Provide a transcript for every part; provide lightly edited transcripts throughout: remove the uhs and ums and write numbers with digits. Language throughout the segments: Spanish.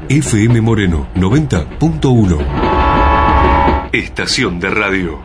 FM Moreno 90.1. Estación de radio.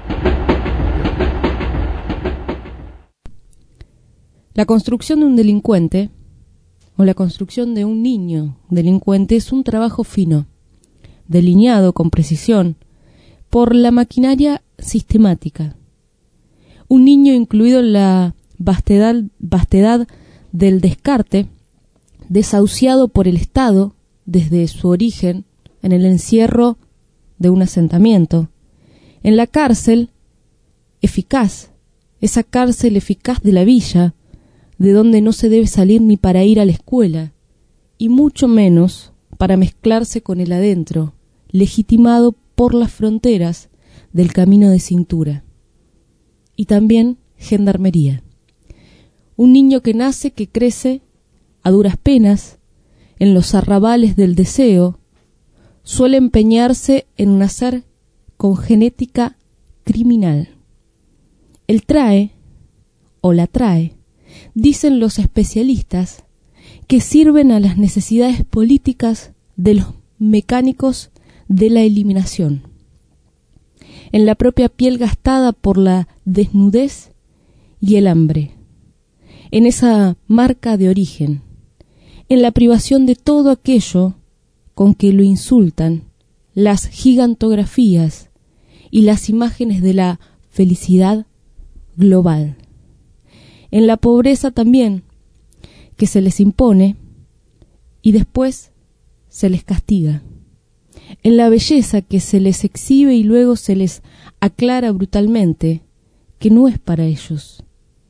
La construcción de un delincuente o la construcción de un niño delincuente es un trabajo fino, delineado con precisión por la maquinaria sistemática. Un niño incluido en la vastedad del descarte, desahuciado por el Estado desde su origen en el encierro de un asentamiento, en la cárcel eficaz, esa cárcel eficaz de la villa, de donde no se debe salir ni para ir a la escuela, y mucho menos para mezclarse con el adentro, legitimado por las fronteras del camino de cintura. Y también gendarmería. Un niño que nace, que crece a duras penas en los arrabales del deseo, suele empeñarse en nacer con genética criminal. Él trae, o la trae, dicen los especialistas, que sirven a las necesidades políticas de los mecánicos de la eliminación. En la propia piel gastada por la desnudez y el hambre, en esa marca de origen, en la privación de todo aquello con que lo insultan las gigantografías y las imágenes de la felicidad global, en la pobreza también que se les impone y después se les castiga, en la belleza que se les exhibe y luego se les aclara brutalmente que no es para ellos,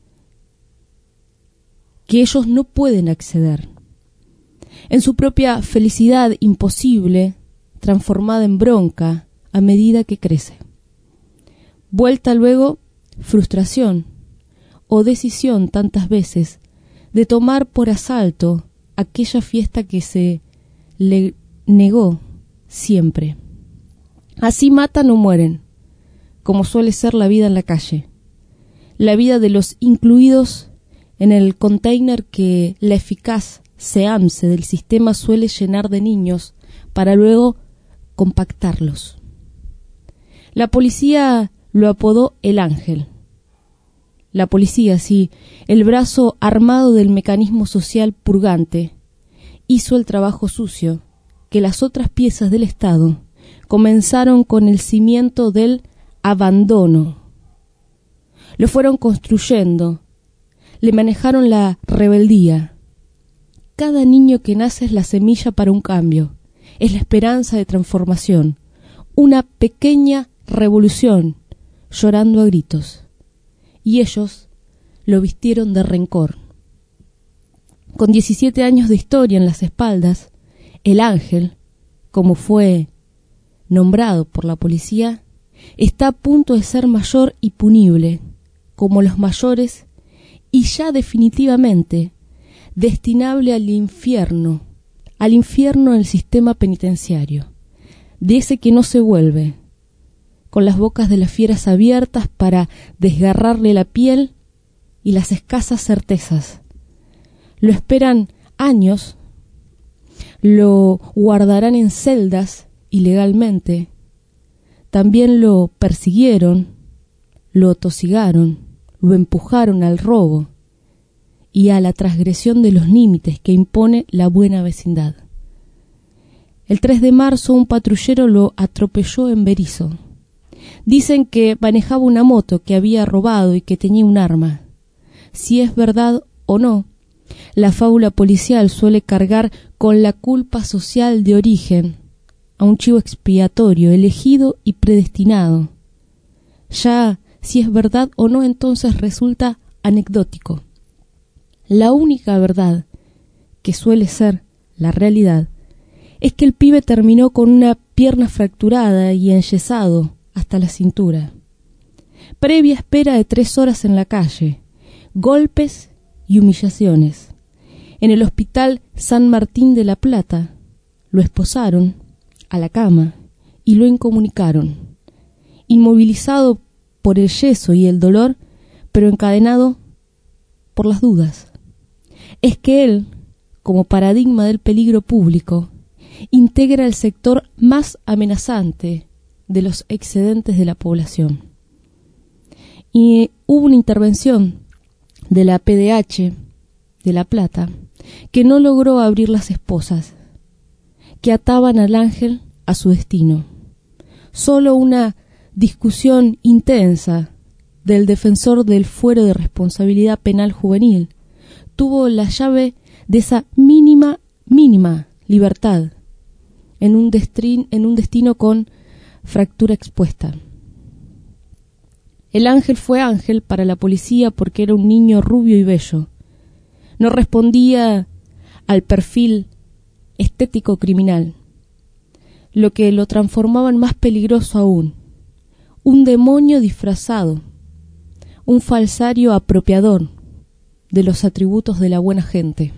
que ellos no pueden acceder, en su propia felicidad imposible, transformada en bronca a medida que crece. Vuelta luego frustración o decisión tantas veces de tomar por asalto aquella fiesta que se le negó siempre. Así matan o mueren, como suele ser la vida en la calle, la vida de los incluidos en el container que la eficaz SEAMSE del sistema suele llenar de niños para luego compactarlos. La policía lo apodó el ángel. La policía, sí, el brazo armado del mecanismo social purgante, hizo el trabajo sucio que las otras piezas del Estado comenzaron con el cimiento del abandono. Lo fueron construyendo, le manejaron la rebeldía. Cada niño que nace es la semilla para un cambio, es la esperanza de transformación, una pequeña revolución, llorando a gritos. Y ellos lo vistieron de rencor. Con 17 años de historia en las espaldas, el ángel, como fue nombrado por la policía, está a punto de ser mayor y punible, como los mayores, y ya definitivamente destinable al infierno del sistema penitenciario, de ese que no se vuelve, con las bocas de las fieras abiertas para desgarrarle la piel y las escasas certezas. Lo esperan años, lo guardarán en celdas ilegalmente, también lo persiguieron, lo atosigaron, lo empujaron al robo y a la transgresión de los límites que impone la buena vecindad. El 3 de marzo un patrullero lo atropelló en Berisso. Dicen que manejaba una moto que había robado y que tenía un arma. Si es verdad o no, la fábula policial suele cargar con la culpa social de origen a un chivo expiatorio elegido y predestinado. Ya si es verdad o no, entonces resulta anecdótico. La única verdad, que suele ser la realidad, es que el pibe terminó con una pierna fracturada y enyesado hasta la cintura. Previa espera de 3 horas en la calle, golpes y humillaciones. En el hospital San Martín de la Plata lo esposaron a la cama y lo incomunicaron, inmovilizado por el yeso y el dolor, pero encadenado por las dudas. Es que él, como paradigma del peligro público, integra el sector más amenazante de los excedentes de la población. Y hubo una intervención de la PDH de La Plata que no logró abrir las esposas que ataban al ángel a su destino. Solo una discusión intensa del defensor del fuero de responsabilidad penal juvenil tuvo la llave de esa mínima libertad en un destino con fractura expuesta. El ángel fue ángel para la policía porque era un niño rubio y bello. No respondía al perfil estético criminal, lo que lo transformaba en más peligroso aún. Un demonio disfrazado, un falsario apropiador de los atributos de la buena gente.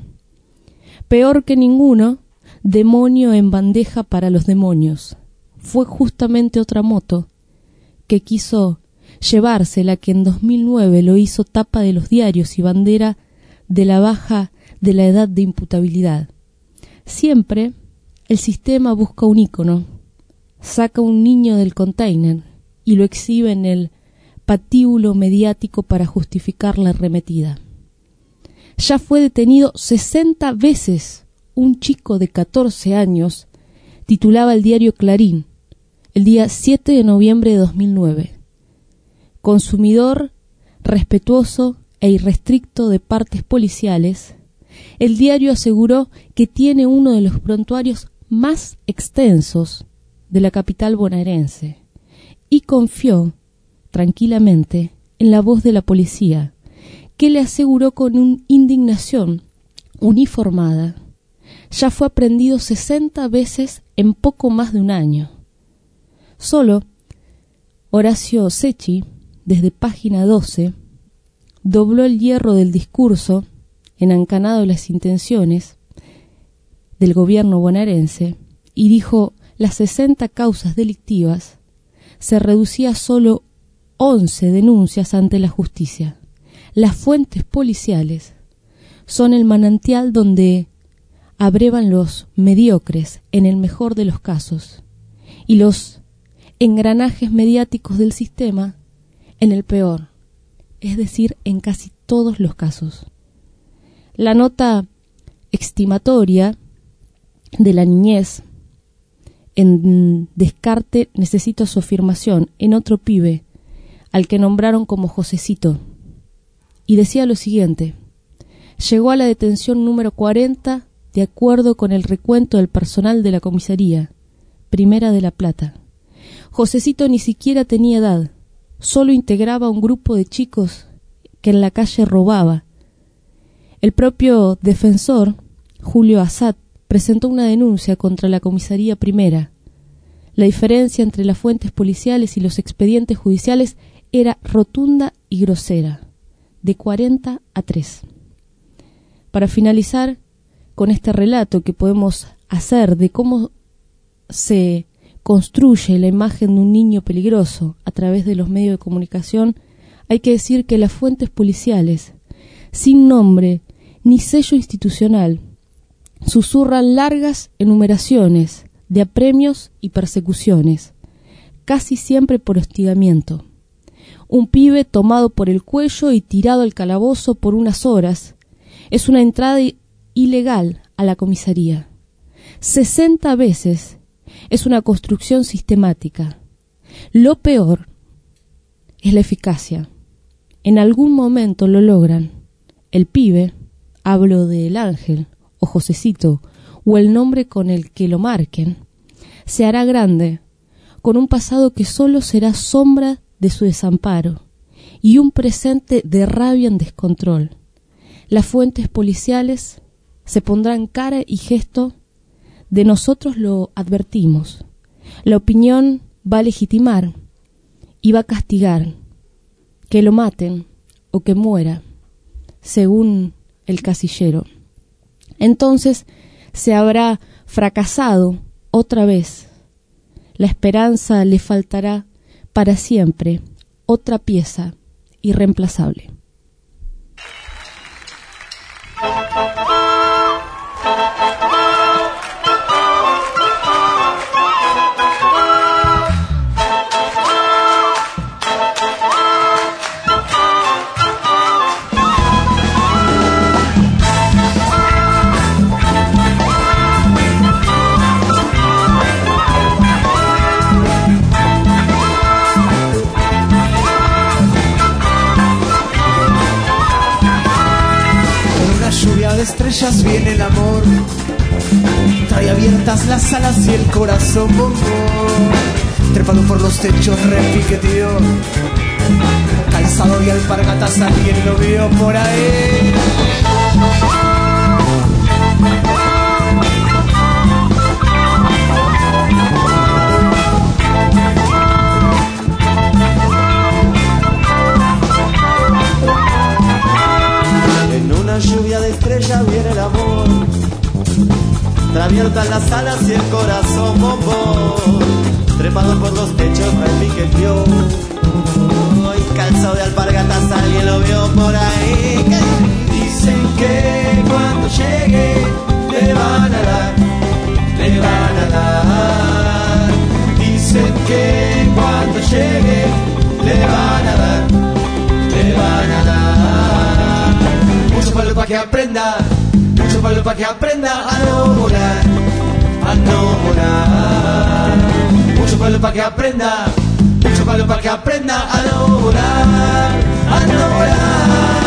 Peor que ninguno, demonio en bandeja para los demonios. Fue justamente otra moto que quiso llevarse la que en 2009 lo hizo tapa de los diarios y bandera de la baja de la edad de imputabilidad. Siempre el sistema busca un ícono, saca un niño del container y lo exhibe en el patíbulo mediático para justificar la arremetida. Ya fue detenido 60 veces un chico de 14 años, titulaba el diario Clarín, el día 7 de noviembre de 2009. Consumidor respetuoso e irrestricto de partes policiales, el diario aseguró que tiene uno de los prontuarios más extensos de la capital bonaerense y confió tranquilamente en la voz de la policía, que le aseguró con una indignación uniformada. Ya fue aprehendido 60 veces en poco más de un año. Solo Horacio Secchi, desde página 12, dobló el hierro del discurso, enancanado las intenciones del gobierno bonaerense, y dijo: las 60 causas delictivas se reducía a solo 11 denuncias ante la justicia. Las fuentes policiales son el manantial donde abrevan los mediocres en el mejor de los casos y los engranajes mediáticos del sistema en el peor, es decir, en casi todos los casos. La nota estimatoria de la niñez en Descarte necesita su afirmación en otro pibe al que nombraron como Josecito, y decía lo siguiente: llegó a la detención número 40 de acuerdo con el recuento del personal de la comisaría primera de La Plata. Josecito ni siquiera tenía edad, solo integraba un grupo de chicos que en la calle robaba. El propio defensor, Julio Assad, presentó una denuncia contra la comisaría primera. La diferencia entre las fuentes policiales y los expedientes judiciales era rotunda y grosera, de 40 a 3. Para finalizar con este relato que podemos hacer de cómo se construye la imagen de un niño peligroso a través de los medios de comunicación, hay que decir que las fuentes policiales, sin nombre ni sello institucional, susurran largas enumeraciones de apremios y persecuciones, casi siempre por hostigamiento. Un pibe tomado por el cuello y tirado al calabozo por unas horas es una entrada ilegal a la comisaría. 60 veces es una construcción sistemática. Lo peor es la eficacia. En algún momento lo logran. El pibe, hablo del ángel o Josecito o el nombre con el que lo marquen, se hará grande, con un pasado que solo será sombra de su desamparo y un presente de rabia en descontrol. Las fuentes policiales se pondrán cara y gesto de nosotros lo advertimos. La opinión va a legitimar y va a castigar, que lo maten o que muera, según el casillero. Entonces se habrá fracasado otra vez. La esperanza le faltará para siempre, otra pieza irreemplazable. estrellas viene el amor. Trae abiertas las alas y el corazón bombón. Trepado por los techos repiqueteó. Calzado y alpargatas, alguien lo vio por ahí. En una lluvia de estrellas viene el amor. Trae abiertas las alas y el corazón bombón. Trepado por los techos repiqueteó. Calzado de alpargatas, alguien lo vio por ahí. Dicen que cuando llegue le van a dar, le van a dar. Dicen que cuando llegue le van a dar, le van a dar. Mucho palo para que aprenda, mucho palo para que aprenda a no volar, a no volar. Mucho palo para que aprenda, mucho palo para que aprenda a no volar, a no volar.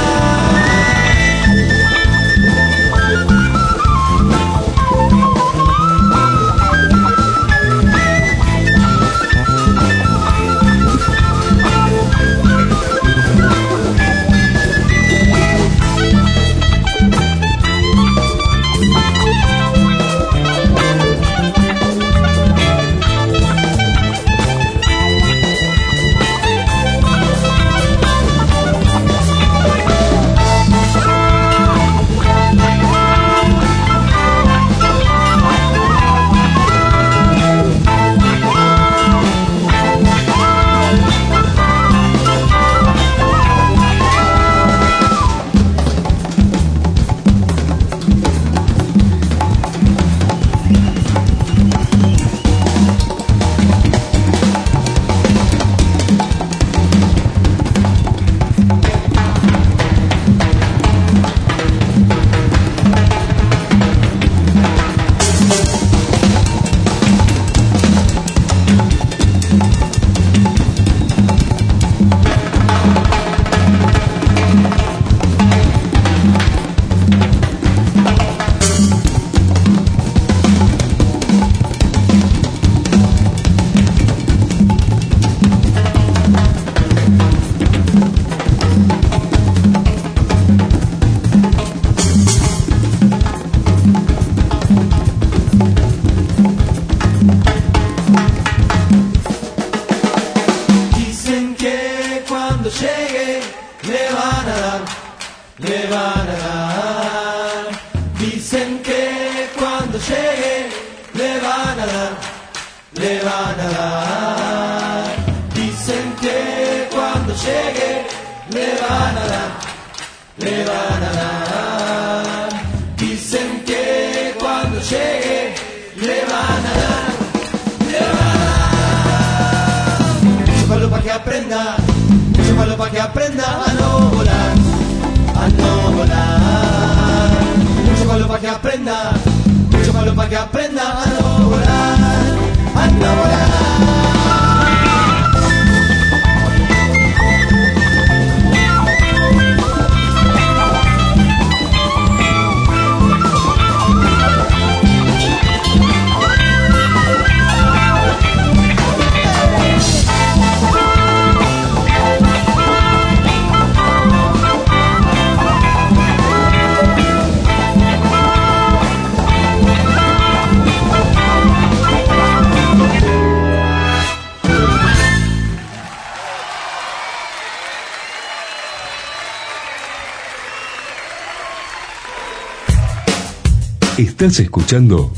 Estás escuchando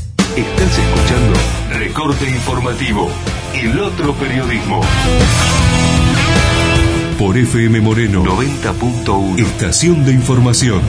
Recorte Informativo, el otro periodismo. Por FM Moreno 90.1, Estación de Información.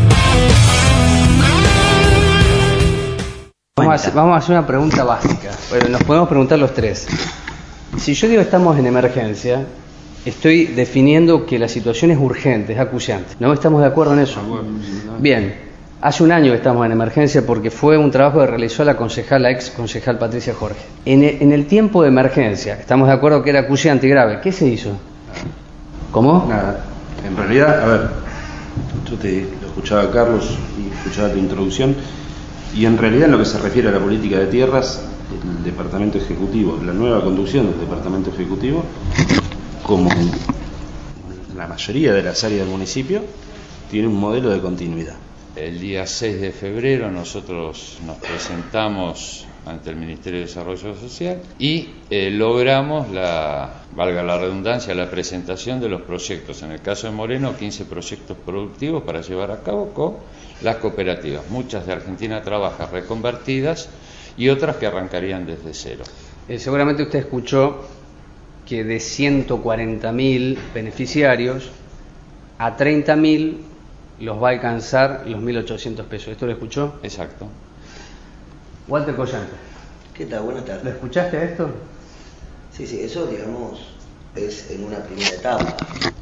Vamos a hacer una pregunta básica. Bueno, nos podemos preguntar los tres. Si yo digo estamos en emergencia, estoy definiendo que la situación es urgente, es acuciante. ¿No estamos de acuerdo en eso? Bien. Hace un año que estamos en emergencia porque fue un trabajo que realizó la ex concejal Patricia Jorge. En el tiempo de emergencia, estamos de acuerdo que era acuciante y grave. ¿Qué se hizo? ¿Cómo? Nada. En realidad, a ver, yo te escuchaba a Carlos y escuchaba tu introducción, y en realidad en lo que se refiere a la política de tierras, el Departamento Ejecutivo, la nueva conducción del Departamento Ejecutivo, como la mayoría de las áreas del municipio, tiene un modelo de continuidad. El día 6 de febrero nosotros nos presentamos ante el Ministerio de Desarrollo Social y logramos valga la redundancia, la presentación de los proyectos. En el caso de Moreno, 15 proyectos productivos para llevar a cabo con las cooperativas, muchas de Argentina Trabaja reconvertidas y otras que arrancarían desde cero. Seguramente usted escuchó que de 140.000 beneficiarios, a 30.000 los va a alcanzar los 1.800 pesos. ¿Esto lo escuchó? Exacto. Walter Collante. ¿Qué tal? Buenas tardes. ¿Lo escuchaste a esto? Sí, eso, digamos, es en una primera etapa.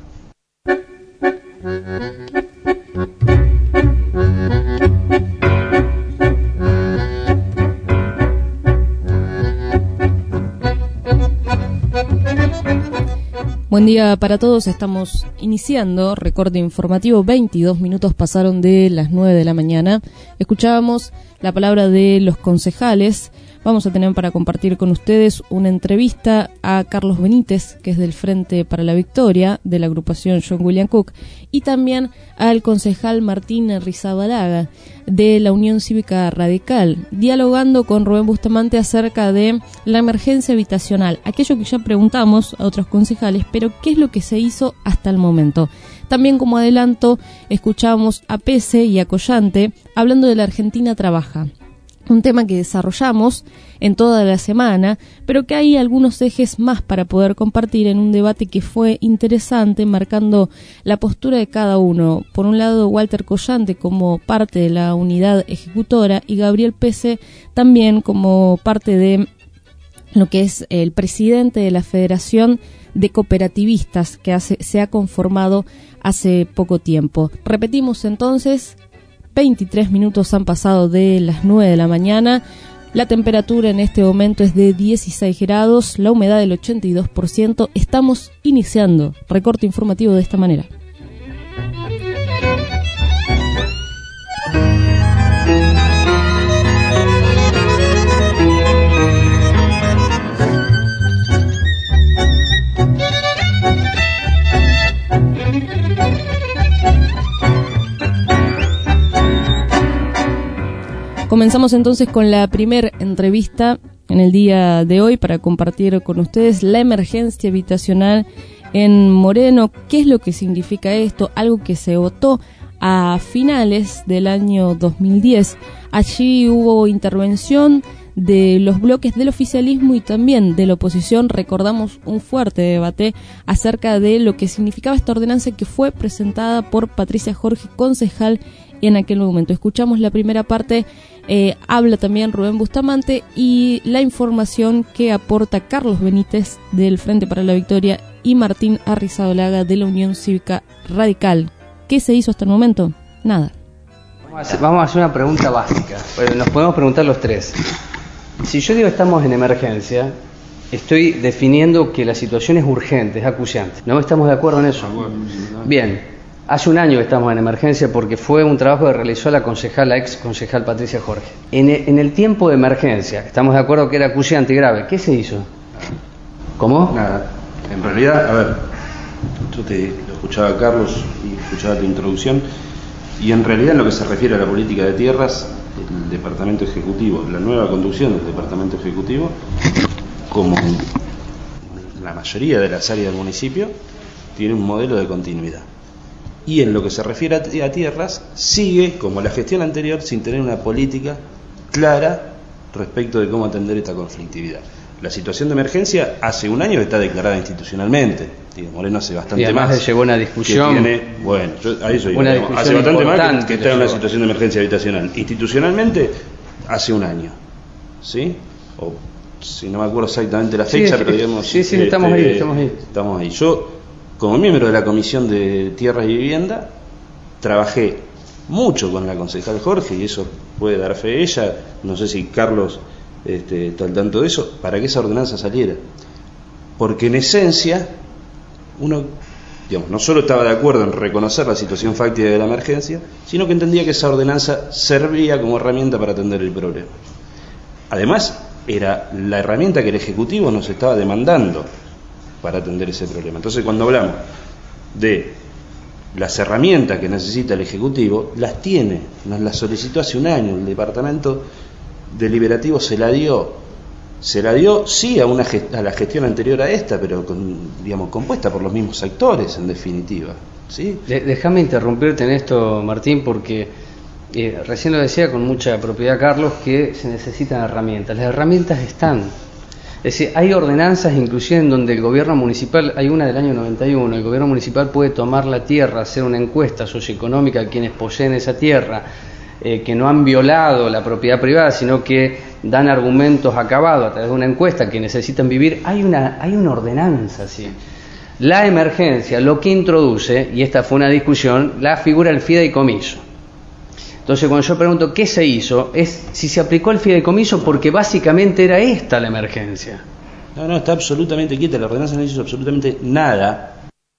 Buen día para todos, estamos iniciando recorte informativo, 22 minutos pasaron de las 9 de la mañana. Escuchábamos la palabra de los concejales. Vamos a tener para compartir con ustedes una entrevista a Carlos Benítez, que es del Frente para la Victoria, de la agrupación John William Cook, y también al concejal Martín Arrizabalaga, de la Unión Cívica Radical, dialogando con Rubén Bustamante acerca de la emergencia habitacional, aquello que ya preguntamos a otros concejales, pero ¿qué es lo que se hizo hasta el momento? También, como adelanto, escuchamos a Pese y a Collante hablando de la Argentina Trabaja, un tema que desarrollamos en toda la semana, pero que hay algunos ejes más para poder compartir en un debate que fue interesante, marcando la postura de cada uno. Por un lado, Walter Collante como parte de la unidad ejecutora y Gabriel Pese también como parte de lo que es el presidente de la Federación de Cooperativistas que se ha conformado hace poco tiempo. Repetimos entonces, 23 minutos han pasado de las 9 de la mañana. La temperatura en este momento es de 16 grados, la humedad del 82%. Estamos iniciando recorte informativo de esta manera. Comenzamos entonces con la primera entrevista en el día de hoy para compartir con ustedes la emergencia habitacional en Moreno. ¿Qué es lo que significa esto? Algo que se votó a finales del año 2010. Allí hubo intervención de los bloques del oficialismo y también de la oposición. Recordamos un fuerte debate acerca de lo que significaba esta ordenanza que fue presentada por Patricia Jorge, concejal en aquel momento. Escuchamos la primera parte, habla también Rubén Bustamante y la información que aporta Carlos Benítez del Frente para la Victoria y Martín Arrizabalaga de la Unión Cívica Radical. ¿Qué se hizo hasta el momento? Nada. Vamos a hacer una pregunta básica. Bueno, nos podemos preguntar los tres. Si yo digo estamos en emergencia, estoy definiendo que la situación es urgente, es acuciante. ¿No estamos de acuerdo en eso? Bien. Hace un año que estamos en emergencia porque fue un trabajo que realizó la ex concejal Patricia Jorge. En el tiempo de emergencia, estamos de acuerdo que era acuciante y grave. ¿Qué se hizo? ¿Cómo? Nada. En realidad, a ver, yo lo escuchaba a Carlos y escuchaba tu introducción, y en realidad en lo que se refiere a la política de tierras, el Departamento Ejecutivo, la nueva conducción del Departamento Ejecutivo, como la mayoría de las áreas del municipio, tiene un modelo de continuidad. Y en lo que se refiere a tierras, sigue, como la gestión anterior, sin tener una política clara respecto de cómo atender esta conflictividad. La situación de emergencia hace un año está declarada institucionalmente. Moreno hace bastante y además más. Llegó una discusión. Hace bastante más que está en una situación de emergencia habitacional. Institucionalmente, hace un año. ¿Sí? O si no me acuerdo exactamente la fecha, pero digamos. Sí, estamos ahí. Yo, como miembro de la Comisión de Tierras y Vivienda, trabajé mucho con la concejal Jorge, y eso puede dar fe ella, no sé si Carlos está al tanto de eso, para que esa ordenanza saliera. Porque en esencia, uno digamos, no solo estaba de acuerdo en reconocer la situación fáctica de la emergencia, sino que entendía que esa ordenanza servía como herramienta para atender el problema. Además, era la herramienta que el Ejecutivo nos estaba demandando para atender ese problema. Entonces, cuando hablamos de las herramientas que necesita el Ejecutivo, las tiene, nos las solicitó hace un año, el Departamento Deliberativo se la dio sí a la gestión anterior a esta, pero compuesta por los mismos actores, en definitiva, ¿sí? Déjame interrumpirte en esto, Martín, porque recién lo decía con mucha propiedad Carlos, que se necesitan herramientas. Las herramientas están. Es decir, hay ordenanzas inclusive en donde el gobierno municipal, hay una del año 91, el gobierno municipal puede tomar la tierra, hacer una encuesta socioeconómica a quienes poseen esa tierra, que no han violado la propiedad privada, sino que dan argumentos acabados a través de una encuesta que necesitan vivir. Hay una ordenanza, sí. La emergencia lo que introduce, y esta fue una discusión, la figura del fideicomiso. Entonces, cuando yo pregunto qué se hizo, es si se aplicó el fideicomiso, porque básicamente era esta la emergencia. No, está absolutamente quieta, la ordenanza no hizo absolutamente nada.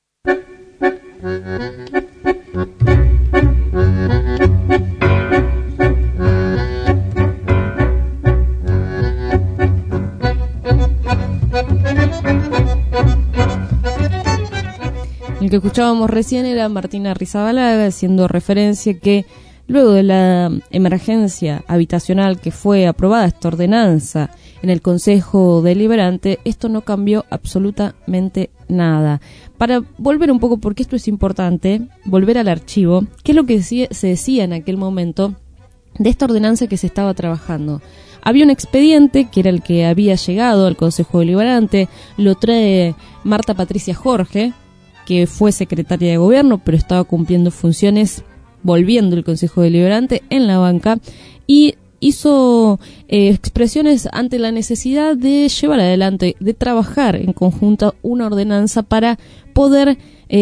El que escuchábamos recién era Martina Arrizabalaga haciendo referencia que luego de la emergencia habitacional que fue aprobada esta ordenanza en el Consejo Deliberante, esto no cambió absolutamente nada. Para volver un poco, porque esto es importante, volver al archivo, ¿qué es lo que se decía en aquel momento de esta ordenanza que se estaba trabajando? Había un expediente que era el que había llegado al Consejo Deliberante, lo trae Marta Patricia Jorge, que fue secretaria de gobierno, pero estaba cumpliendo funciones volviendo el Consejo Deliberante en la banca, y hizo expresiones ante la necesidad de llevar adelante, de trabajar en conjunto una ordenanza para poder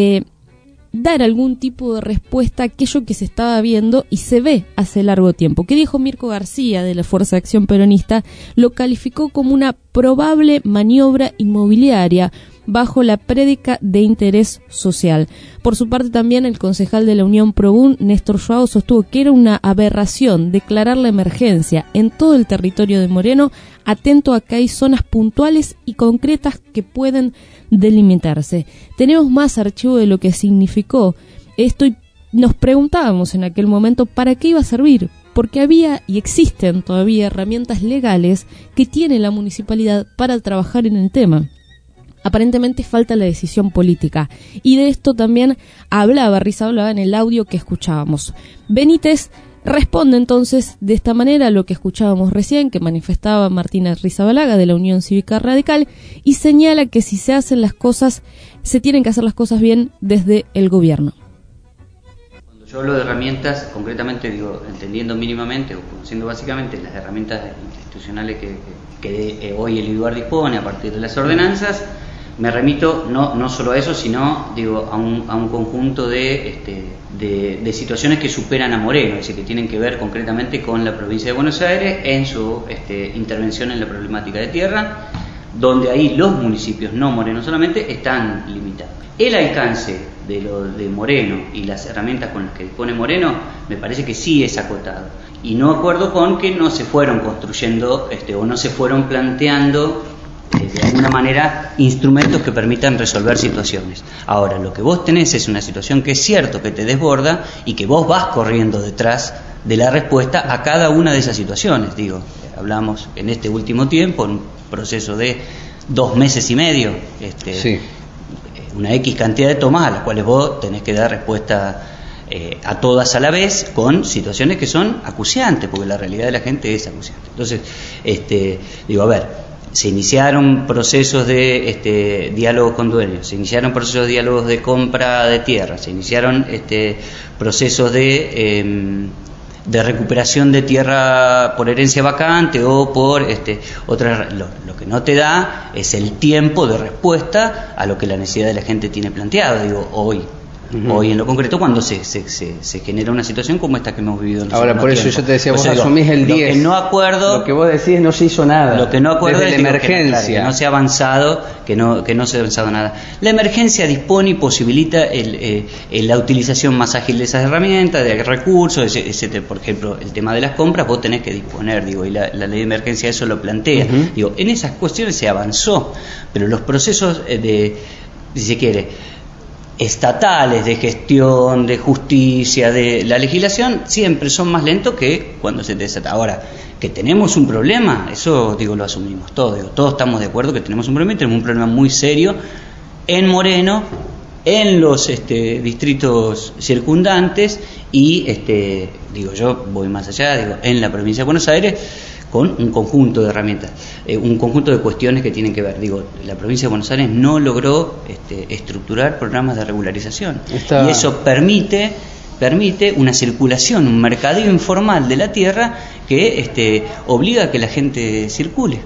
dar algún tipo de respuesta a aquello que se estaba viendo y se ve hace largo tiempo. ¿Qué dijo Mirko García de la Fuerza de Acción Peronista? Lo calificó como una probable maniobra inmobiliaria bajo la prédica de interés social. Por su parte también el concejal de la Unión Probún, Néstor Joao, sostuvo que era una aberración declarar la emergencia en todo el territorio de Moreno, atento a que hay zonas puntuales y concretas que pueden delimitarse. Tenemos más archivo de lo que significó esto y nos preguntábamos en aquel momento para qué iba a servir, porque había y existen todavía herramientas legales que tiene la municipalidad para trabajar en el tema. Aparentemente falta la decisión política, y de esto también hablaba en el audio que escuchábamos. Benítez responde entonces de esta manera a lo que escuchábamos recién, que manifestaba Martina Arrizabalaga de la Unión Cívica Radical, y señala que si se hacen las cosas, se tienen que hacer las cosas bien desde el gobierno. Cuando yo hablo de herramientas, concretamente digo, entendiendo mínimamente o conociendo básicamente las herramientas institucionales que hoy el IDUAR dispone a partir de las ordenanzas, me remito no solo a eso, sino digo a un conjunto de situaciones que superan a Moreno, es decir, que tienen que ver concretamente con la provincia de Buenos Aires en su intervención en la problemática de tierra, donde ahí los municipios, no Moreno solamente, están limitados. El alcance de lo de Moreno y las herramientas con las que dispone Moreno me parece que sí es acotado, y no acuerdo con que no se fueron construyendo o no se fueron planteando de alguna manera instrumentos que permitan resolver situaciones. Ahora, lo que vos tenés es una situación que es cierto que te desborda y que vos vas corriendo detrás de la respuesta a cada una de esas situaciones. Digo, hablamos en este último tiempo, en un proceso de 2 meses y medio, sí, una X cantidad de tomas a las cuales vos tenés que dar respuesta a todas a la vez, con situaciones que son acuciantes, porque la realidad de la gente es acuciante. Entonces, digo, a ver, se iniciaron procesos de diálogos con dueños, se iniciaron procesos de diálogos de compra de tierra, se iniciaron procesos de recuperación de tierra por herencia vacante o por otras. Lo que no te da es el tiempo de respuesta a lo que la necesidad de la gente tiene planteado. Digo, hoy hoy en lo concreto cuando se genera una situación como esta que hemos vivido en los Ahora, por eso yo te decía, vos asumís el 10. Lo que no acuerdo, lo que vos decís no se hizo nada. Lo que no acuerdo desde es la emergencia. que no se ha avanzado, que no se ha avanzado nada. La emergencia dispone y posibilita la utilización más ágil de esas herramientas, de recursos, etcétera. Por ejemplo, el tema de las compras, vos tenés que disponer, y la ley de emergencia eso lo plantea. En esas cuestiones se avanzó, pero los procesos si se quiere, estatales de gestión, de justicia, de la legislación, siempre son más lentos que cuando se desata. Ahora, que tenemos un problema, eso lo asumimos todos. Todos estamos de acuerdo que tenemos un problema, y tenemos un problema muy serio en Moreno, en los distritos circundantes y yo voy más allá, en la provincia de Buenos Aires, con un conjunto de herramientas, un conjunto de cuestiones que tienen que ver. La provincia de Buenos Aires no logró estructurar programas de regularización, y eso permite una circulación, un mercadeo informal de la tierra que obliga a que la gente circule.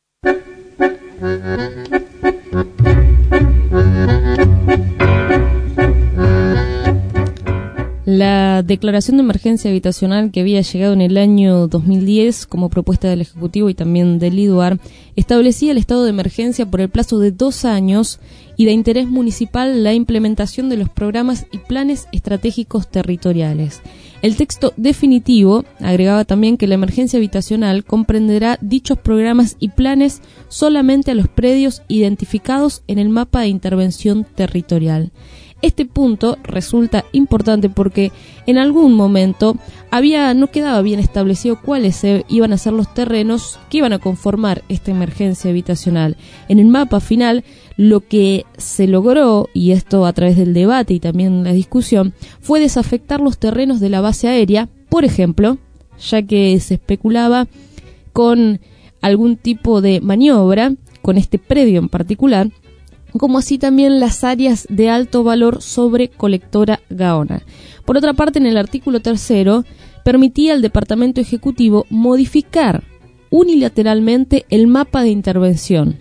La declaración de emergencia habitacional que había llegado en el año 2010 como propuesta del Ejecutivo y también del IDUAR establecía el estado de emergencia por el plazo de 2 años y de interés municipal la implementación de los programas y planes estratégicos territoriales. El texto definitivo agregaba también que la emergencia habitacional comprenderá dichos programas y planes solamente a los predios identificados en el mapa de intervención territorial. Este punto resulta importante porque en algún momento no quedaba bien establecido cuáles iban a ser los terrenos que iban a conformar esta emergencia habitacional. En el mapa final, lo que se logró, y esto a través del debate y también la discusión, fue desafectar los terrenos de la base aérea, por ejemplo, ya que se especulaba con algún tipo de maniobra con este predio en particular, como así también las áreas de alto valor sobre Colectora Gaona. Por otra parte, en el artículo 3 permitía al Departamento Ejecutivo modificar unilateralmente el mapa de intervención.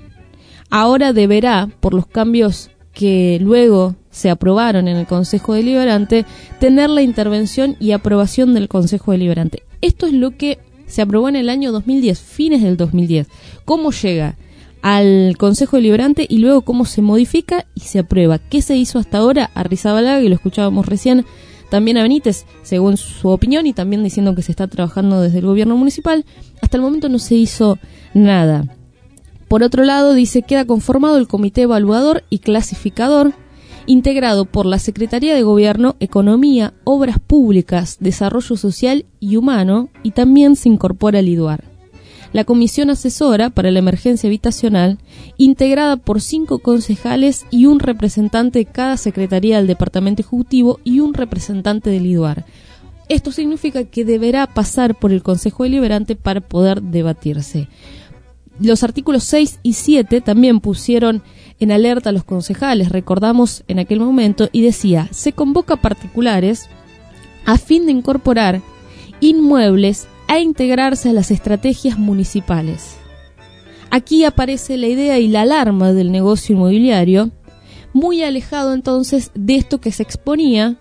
Ahora deberá, por los cambios que luego se aprobaron en el Consejo Deliberante, tener la intervención y aprobación del Consejo Deliberante. Esto es lo que se aprobó en el año 2010, fines del 2010. ¿Cómo llega al Consejo Deliberante y luego cómo se modifica y se aprueba? ¿Qué se hizo hasta ahora? A Arrizabalaga, y lo escuchábamos recién, también a Benítez, según su opinión, y también diciendo que se está trabajando desde el gobierno municipal, hasta el momento no se hizo nada. Por otro lado, dice, queda conformado el Comité Evaluador y Clasificador, integrado por la Secretaría de Gobierno, Economía, Obras Públicas, Desarrollo Social y Humano, y también se incorpora el IDUAR. La Comisión Asesora para la Emergencia Habitacional, integrada por 5 concejales y un representante de cada secretaría del Departamento Ejecutivo y un representante del IDUAR. Esto significa que deberá pasar por el Consejo Deliberante para poder debatirse. Los artículos 6 y 7 también pusieron en alerta a los concejales, recordamos en aquel momento, y decía, se convoca a particulares a fin de incorporar inmuebles a integrarse a las estrategias municipales. Aquí aparece la idea y la alarma del negocio inmobiliario, muy alejado entonces de esto que se exponía,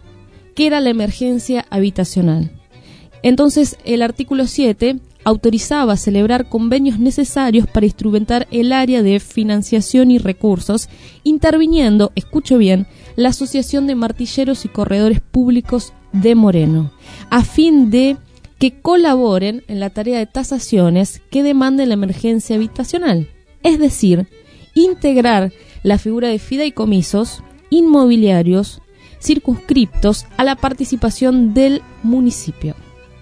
que era la emergencia habitacional. Entonces el artículo 7 autorizaba celebrar convenios necesarios para instrumentar el área de financiación y recursos, interviniendo, escucho bien, la Asociación de Martilleros y Corredores Públicos de Moreno, a fin de que colaboren en la tarea de tasaciones que demande la emergencia habitacional, es decir, integrar la figura de fideicomisos inmobiliarios circunscriptos a la participación del municipio.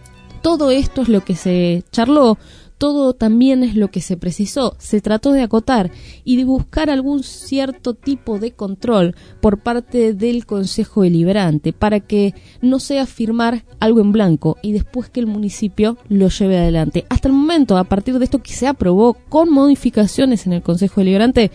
Todo esto es lo que se charló, todo también es lo que se precisó. Se trató de acotar y de buscar algún cierto tipo de control por parte del Consejo Deliberante para que no sea firmar algo en blanco y después que el municipio lo lleve adelante. Hasta el momento, a partir de esto que se aprobó con modificaciones en el Consejo Deliberante,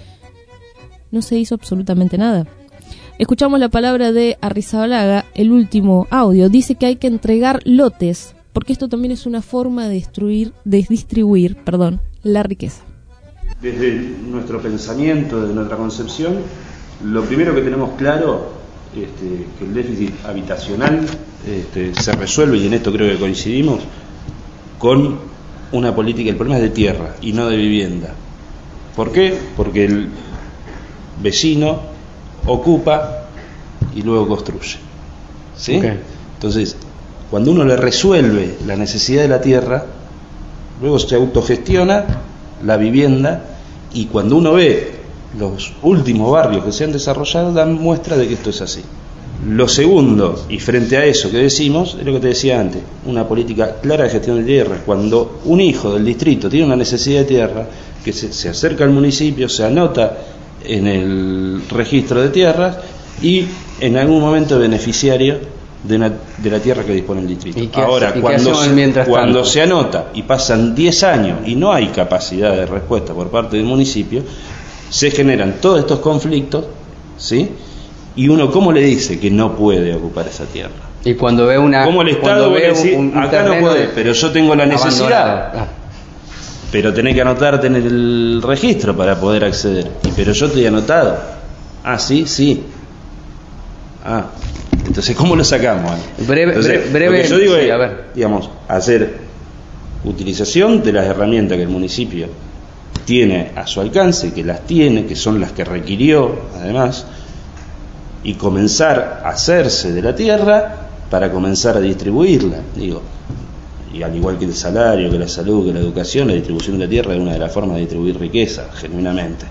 no se hizo absolutamente nada. Escuchamos la palabra de Arrizabalaga, el último audio. Dice que hay que entregar lotes, porque esto también es una forma de distribuir la riqueza. Desde nuestro pensamiento, desde nuestra concepción, lo primero que tenemos claro que el déficit habitacional se resuelve, y en esto creo que coincidimos, con una política. El problema es de tierra y no de vivienda. ¿Por qué? Porque el vecino ocupa y luego construye, ¿sí? Okay. Entonces, cuando uno le resuelve la necesidad de la tierra, luego se autogestiona la vivienda, y cuando uno ve los últimos barrios que se han desarrollado, dan muestra de que esto es así. Lo segundo, y frente a eso que decimos, es lo que te decía antes, una política clara de gestión de tierras. Cuando un hijo del distrito tiene una necesidad de tierra, que se acerca al municipio, se anota en el registro de tierras y en algún momento beneficiario de la tierra que dispone el distrito. Ahora, cuando se anota y pasan 10 años y no hay capacidad de respuesta por parte del municipio, se generan todos estos conflictos, ¿sí? Y uno, ¿cómo le dice que no puede ocupar esa tierra? Y cuando ve una... ¿Cómo el Estado ve acá no puede, pero yo tengo la necesidad? Pero tenés que anotarte en el registro para poder acceder. Pero yo estoy anotado. Ah, sí, sí. Ah, entonces, ¿cómo lo sacamos? Breve, lo que yo digo es, digamos, hacer utilización de las herramientas que el municipio tiene a su alcance, que las tiene, que son las que requirió, además, y comenzar a hacerse de la tierra para comenzar a distribuirla, digo. Y al igual que el salario, que la salud, que la educación, la distribución de la tierra es una de las formas de distribuir riqueza, genuinamente.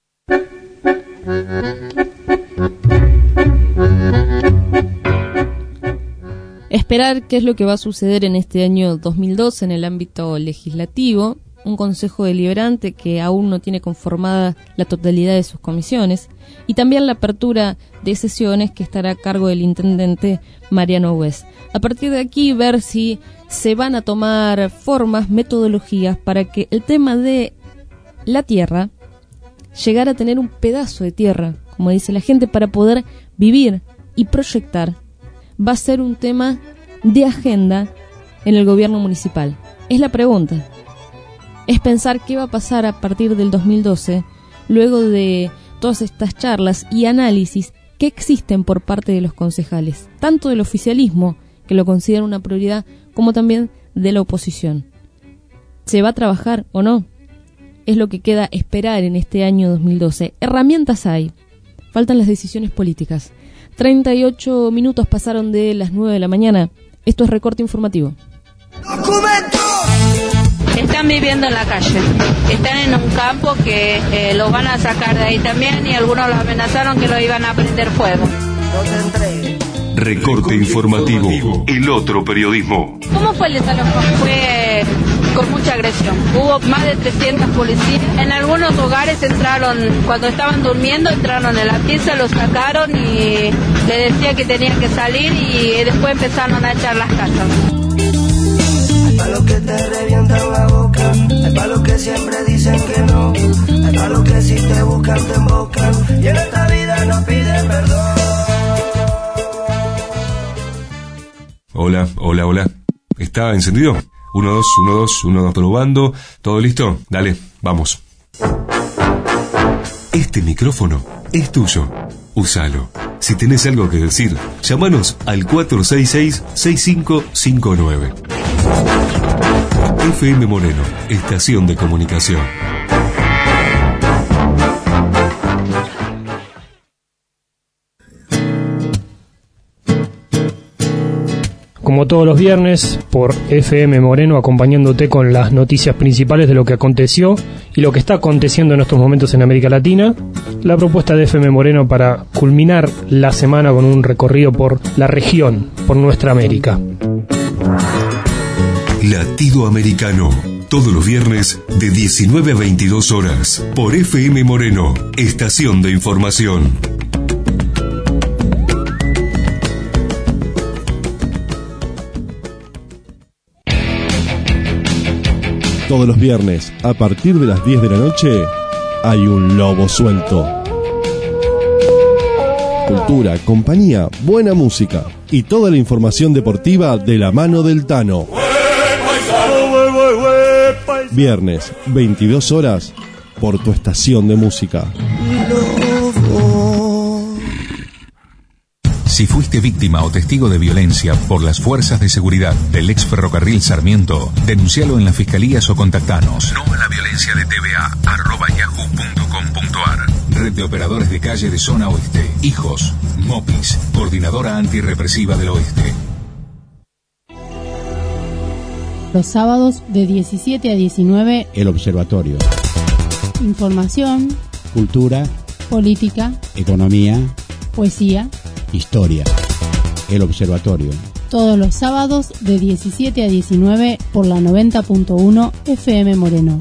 Esperar qué es lo que va a suceder en este año 2012 en el ámbito legislativo, un consejo deliberante que aún no tiene conformada la totalidad de sus comisiones, y también la apertura de sesiones que estará a cargo del intendente Mariano West. A partir de aquí, ver si se van a tomar formas, metodologías para que el tema de la tierra llegara a tener un pedazo de tierra, como dice la gente, para poder vivir y proyectar. Va a ser un tema de agenda en el gobierno municipal. Es la pregunta. Es pensar qué va a pasar a partir del 2012, luego de todas estas charlas y análisis que existen por parte de los concejales, tanto del oficialismo, que lo considera una prioridad, como también de la oposición. ¿Se va a trabajar o no? Es lo que queda esperar en este año 2012. Herramientas hay, faltan las decisiones políticas. 38 minutos pasaron de las 9 de la mañana. Esto es Recorte Informativo. Están viviendo en la calle, están en un campo que los van a sacar de ahí también, y algunos los amenazaron que lo iban a prender fuego. Recorte Informativo, el otro periodismo. ¿Cómo fue el desalojo? Fue con mucha agresión. Hubo más de 300 policías. En algunos hogares entraron, cuando estaban durmiendo, entraron en la pieza, los sacaron y le decía que tenían que salir, y después empezaron a echar las casas. Hay palos que te revientan la boca, hay palos que siempre dicen que no, hay palos que si te buscan te embocan, y en esta vida no piden perdón. Hola, hola, hola. ¿Está encendido? 1, 2, 1, 2, 1, 2, probando. ¿Todo listo? Dale, vamos. Este micrófono es tuyo. Úsalo. Si tenés algo que decir, llámanos al 466-6559. FM Moreno, estación de comunicación. Como todos los viernes, por FM Moreno, acompañándote con las noticias principales de lo que aconteció y lo que está aconteciendo en estos momentos en América Latina. La propuesta de FM Moreno para culminar la semana con un recorrido por la región, por nuestra América. Latido Americano, todos los viernes de 19 a 22 horas, por FM Moreno, estación de información. Todos los viernes, a partir de las 10 de la noche, hay un lobo suelto. Cultura, compañía, buena música y toda la información deportiva de la mano del Tano. Viernes, 22 horas, por tu estación de música. Si fuiste víctima o testigo de violencia por las fuerzas de seguridad del ex ferrocarril Sarmiento, denuncialo en las fiscalías o contactanos. No a la violencia de TVA @yahoo.com.ar. Red de Operadores de Calle de Zona Oeste. Hijos. MOPIS. Coordinadora Antirrepresiva del Oeste. Los sábados de 17 a 19. El Observatorio. Información. Cultura. Política. Economía. Poesía. Historia. El Observatorio. Todos los sábados de 17 a 19 por la 90.1 FM Moreno.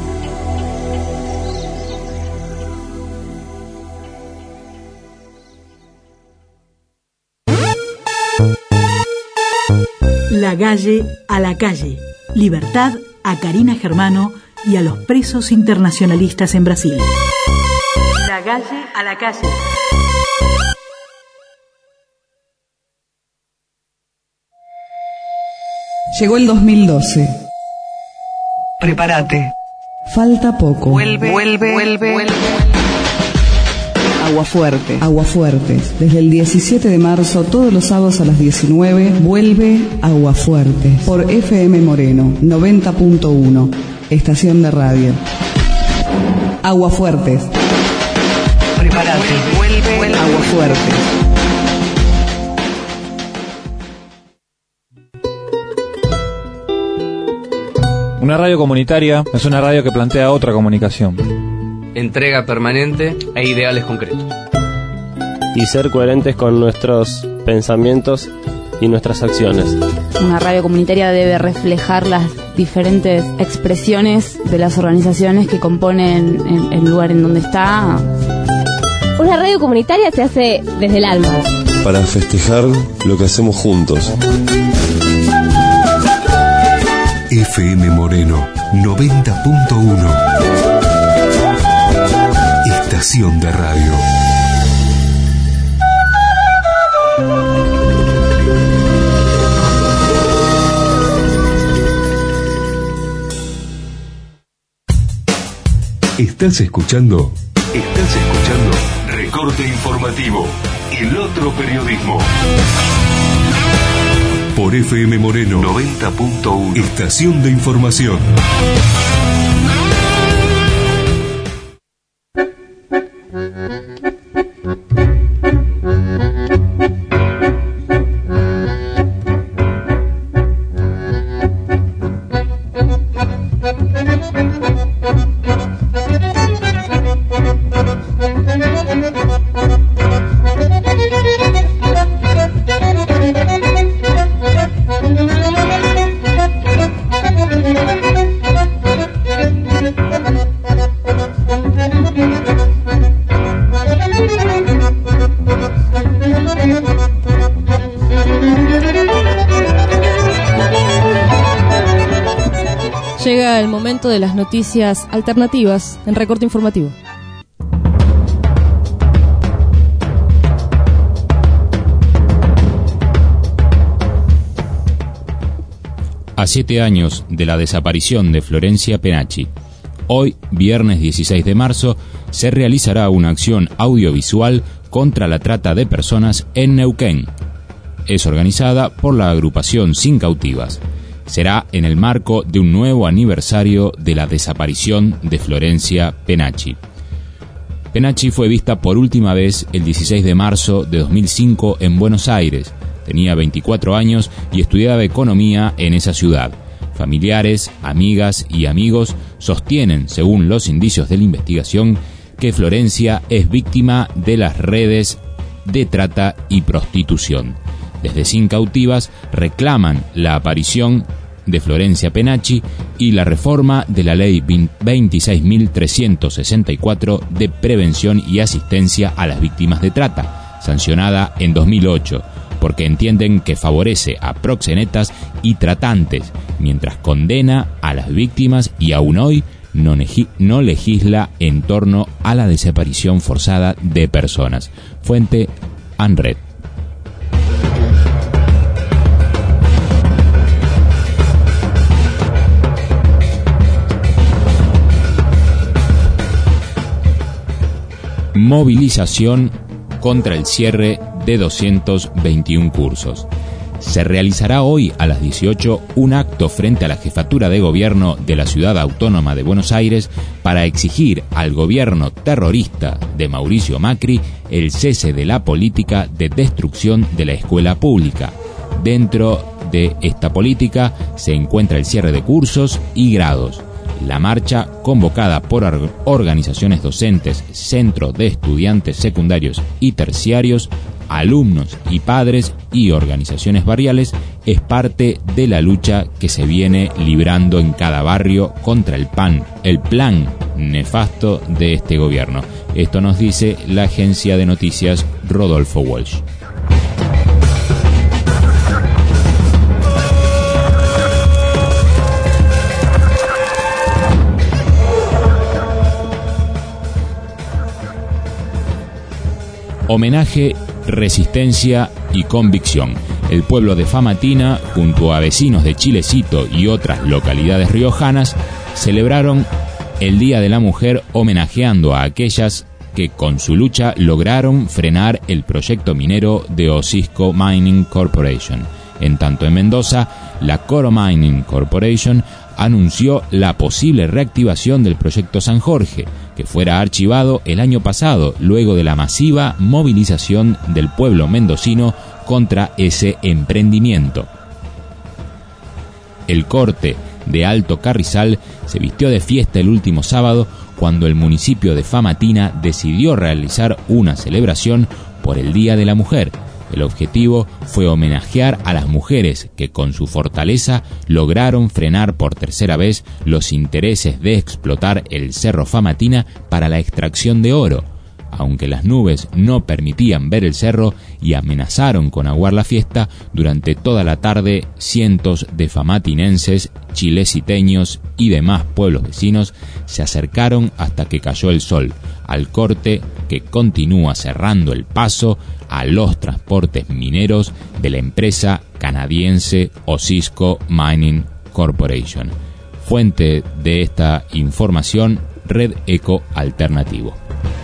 La Galle a la calle. Libertad a Karina Germano y a los presos internacionalistas en Brasil. La Galle a la calle. Llegó el 2012. Prepárate. Falta poco. Vuelve. Aguafuertes. Desde el 17 de marzo, todos los sábados a las 19, vuelve Aguafuertes. Por FM Moreno, 90.1. Estación de radio. Aguafuertes. Prepárate. Vuelve Aguafuertes. Una radio comunitaria es una radio que plantea otra comunicación. Entrega permanente e ideales concretos. Y ser coherentes con nuestros pensamientos y nuestras acciones. Una radio comunitaria debe reflejar las diferentes expresiones de las organizaciones que componen el lugar en donde está. Una radio comunitaria se hace desde el alma. Para festejar lo que hacemos juntos. FM Moreno 90.1. Estación de radio. ¿Estás escuchando? Recorte informativo. El otro periodismo. Por FM Moreno 90.1. Estación de información. Llega el momento de las noticias alternativas en Recorte Informativo. A 7 años de la desaparición de Florencia Penacci, hoy, viernes 16 de marzo, se realizará una acción audiovisual contra la trata de personas en Neuquén. Es organizada por la agrupación Sin Cautivas. Será en el marco de un nuevo aniversario de la desaparición de Florencia Penacci. Penacci fue vista por última vez el 16 de marzo de 2005 en Buenos Aires. Tenía 24 años y estudiaba economía en esa ciudad. Familiares, amigas y amigos sostienen, según los indicios de la investigación, que Florencia es víctima de las redes de trata y prostitución. Desde Sin Cautivas reclaman la aparición de Florencia Penacci y la reforma de la Ley 26.364 de prevención y asistencia a las víctimas de trata, sancionada en 2008, porque entienden que favorece a proxenetas y tratantes, mientras condena a las víctimas y aún hoy no legisla en torno a la desaparición forzada de personas. Fuente ANRED. Movilización contra el cierre de 221 cursos. Se realizará hoy a las 18 un acto frente a la Jefatura de Gobierno de la Ciudad Autónoma de Buenos Aires para exigir al gobierno terrorista de Mauricio Macri el cese de la política de destrucción de la escuela pública. Dentro de esta política se encuentra el cierre de cursos y grados. La marcha, convocada por organizaciones docentes, centros de estudiantes secundarios y terciarios, alumnos y padres y organizaciones barriales, es parte de la lucha que se viene librando en cada barrio contra el plan nefasto de este gobierno. Esto nos dice la agencia de noticias Rodolfo Walsh. Homenaje, resistencia y convicción. El pueblo de Famatina, junto a vecinos de Chilecito y otras localidades riojanas, celebraron el Día de la Mujer homenajeando a aquellas que con su lucha lograron frenar el proyecto minero de Osisko Mining Corporation. En tanto, en Mendoza, la Coro Mining Corporation anunció la posible reactivación del proyecto San Jorge, que fuera archivado el año pasado luego de la masiva movilización del pueblo mendocino contra ese emprendimiento. El corte de Alto Carrizal se vistió de fiesta el último sábado cuando el municipio de Famatina decidió realizar una celebración por el Día de la Mujer. El objetivo fue homenajear a las mujeres que con su fortaleza lograron frenar por tercera vez los intereses de explotar el Cerro Famatina para la extracción de oro. Aunque las nubes no permitían ver el cerro y amenazaron con aguar la fiesta, durante toda la tarde cientos de famatinenses, chileciteños y demás pueblos vecinos se acercaron hasta que cayó el sol, al corte que continúa cerrando el paso a los transportes mineros de la empresa canadiense Osisko Mining Corporation. Fuente de esta información, Red Eco Alternativo.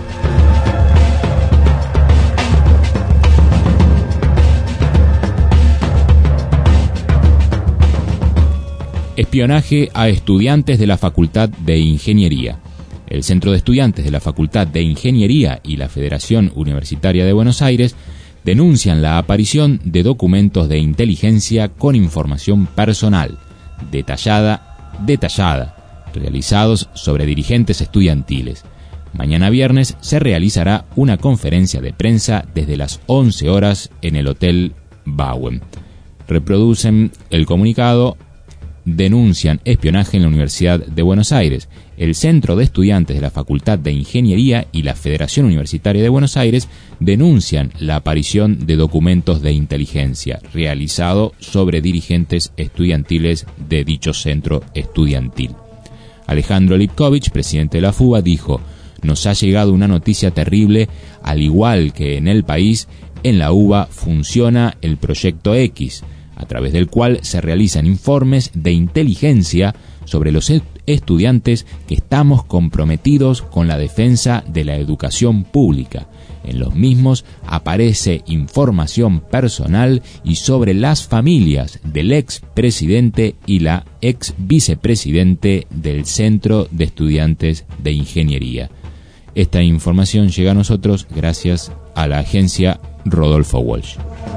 Espionaje a estudiantes de la Facultad de Ingeniería. El Centro de Estudiantes de la Facultad de Ingeniería y la Federación Universitaria de Buenos Aires denuncian la aparición de documentos de inteligencia con información personal, detallada, realizados sobre dirigentes estudiantiles. Mañana viernes se realizará una conferencia de prensa desde las 11 horas en el Hotel Bauen. Reproducen el comunicado. Denuncian espionaje en la Universidad de Buenos Aires. El Centro de Estudiantes de la Facultad de Ingeniería y la Federación Universitaria de Buenos Aires denuncian la aparición de documentos de inteligencia realizado sobre dirigentes estudiantiles de dicho centro estudiantil. Alejandro Lipkovich, presidente de la FUBA, dijo: "Nos ha llegado una noticia terrible, al igual que en el país, en la UBA funciona el Proyecto X, a través del cual se realizan informes de inteligencia sobre los estudiantes que estamos comprometidos con la defensa de la educación pública. En los mismos aparece información personal y sobre las familias del expresidente y la ex vicepresidente del Centro de Estudiantes de Ingeniería". Esta información llega a nosotros gracias a la agencia Rodolfo Walsh.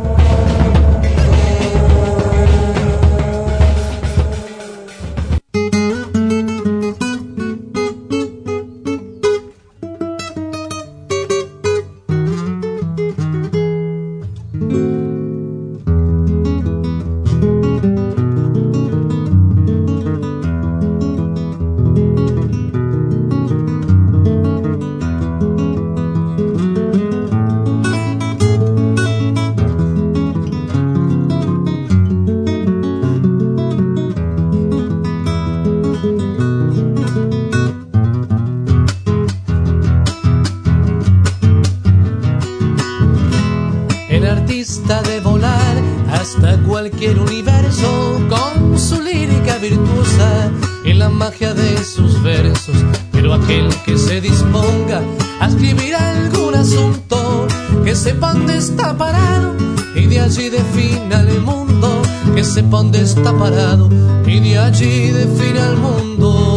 De volar hasta cualquier universo con su lírica virtuosa y la magia de sus versos. Pero aquel que se disponga a escribir algún asunto que que sepa dónde está parado y de allí defina el mundo, que sepa dónde está parado y de allí defina el mundo.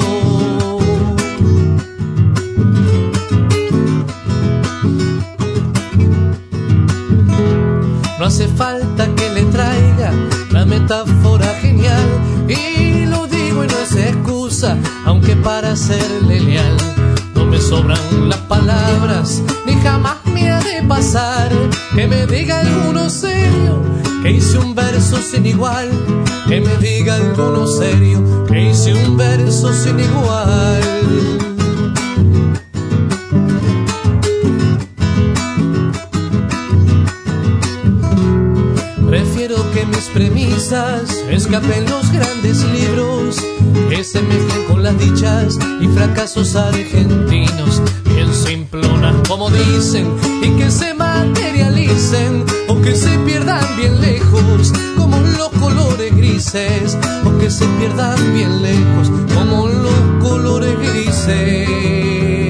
No hace falta que le traiga la metáfora genial, y lo digo y no es excusa, aunque para serle leal no me sobran las palabras, ni jamás me ha de pasar que me diga alguno serio que hice un verso sin igual, que me diga alguno serio que hice un verso sin igual. Prefiero que mis premisas escapen los grandes libros, que se mezclen con las dichas y fracasos argentinos, bien simplonas como dicen, y que se materialicen o que se pierdan bien lejos como los colores grises, o que se pierdan bien lejos como los colores grises.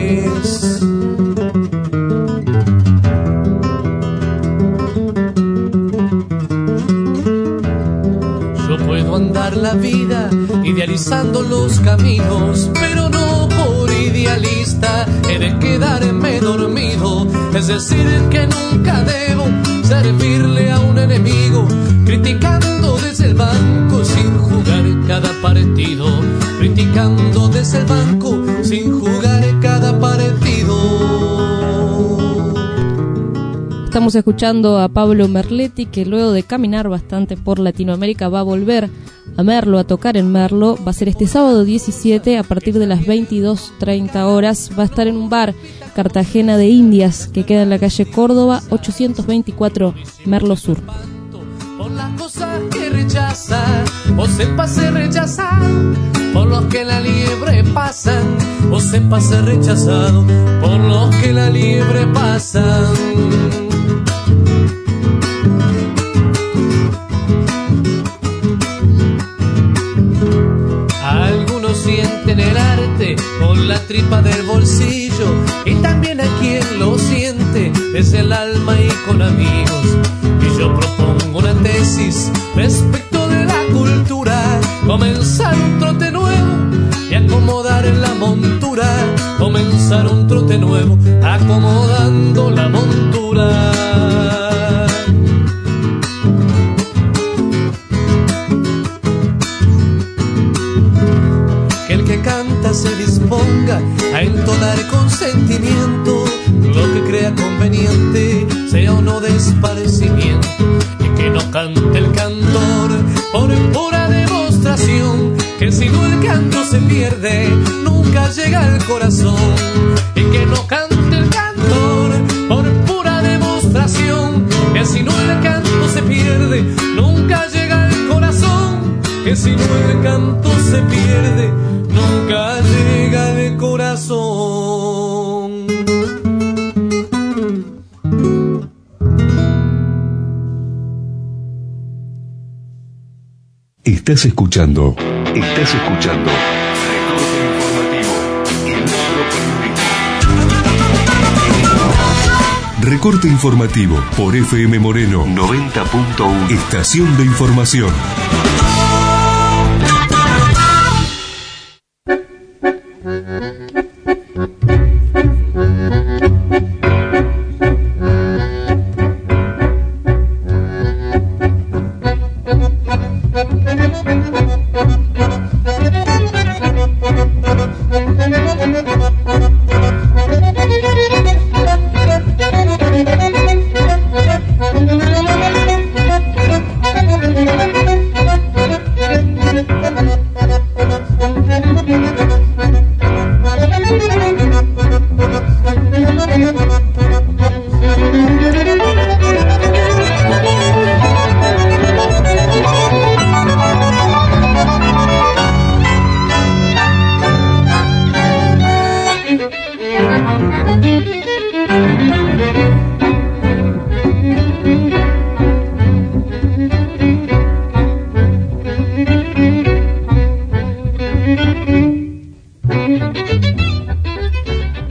Andar la vida idealizando los caminos, pero no por idealista he de quedarme dormido, es decir, que nunca debo servirle a un enemigo, criticando desde el banco sin jugar cada partido, criticando desde el banco sin jugar cada partido. Estamos escuchando a Pablo Merletti, que luego de caminar bastante por Latinoamérica va a volver a Merlo, a tocar en Merlo. Va a ser este sábado 17 a partir de las 22:30 horas. Va a estar en un bar, Cartagena de Indias, que queda en la calle Córdoba 824, Merlo Sur. Por las cosas que rechaza o sepa ser rechazado, por los que la liebre pasan o sepa ser rechazado, por los que la liebre pasan. Algunos sienten el arte con la tripa del bolsillo, y también hay quien lo siente desde el alma y con amigos. Y yo propongo una tesis respecto de la cultura: comenzar un trote nuevo y acomodar la montura, comenzar un trote nuevo acomodando la montura. Que el que canta se disponga a entonar con sentimiento lo que crea conveniente, sea o no de esparcimiento, y que no cante el cantor por pura demostración, que si no el canto se pierde, nunca llega al corazón. Y que no cante el cantor por pura demostración, que si no el canto se pierde, nunca llega al corazón. Que si no el canto se pierde, nunca llega al corazón. Estás escuchando Recorte Informativo, el nuevo periodismo. Recorte Informativo por FM Moreno 90.1, Estación de Información.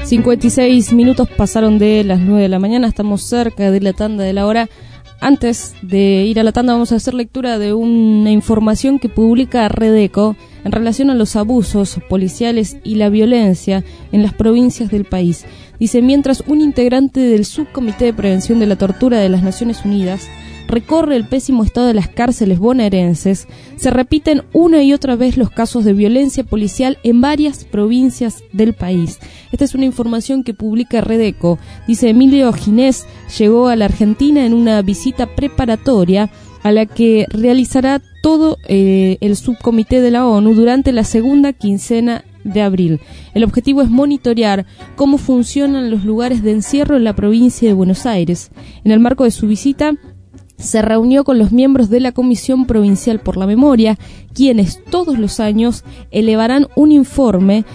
56 minutos pasaron de las 9 de la mañana, estamos cerca de la tanda de la hora. Antes de ir a la tanda vamos a hacer lectura de una información que publica Redeco en relación a los abusos policiales y la violencia en las provincias del país. Dice, mientras un integrante del Subcomité de Prevención de la Tortura de las Naciones Unidas recorre el pésimo estado de las cárceles bonaerenses, se repiten una y otra vez los casos de violencia policial en varias provincias del país. Esta es una información que publica Redeco. Dice, Emilio Ginés llegó a la Argentina en una visita preparatoria a la que realizará todo el subcomité de la ONU durante la segunda quincena de abril. El objetivo es monitorear cómo funcionan los lugares de encierro en la provincia de Buenos Aires. En el marco de su visita, se reunió con los miembros de la Comisión Provincial por la Memoria, quienes todos los años elevaron un informe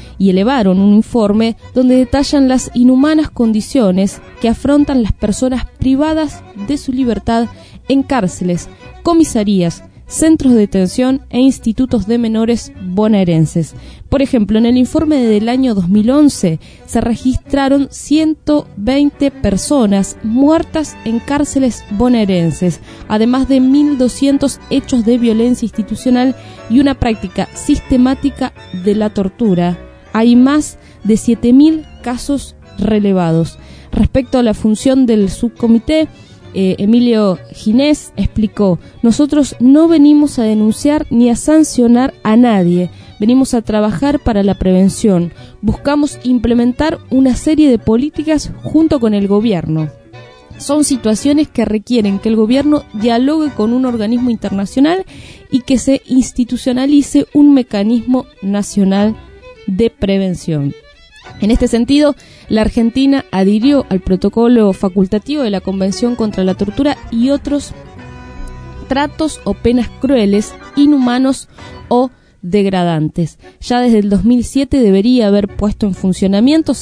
donde detallan las inhumanas condiciones que afrontan las personas privadas de su libertad en cárceles, comisarías, centros de detención e institutos de menores bonaerenses. Por ejemplo, en el informe del año 2011 se registraron 120 personas muertas en cárceles bonaerenses, además de 1.200 hechos de violencia institucional y una práctica sistemática de la tortura. Hay más de 7.000 casos relevados. Respecto a la función del subcomité, Emilio Ginés explicó, nosotros no venimos a denunciar ni a sancionar a nadie, venimos a trabajar para la prevención, buscamos implementar una serie de políticas junto con el gobierno. Son situaciones que requieren que el gobierno dialogue con un organismo internacional y que se institucionalice un mecanismo nacional de prevención. En este sentido, la Argentina adhirió al protocolo facultativo de la Convención contra la Tortura y otros tratos o penas crueles, inhumanos o degradantes. Ya desde el 2007 se debería haber puesto en funcionamiento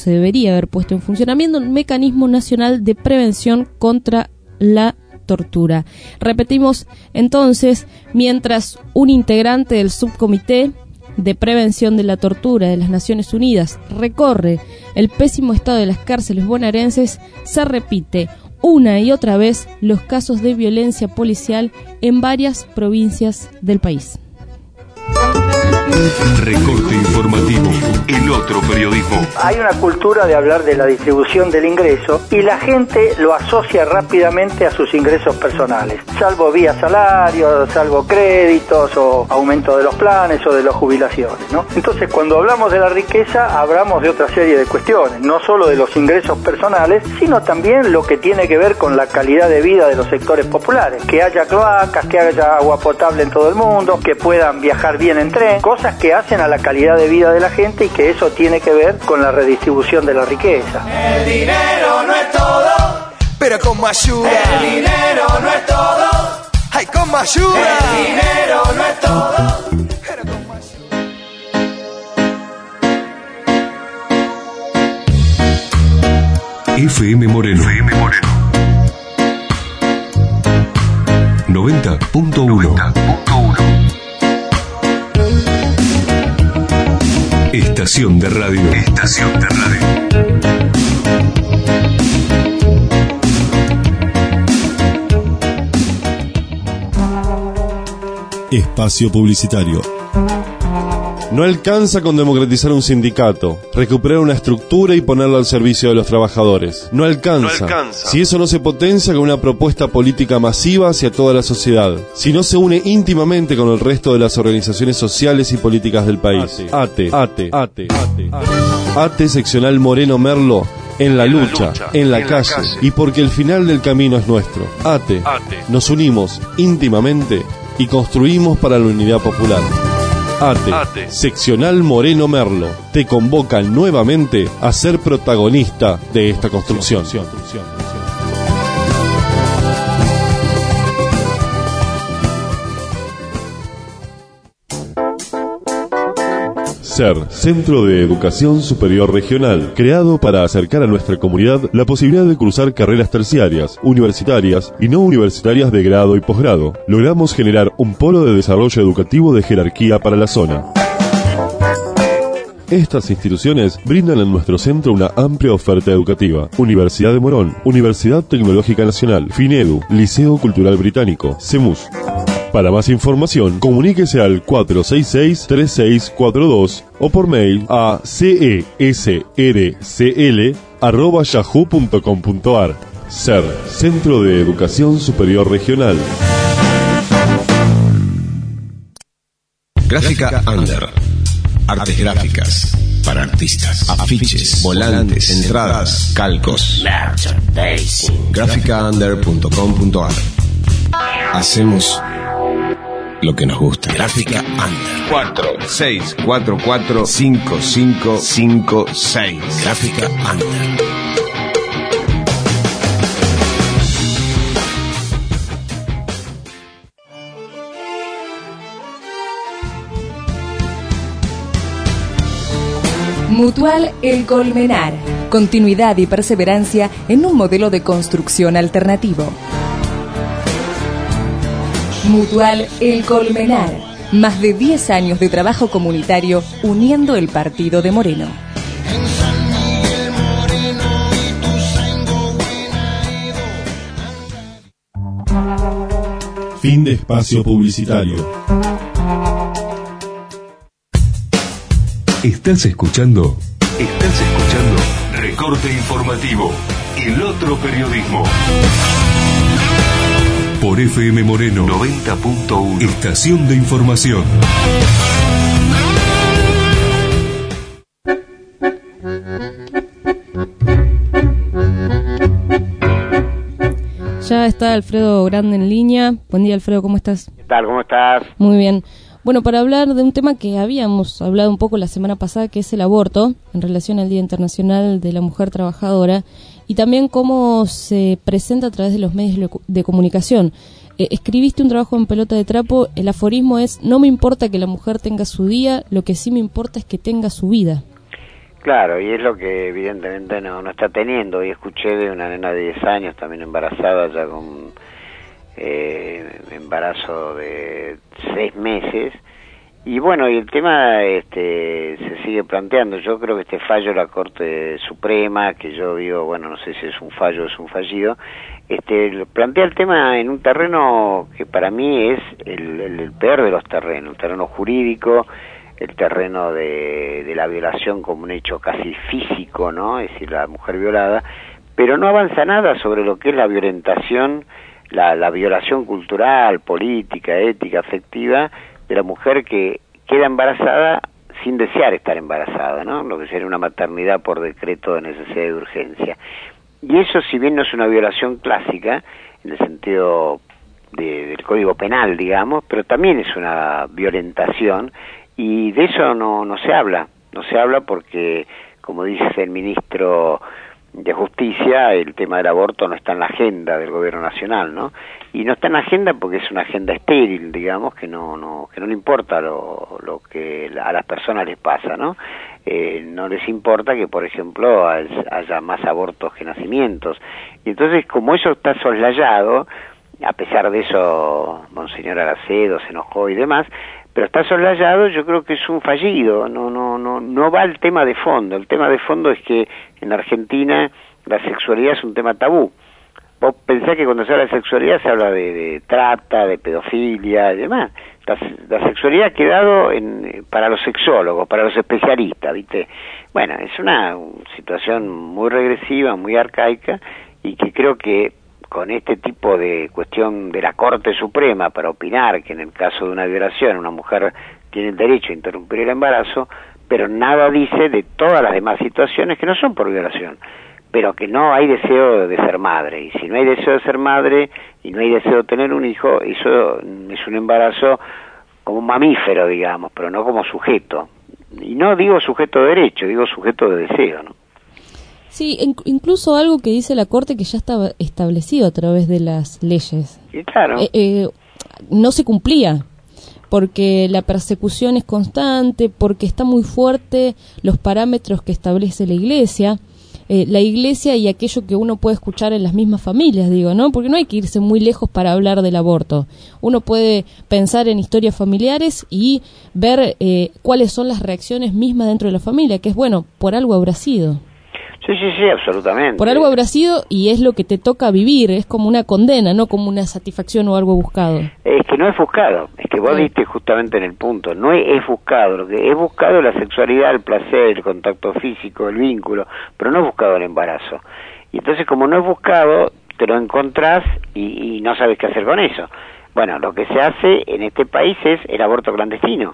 un mecanismo nacional de prevención contra la tortura. Repetimos entonces, mientras un integrante del subcomité de prevención de la tortura de las Naciones Unidas recorre el pésimo estado de las cárceles bonaerenses, se repite una y otra vez los casos de violencia policial en varias provincias del país. Recorte informativo, el otro periodismo. Hay una cultura de hablar de la distribución del ingreso y la gente lo asocia rápidamente a sus ingresos personales, salvo vía salario, salvo créditos o aumento de los planes o de las jubilaciones, ¿no? Entonces, cuando hablamos de la riqueza, hablamos de otra serie de cuestiones, no solo de los ingresos personales, sino también lo que tiene que ver con la calidad de vida de los sectores populares, que haya cloacas, que haya agua potable en todo el mundo, que puedan viajar bien en tren, cosas que hacen a la calidad de vida de la gente y que eso tiene que ver con la redistribución de la riqueza. El dinero no es todo, pero con ayuda. El dinero no es todo, ay, con ayuda. El dinero no es todo, pero con ayuda. FM Moreno. 90.1. Estación de radio. Espacio publicitario. No alcanza con democratizar un sindicato, recuperar una estructura y ponerla al servicio de los trabajadores. No alcanza. Si eso no se potencia con una propuesta política masiva hacia toda la sociedad. Si no se une íntimamente con el resto de las organizaciones sociales y políticas del país. ATE seccional Moreno Merlo. En la lucha, en la calle, y porque el final del camino es nuestro. ATE. Nos unimos íntimamente y construimos para la unidad popular. ATE, seccional Moreno Merlo, te convoca nuevamente a ser protagonista de esta construcción. SER, Centro de Educación Superior Regional, creado para acercar a nuestra comunidad la posibilidad de cursar carreras terciarias, universitarias y no universitarias de grado y posgrado. Logramos generar un polo de desarrollo educativo de jerarquía para la zona. Estas instituciones brindan en nuestro centro una amplia oferta educativa. Universidad de Morón, Universidad Tecnológica Nacional, FINEDU, Liceo Cultural Británico, CEMUS. Para más información, comuníquese al 466-3642 o por mail a cesrcl@yahoo.com.ar. SER, Centro de Educación Superior Regional. Gráfica Under. Artes gráficas para artistas. Afiches, volantes, entradas, calcos. Gráficaunder.com.ar. Hacemos lo que nos gusta. Gráfica Under. 46445556. Gráfica Under. Mutual El Colmenar. Continuidad y perseverancia en un modelo de construcción alternativo. Mutual El Colmenar. Más de 10 años de trabajo comunitario uniendo el partido de Moreno. Fin de espacio publicitario. Estás escuchando Recorte Informativo, el otro periodismo. Por FM Moreno 90.1, Estación de Información. Ya está Alfredo Grande en línea. Buen día, Alfredo, ¿cómo estás? ¿Qué tal? ¿Cómo estás? Muy bien. Bueno, para hablar de un tema que habíamos hablado un poco la semana pasada, que es el aborto, en relación al Día Internacional de la Mujer Trabajadora, y también cómo se presenta a través de los medios de comunicación. Escribiste un trabajo en Pelota de Trapo, el aforismo es: no me importa que la mujer tenga su día, lo que sí me importa es que tenga su vida. Claro, y es lo que evidentemente no está teniendo. Y escuché de una nena de 10 años, también embarazada, ya con embarazo de 6 meses, y bueno, y el tema se sigue planteando. Yo creo que este fallo de la Corte Suprema, que yo digo, bueno, no sé si es un fallo o es un fallido, plantea el tema en un terreno que para mí es el peor de los terrenos, el terreno jurídico, el terreno de la violación como un hecho casi físico, ¿no? Es decir, la mujer violada, pero no avanza nada sobre lo que es la violentación, la violación cultural, política, ética, afectiva de la mujer que queda embarazada sin desear estar embarazada, ¿no? Lo que sería una maternidad por decreto de necesidad y de urgencia. Y eso, si bien no es una violación clásica, en el sentido del Código Penal, digamos, pero también es una violentación, y de eso no se habla porque, como dice el ministro de Justicia, el tema del aborto no está en la agenda del gobierno nacional, ¿no? Y no está en la agenda porque es una agenda estéril, digamos, que no le importa lo que a las personas les pasa, ¿no? No les importa que, por ejemplo, haya más abortos que nacimientos. Y entonces, como eso está soslayado, a pesar de eso, Monseñor Aracedo se enojó y demás, pero está soslayado, yo creo que es un fallido, no va al tema de fondo. El tema de fondo es que en Argentina la sexualidad es un tema tabú. Vos pensás que cuando se habla de sexualidad se habla de trata, de pedofilia y demás. La sexualidad ha quedado para los sexólogos, para los especialistas, ¿viste? Bueno, es una situación muy regresiva, muy arcaica, y que creo que con este tipo de cuestión de la Corte Suprema para opinar que en el caso de una violación una mujer tiene el derecho a interrumpir el embarazo, pero nada dice de todas las demás situaciones que no son por violación, pero que no hay deseo de ser madre, y si no hay deseo de ser madre y no hay deseo de tener un hijo, eso es un embarazo como un mamífero, digamos, pero no como sujeto. Y no digo sujeto de derecho, digo sujeto de deseo, ¿no? Sí, incluso algo que dice la Corte que ya estaba establecido a través de las leyes. Sí, claro. No se cumplía, porque la persecución es constante, porque está muy fuerte los parámetros que establece la Iglesia. la iglesia y aquello que uno puede escuchar en las mismas familias, digo, ¿no? Porque no hay que irse muy lejos para hablar del aborto. Uno puede pensar en historias familiares y ver cuáles son las reacciones mismas dentro de la familia, que es, bueno, por algo habrá sido. Sí, absolutamente. Por algo habrá sido y es lo que te toca vivir, es como una condena, no como una satisfacción o algo buscado. Es que no es buscado, es que vos diste justamente en el punto, no es buscado, lo que es buscado es la sexualidad, el placer, el contacto físico, el vínculo, pero no es buscado el embarazo. Y entonces como no es buscado, te lo encontrás y no sabes qué hacer con eso. Bueno, lo que se hace en este país es el aborto clandestino,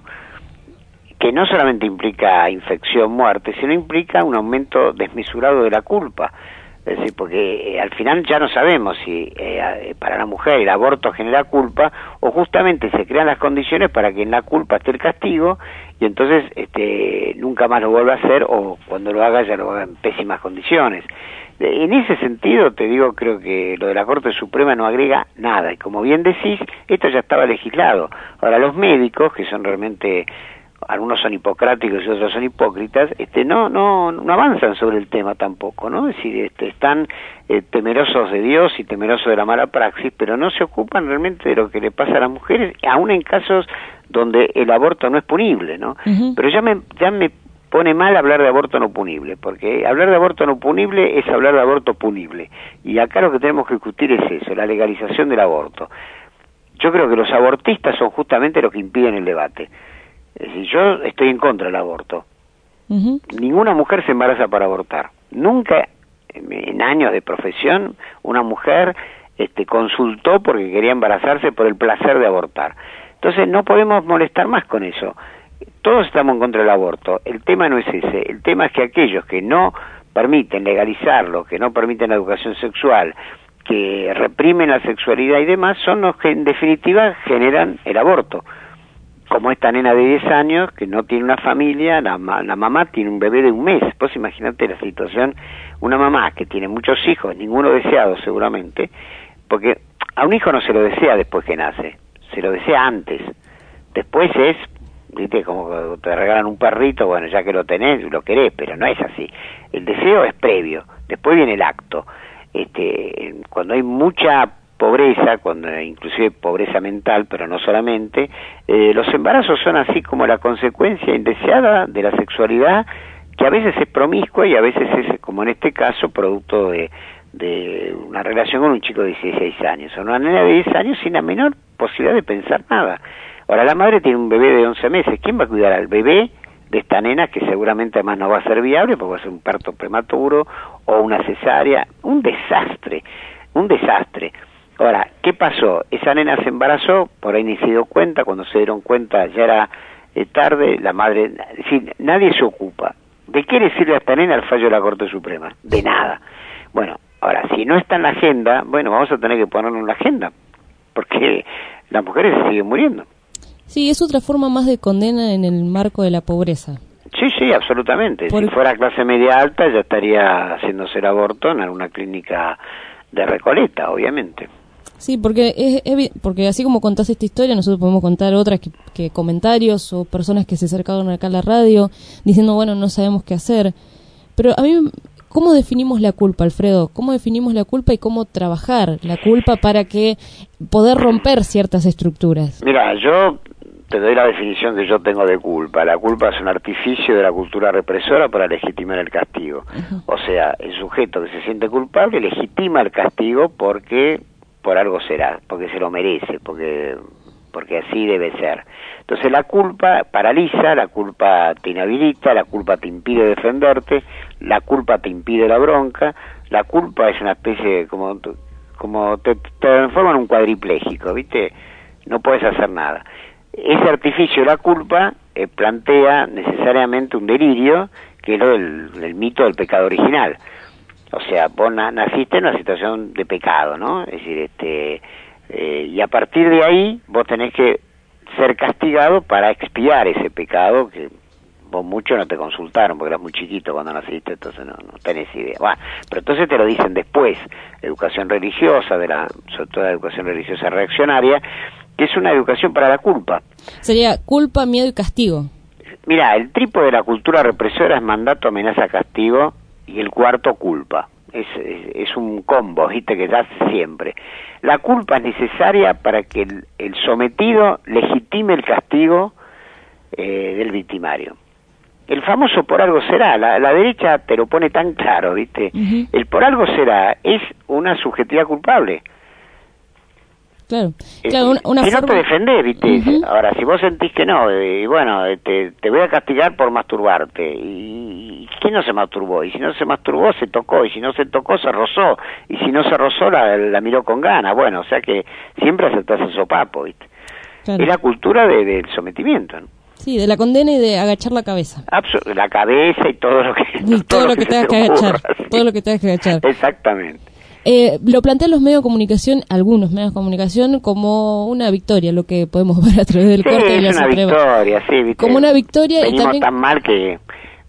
que no solamente implica infección, muerte, sino implica un aumento desmesurado de la culpa. Es decir, porque al final ya no sabemos si para la mujer el aborto genera culpa o justamente se crean las condiciones para que en la culpa esté el castigo y entonces nunca más lo vuelva a hacer o cuando lo haga ya lo haga en pésimas condiciones. En ese sentido, te digo, creo que lo de la Corte Suprema no agrega nada y como bien decís, esto ya estaba legislado. Ahora, los médicos, que son realmente... algunos son hipocráticos y otros son hipócritas, no avanzan sobre el tema tampoco, ¿no? Es decir, están temerosos de Dios y temerosos de la mala praxis, pero no se ocupan realmente de lo que le pasa a las mujeres, aún en casos donde el aborto no es punible, ¿no? Uh-huh. Pero ya me pone mal hablar de aborto no punible, porque hablar de aborto no punible es hablar de aborto punible, y acá lo que tenemos que discutir es eso, la legalización del aborto. Yo creo que los abortistas son justamente los que impiden el debate. Es decir, yo estoy en contra del aborto. Uh-huh. Ninguna mujer se embaraza para abortar. Nunca, en años de profesión, una mujer consultó porque quería embarazarse por el placer de abortar. Entonces no podemos molestar más con eso. Todos estamos en contra del aborto. El tema no es ese. El tema es que aquellos que no permiten legalizarlo, que no permiten la educación sexual, que reprimen la sexualidad y demás, son los que en definitiva generan el aborto. Como esta nena de 10 años que no tiene una familia, la mamá tiene un bebé de 1 mes. Vos imaginate la situación, una mamá que tiene muchos hijos, ninguno deseado seguramente, porque a un hijo no se lo desea después que nace, se lo desea antes. Después es, viste, como que te regalan un perrito, bueno, ya que lo tenés, lo querés, pero no es así. El deseo es previo, después viene el acto. Cuando hay mucha pobreza, cuando inclusive pobreza mental, pero no solamente, los embarazos son así como la consecuencia indeseada de la sexualidad, que a veces es promiscua y a veces es, como en este caso, producto de una relación con un chico de 16 años, o una nena de 10 años sin la menor posibilidad de pensar nada. Ahora, la madre tiene un bebé de 11 meses, ¿quién va a cuidar al bebé de esta nena, que seguramente además no va a ser viable, porque va a ser un parto prematuro o una cesárea? Un desastre. Ahora, ¿qué pasó? Esa nena se embarazó, por ahí ni se dio cuenta, cuando se dieron cuenta ya era tarde, la madre, es decir, nadie se ocupa. ¿De qué le sirve a esta nena el fallo de la Corte Suprema? De nada. Bueno, ahora, si no está en la agenda, bueno, vamos a tener que ponerlo en la agenda, porque las mujeres se siguen muriendo. Sí, es otra forma más de condena en el marco de la pobreza. Sí, absolutamente. Si fuera clase media alta ya estaría haciéndose el aborto en alguna clínica de Recoleta, obviamente. Sí, porque porque así como contás esta historia, nosotros podemos contar otras que comentarios o personas que se acercaron acá a la radio diciendo, bueno, no sabemos qué hacer. Pero a mí, ¿cómo definimos la culpa, Alfredo? ¿Cómo definimos la culpa y cómo trabajar la culpa para que poder romper ciertas estructuras? Mira, yo te doy la definición que yo tengo de culpa. La culpa es un artificio de la cultura represora para legitimar el castigo. Uh-huh. O sea, el sujeto que se siente culpable legitima el castigo porque por algo será, porque se lo merece, porque así debe ser. Entonces la culpa paraliza, la culpa te inhabilita, la culpa te impide defenderte, la culpa te impide la bronca, la culpa es una especie como te transforma en un cuadripléjico, ¿viste? No puedes hacer nada. Ese artificio de la culpa plantea necesariamente un delirio, que es lo del mito del pecado original. O sea, vos naciste en una situación de pecado, ¿no? Es decir, y a partir de ahí vos tenés que ser castigado para expiar ese pecado que vos mucho no te consultaron porque eras muy chiquito cuando naciste, entonces no tenés idea. Bueno, pero entonces te lo dicen después, educación religiosa, sobre todo la educación religiosa reaccionaria, que es una educación para la culpa. Sería culpa, miedo y castigo. Mira, el trípode de la cultura represora es mandato, amenaza, castigo, y el cuarto culpa. Es un combo, ¿viste? Que da siempre. La culpa es necesaria para que el sometido legitime el castigo del victimario. El famoso por algo será, la derecha te lo pone tan claro, ¿viste? El por algo será es una subjetividad culpable. Claro, una si forma... no te defendés, ¿viste? Ahora, si vos sentís que no, y bueno, te voy a castigar por masturbarte, y ¿quién no se masturbó? Y si no se masturbó, se tocó, y si no se tocó, se rozó, y si no se rozó, la miró con ganas. Bueno, o sea que siempre aceptás el sopapo, ¿viste? Claro. Es la cultura del sometimiento, ¿no? Sí, de la condena y de agachar la cabeza. La cabeza y todo lo que... todo lo que tengas que agachar, todo lo que tengas que agachar. Exactamente. Lo plantean los medios de comunicación, algunos medios de comunicación, como una victoria, lo que podemos ver a través del corte de la Suprema. Es una victoria, sí, ¿viste? Como una victoria. Venimos y también... tan mal que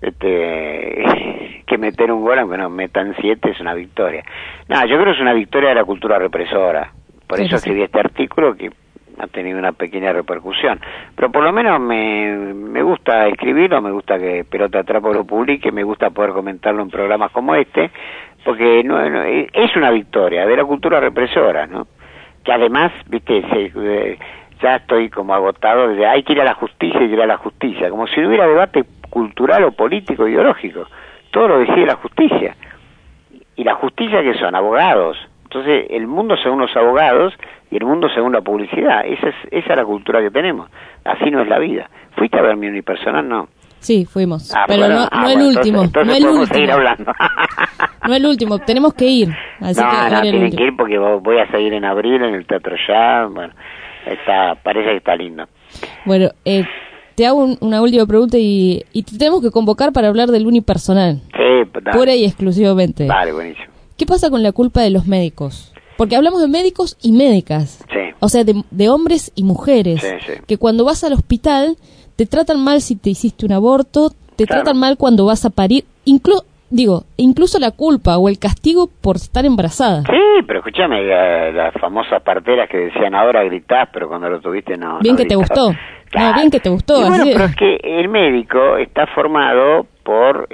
meter un gol, aunque nos metan 7, es una victoria. No, yo creo que es una victoria de la cultura represora. Por eso escribí este artículo que ha tenido una pequeña repercusión. Pero por lo menos me gusta escribirlo, me gusta que Pelota Trapo lo publique, me gusta poder comentarlo en programas como este, porque es una victoria de la cultura represora, ¿no? Que además, viste, ya estoy como agotado de hay que ir a la justicia, como si no hubiera debate cultural o político ideológico. Todo lo decide la justicia. ¿Y la justicia qué son? Abogados. Entonces, el mundo según los abogados y el mundo según la publicidad. Esa es la cultura que tenemos. Así no es la vida. ¿Fuiste a ver mi unipersonal? No. Sí, fuimos. Pero bueno, no el último. Entonces no el podemos último. seguir hablando. No el último. Tenemos que ir. Así tienen que ir porque voy a seguir en abril en el Teatro Ya. Bueno, parece que está lindo. Bueno, te hago una última pregunta y te tenemos que convocar para hablar del unipersonal. Sí, pura y exclusivamente. Vale, buenísimo. ¿Qué pasa con la culpa de los médicos? Porque hablamos de médicos y médicas. Sí. O sea, de hombres y mujeres. Sí. Que cuando vas al hospital te tratan mal si te hiciste un aborto, te tratan mal cuando vas a parir. Incluso la culpa o el castigo por estar embarazada. Sí, pero escúchame, las famosas parteras que decían ahora gritás, pero cuando lo tuviste no. Bien no que te gustó. Claro. No, bien que te gustó. Y bueno, pero es que el médico está formado por...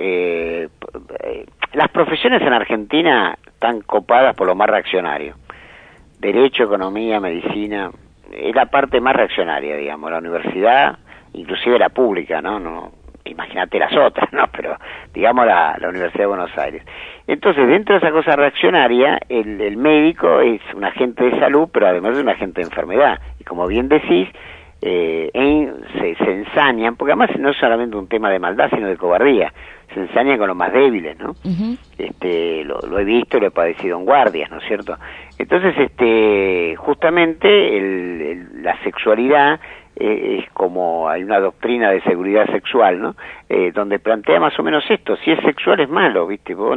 las profesiones en Argentina están copadas por lo más reaccionario. Derecho, economía, medicina, es la parte más reaccionaria, digamos. La universidad, inclusive la pública, ¿no? Imagínate las otras, ¿no? Pero digamos la Universidad de Buenos Aires. Entonces, dentro de esa cosa reaccionaria, el médico es un agente de salud, pero además es un agente de enfermedad. Y como bien decís, se ensañan, porque además no es solamente un tema de maldad, sino de cobardía. Se ensañan con los más débiles, ¿no? Lo he visto y lo he padecido en guardias, ¿no es cierto? Entonces, justamente la sexualidad es como hay una doctrina de seguridad sexual, ¿no? Donde plantea más o menos esto: si es sexual es malo, ¿viste? Vos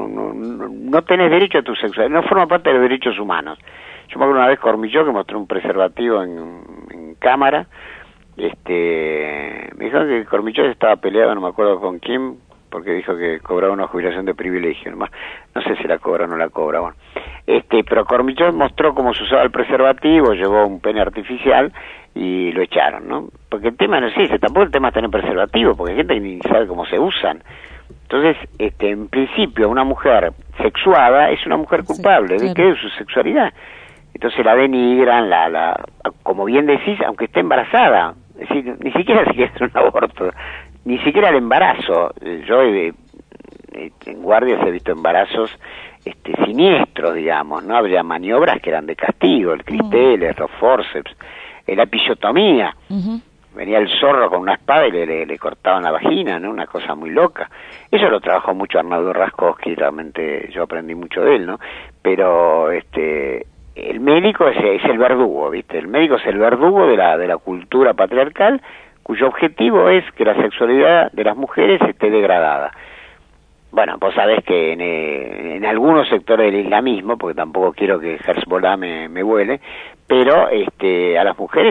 no tenés derecho a tu sexualidad, no forma parte de los derechos humanos. Yo me acuerdo una vez Cormilló que mostró un preservativo en cámara. Me dijo que Cormilló estaba peleado, no me acuerdo con quién, porque dijo que cobraba una jubilación de privilegio, no sé si la cobra o no la cobra, bueno. Pero Cormilló mostró cómo se usaba el preservativo, llevó un pene artificial y lo echaron, ¿no? Porque el tema no es ese, tampoco el tema es tener preservativo, porque hay gente que ni sabe cómo se usan. Entonces, en principio, una mujer sexuada es una mujer culpable de su sexualidad. Entonces la denigran, como bien decís, aunque esté embarazada. Es decir, ni siquiera si quieres un aborto, ni siquiera el embarazo. Yo en guardias he visto embarazos siniestros, digamos, ¿no? Había maniobras que eran de castigo, el clisteles, los forceps, la episiotomía. Venía el zorro con una espada y le cortaban la vagina, ¿no? Una cosa muy loca. Eso lo trabajó mucho Arnaldo Raskowski, realmente yo aprendí mucho de él, ¿no? Pero el médico es el verdugo, ¿viste? El médico es el verdugo de la cultura patriarcal, cuyo objetivo es que la sexualidad de las mujeres esté degradada. Bueno, vos sabés que en algunos sectores del islamismo, porque tampoco quiero que Hezbollah me vuele, pero a las mujeres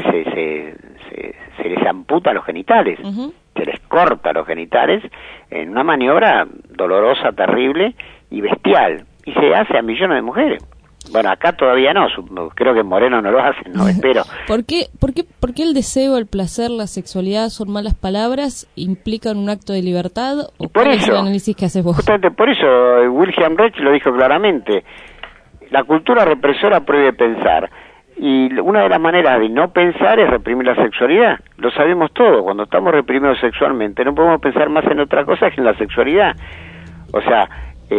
se les amputa los genitales, se les corta los genitales en una maniobra dolorosa, terrible y bestial, y se hace a millones de mujeres. Bueno, acá todavía no, creo que en Moreno no lo hacen, no espero. ¿Por qué el deseo, el placer, la sexualidad son malas palabras, implican un acto de libertad? ¿O por cuál eso, es el análisis que haces vos? Justamente por eso, Wilhelm Reich lo dijo claramente, la cultura represora prohíbe pensar, y una de las maneras de no pensar es reprimir la sexualidad, lo sabemos todos, cuando estamos reprimidos sexualmente no podemos pensar más en otra cosa que en la sexualidad. O sea,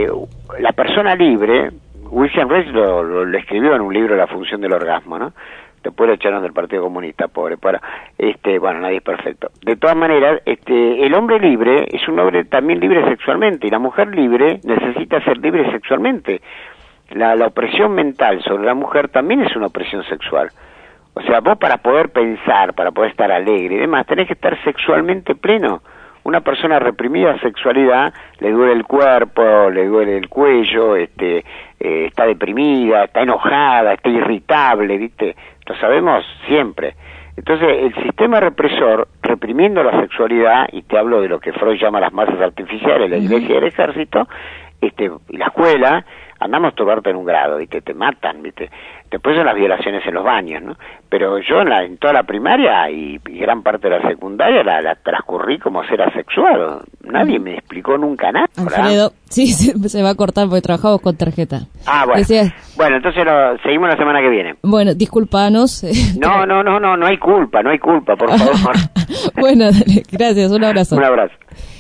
la persona libre, Wilhelm Reich lo escribió en un libro, La función del orgasmo, ¿no? Después lo echaron del Partido Comunista, pobre. Bueno, nadie es perfecto. De todas maneras, el hombre libre es un hombre también libre sexualmente, y la mujer libre necesita ser libre sexualmente. La opresión mental sobre la mujer también es una opresión sexual. O sea, vos para poder pensar, para poder estar alegre y demás, tenés que estar sexualmente pleno. Una persona reprimida sexualidad, le duele el cuerpo, le duele el cuello, está deprimida, está enojada, está irritable, ¿viste? Lo sabemos siempre. Entonces, el sistema represor, reprimiendo la sexualidad, y te hablo de lo que Freud llama las masas artificiales, la iglesia y el ejército, y la escuela, andamos a tocarte en un grado, ¿viste? Te matan, ¿viste? Después son las violaciones en los baños, ¿no? Pero yo en toda la primaria y gran parte de la secundaria la transcurrí como ser asexuado. Nadie me explicó nunca nada. Alfredo, sí, se va a cortar porque trabajamos con tarjeta. Ah, bueno. Bueno, entonces seguimos la semana que viene. Bueno, discúlpanos. No hay culpa, por favor. Bueno, dale, gracias, un abrazo. Un abrazo.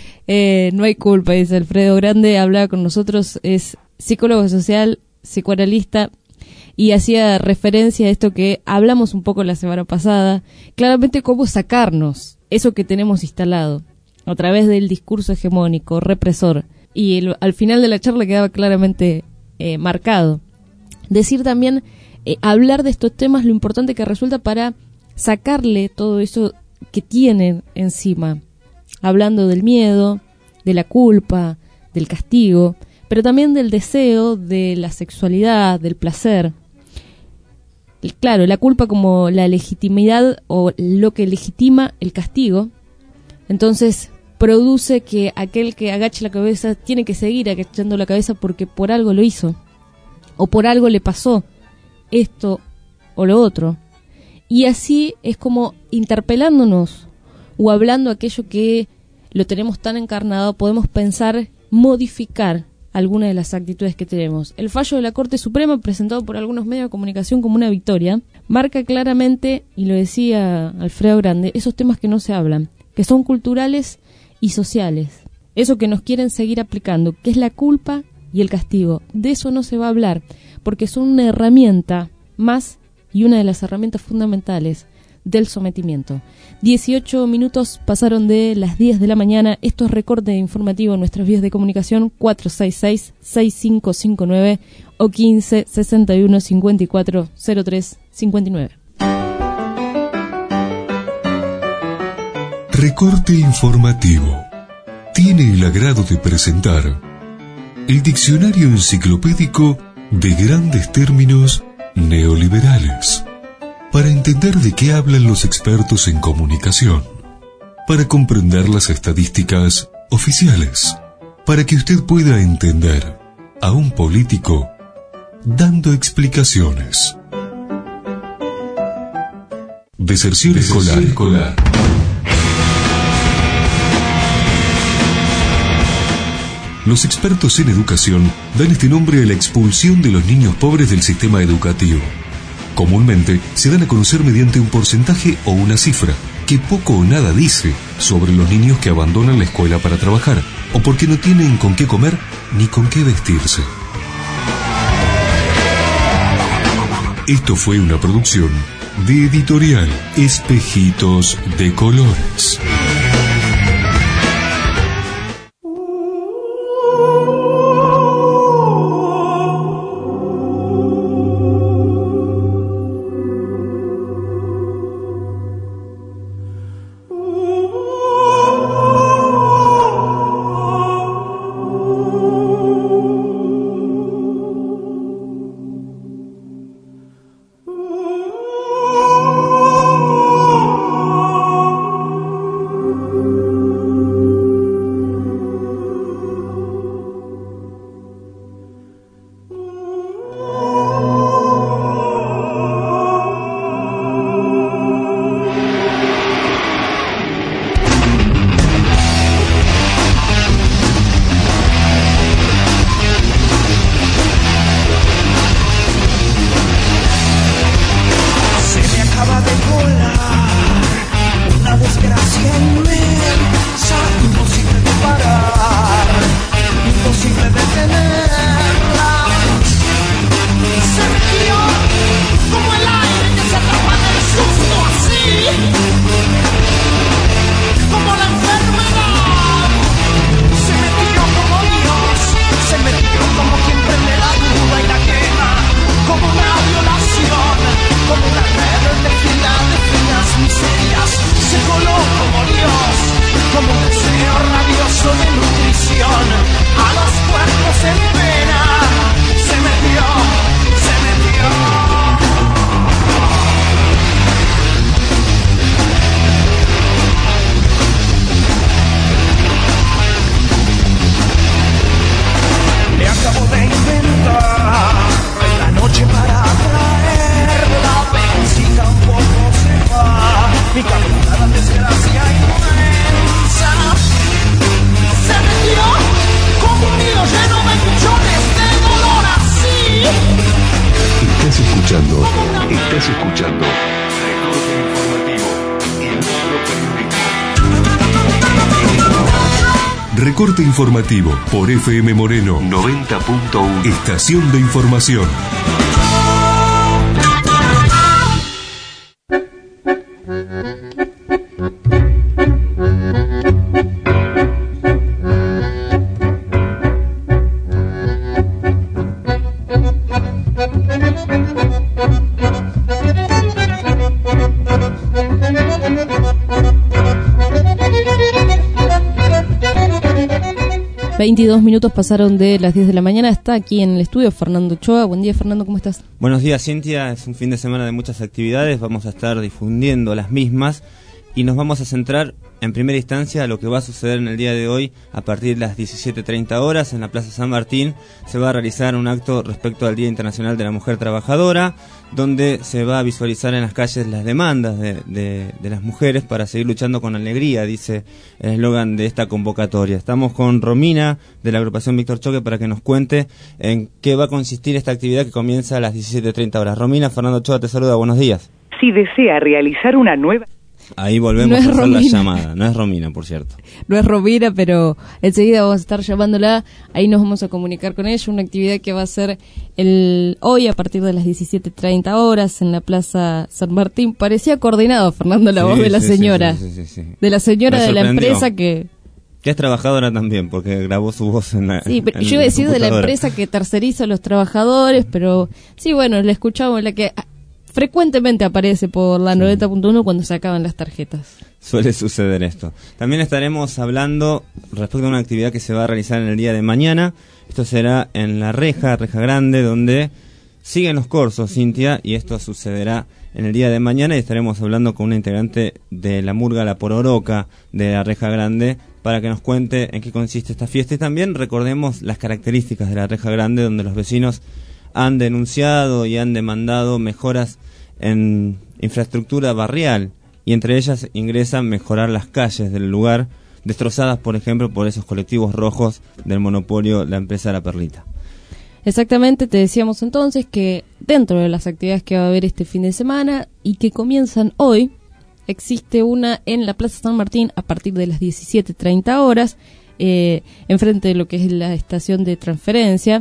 No hay culpa, dice Alfredo Grande, hablaba con nosotros, es psicólogo social, psicoanalista, y hacía referencia a esto que hablamos un poco la semana pasada, claramente cómo sacarnos eso que tenemos instalado a través del discurso hegemónico, represor, y al final de la charla quedaba claramente marcado. Decir también, hablar de estos temas, lo importante que resulta para sacarle todo eso que tienen encima, hablando del miedo, de la culpa, del castigo, pero también del deseo, de la sexualidad, del placer. Claro, la culpa como la legitimidad o lo que legitima el castigo, entonces produce que aquel que agache la cabeza tiene que seguir agachando la cabeza porque por algo lo hizo, o por algo le pasó esto o lo otro. Y así es como interpelándonos o hablando aquello que lo tenemos tan encarnado, podemos pensar, modificar algunas de las actitudes que tenemos. El fallo de la Corte Suprema, presentado por algunos medios de comunicación como una victoria, marca claramente, y lo decía Alfredo Grande, esos temas que no se hablan, que son culturales y sociales. Eso que nos quieren seguir aplicando, que es la culpa y el castigo. De eso no se va a hablar, porque son una herramienta más y una de las herramientas fundamentales del sometimiento. 18 minutos pasaron de las 10 de la mañana. Esto es recorte informativo en nuestras vías de comunicación 466-6559 o 15-61-54-03-59. Recorte informativo. Tiene el agrado de presentar el diccionario enciclopédico de grandes términos neoliberales. Para entender de qué hablan los expertos en comunicación, para comprender las estadísticas oficiales, para que usted pueda entender a un político dando explicaciones. Deserción escolar. Los expertos en educación dan este nombre a la expulsión de los niños pobres del sistema educativo. Comúnmente se dan a conocer mediante un porcentaje o una cifra, que poco o nada dice sobre los niños que abandonan la escuela para trabajar, o porque no tienen con qué comer ni con qué vestirse. Esto fue una producción de Editorial Espejitos de Colores. sabor de inventar la noche para traerla, pero si tampoco se va mi camino a la desgracia inmensa. Se metió como un nido lleno de pichones de dolor así. Estás escuchando Recorte Informativo y el periodismo. Recorte Informativo por FM Moreno 90.1. Estación de información. Minutos pasaron de las 10 de la mañana. Está aquí en el estudio Fernando Ochoa. Buen día, Fernando, ¿cómo estás? Buenos días, Cintia. Es un fin de semana de muchas actividades. Vamos a estar difundiendo las mismas y nos vamos a centrar en primera instancia a lo que va a suceder en el día de hoy. A partir de las 17:30 horas en la Plaza San Martín se va a realizar un acto respecto al Día Internacional de la Mujer Trabajadora, donde se va a visualizar en las calles las demandas de las mujeres para seguir luchando con alegría, dice el eslogan de esta convocatoria. Estamos con Romina de la agrupación Víctor Choque para que nos cuente en qué va a consistir esta actividad que comienza a las 17:30 horas. Romina, Fernando Ochoa te saluda, buenos días. Si desea realizar una nueva... Ahí volvemos a hacer la llamada. No es Romina, por cierto. No es Romina, pero enseguida vamos a estar llamándola. Ahí nos vamos a comunicar con ella. Una actividad que va a ser hoy a partir de las 17:30 horas en la Plaza San Martín. Parecía coordinado, Fernando, la voz de la señora. Sí. De la señora de la empresa que es trabajadora también, porque grabó su voz en la... Sí, pero yo iba a decir de la empresa que terceriza a los trabajadores, pero sí, bueno, la escuchamos, la que... frecuentemente aparece por la 90.1 cuando se acaban las tarjetas. Suele suceder esto. También estaremos hablando respecto a una actividad que se va a realizar en el día de mañana. Esto será en la Reja Grande, donde siguen los cursos, Cintia, y esto sucederá en el día de mañana y estaremos hablando con una integrante de la Murga La Pororoca de la Reja Grande para que nos cuente en qué consiste esta fiesta. Y también recordemos las características de la Reja Grande, donde los vecinos han denunciado y han demandado mejoras en infraestructura barrial y entre ellas ingresan mejorar las calles del lugar destrozadas, por ejemplo, por esos colectivos rojos del monopolio la empresa La Perlita. Exactamente, te decíamos entonces que dentro de las actividades que va a haber este fin de semana y que comienzan hoy, existe una en la Plaza San Martín a partir de las 17:30 horas, enfrente de lo que es la estación de transferencia.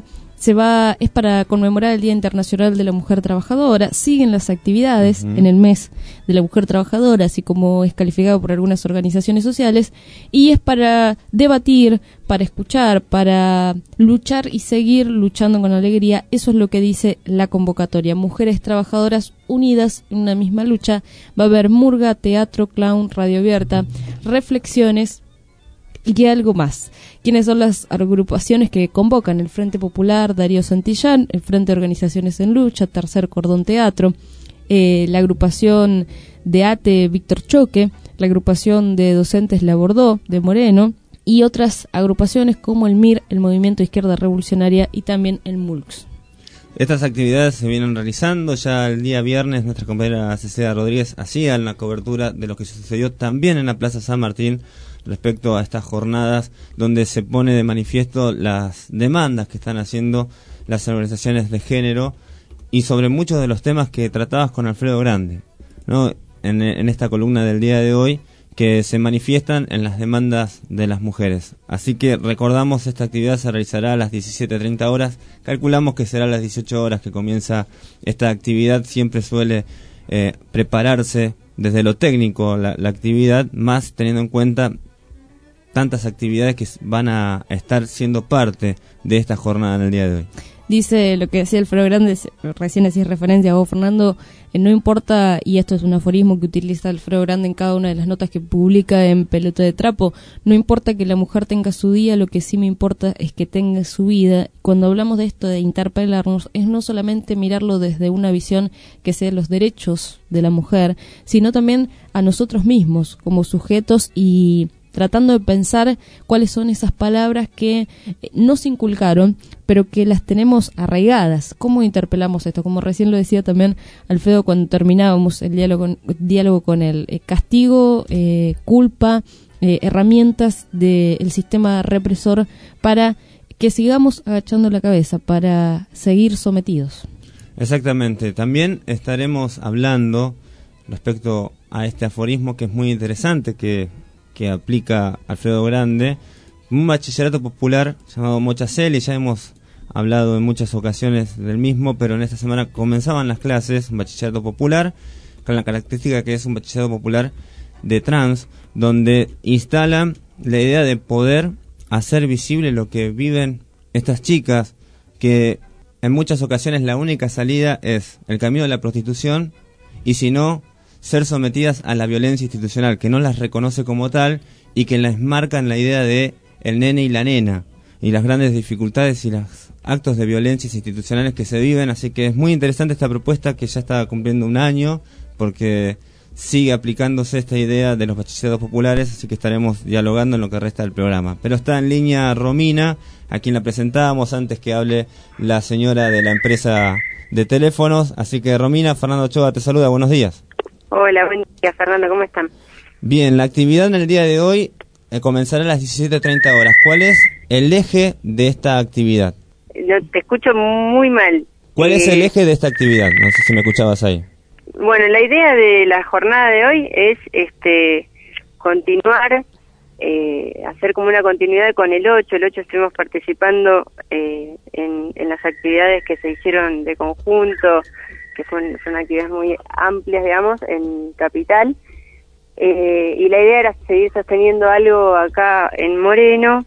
Es para conmemorar el Día Internacional de la Mujer Trabajadora. Siguen las actividades en el mes de la mujer trabajadora, así como es calificado por algunas organizaciones sociales, y es para debatir, para escuchar, para luchar y seguir luchando con alegría. Eso es lo que dice la convocatoria. Mujeres trabajadoras unidas en una misma lucha. Va a haber murga, teatro, clown, radio abierta, reflexiones y algo más. ¿Quiénes son las agrupaciones que convocan? El Frente Popular, Darío Santillán, el Frente de Organizaciones en Lucha, Tercer Cordón Teatro, la agrupación de ATE Víctor Choque, la agrupación de docentes La Bordó de Moreno y otras agrupaciones como el MIR, el Movimiento Izquierda Revolucionaria y también el MULX. Estas actividades se vienen realizando ya el día viernes. Nuestra compañera Cecilia Rodríguez hacía la cobertura de lo que sucedió también en la Plaza San Martín respecto a estas jornadas donde se pone de manifiesto las demandas que están haciendo las organizaciones de género y sobre muchos de los temas que tratabas con Alfredo Grande, ¿no? En esta columna del día de hoy, que se manifiestan en las demandas de las mujeres. Así que recordamos, esta actividad se realizará a las 17:30 horas. Calculamos que será a las 18 horas que comienza esta actividad. Siempre suele prepararse desde lo técnico la actividad, más teniendo en cuenta tantas actividades que van a estar siendo parte de esta jornada en el día de hoy. Dice lo que decía Alfredo Grande, recién hacías referencia a vos, Fernando, no importa, y esto es un aforismo que utiliza Alfredo Grande en cada una de las notas que publica en Pelota de Trapo, no importa que la mujer tenga su día, lo que sí me importa es que tenga su vida. Cuando hablamos de esto, de interpelarnos, es no solamente mirarlo desde una visión que sea los derechos de la mujer, sino también a nosotros mismos como sujetos y tratando de pensar cuáles son esas palabras que nos inculcaron, pero que las tenemos arraigadas. ¿Cómo interpelamos esto? Como recién lo decía también Alfredo cuando terminábamos el diálogo con el castigo, culpa, herramientas del sistema represor para que sigamos agachando la cabeza, para seguir sometidos. Exactamente. También estaremos hablando respecto a este aforismo que es muy interesante, que aplica Alfredo Grande, un bachillerato popular llamado Mochacel, y ya hemos hablado en muchas ocasiones del mismo, pero en esta semana comenzaban las clases, un bachillerato popular, con la característica que es un bachillerato popular de trans, donde instalan la idea de poder hacer visible lo que viven estas chicas, que en muchas ocasiones la única salida es el camino de la prostitución, y si no, ser sometidas a la violencia institucional, que no las reconoce como tal y que les marcan la idea de el nene y la nena, y las grandes dificultades y los actos de violencias institucionales que se viven. Así que es muy interesante esta propuesta, que ya está cumpliendo un año, porque sigue aplicándose esta idea de los bachilleratos populares, así que estaremos dialogando en lo que resta del programa. Pero está en línea Romina, a quien la presentábamos antes que hable la señora de la empresa de teléfonos. Así que Romina, Fernando Ochoa te saluda, buenos días. Hola, buen día Fernando, ¿cómo están? Bien, la actividad en el día de hoy comenzará a las 17:30 horas. ¿Cuál es el eje de esta actividad? No, te escucho muy mal. ¿Cuál es el eje de esta actividad? No sé si me escuchabas ahí. Bueno, la idea de la jornada de hoy es continuar, hacer como una continuidad con el 8. El 8 estuvimos participando en las actividades que se hicieron de conjunto, que son actividades muy amplias, digamos, en Capital. Y la idea era seguir sosteniendo algo acá en Moreno,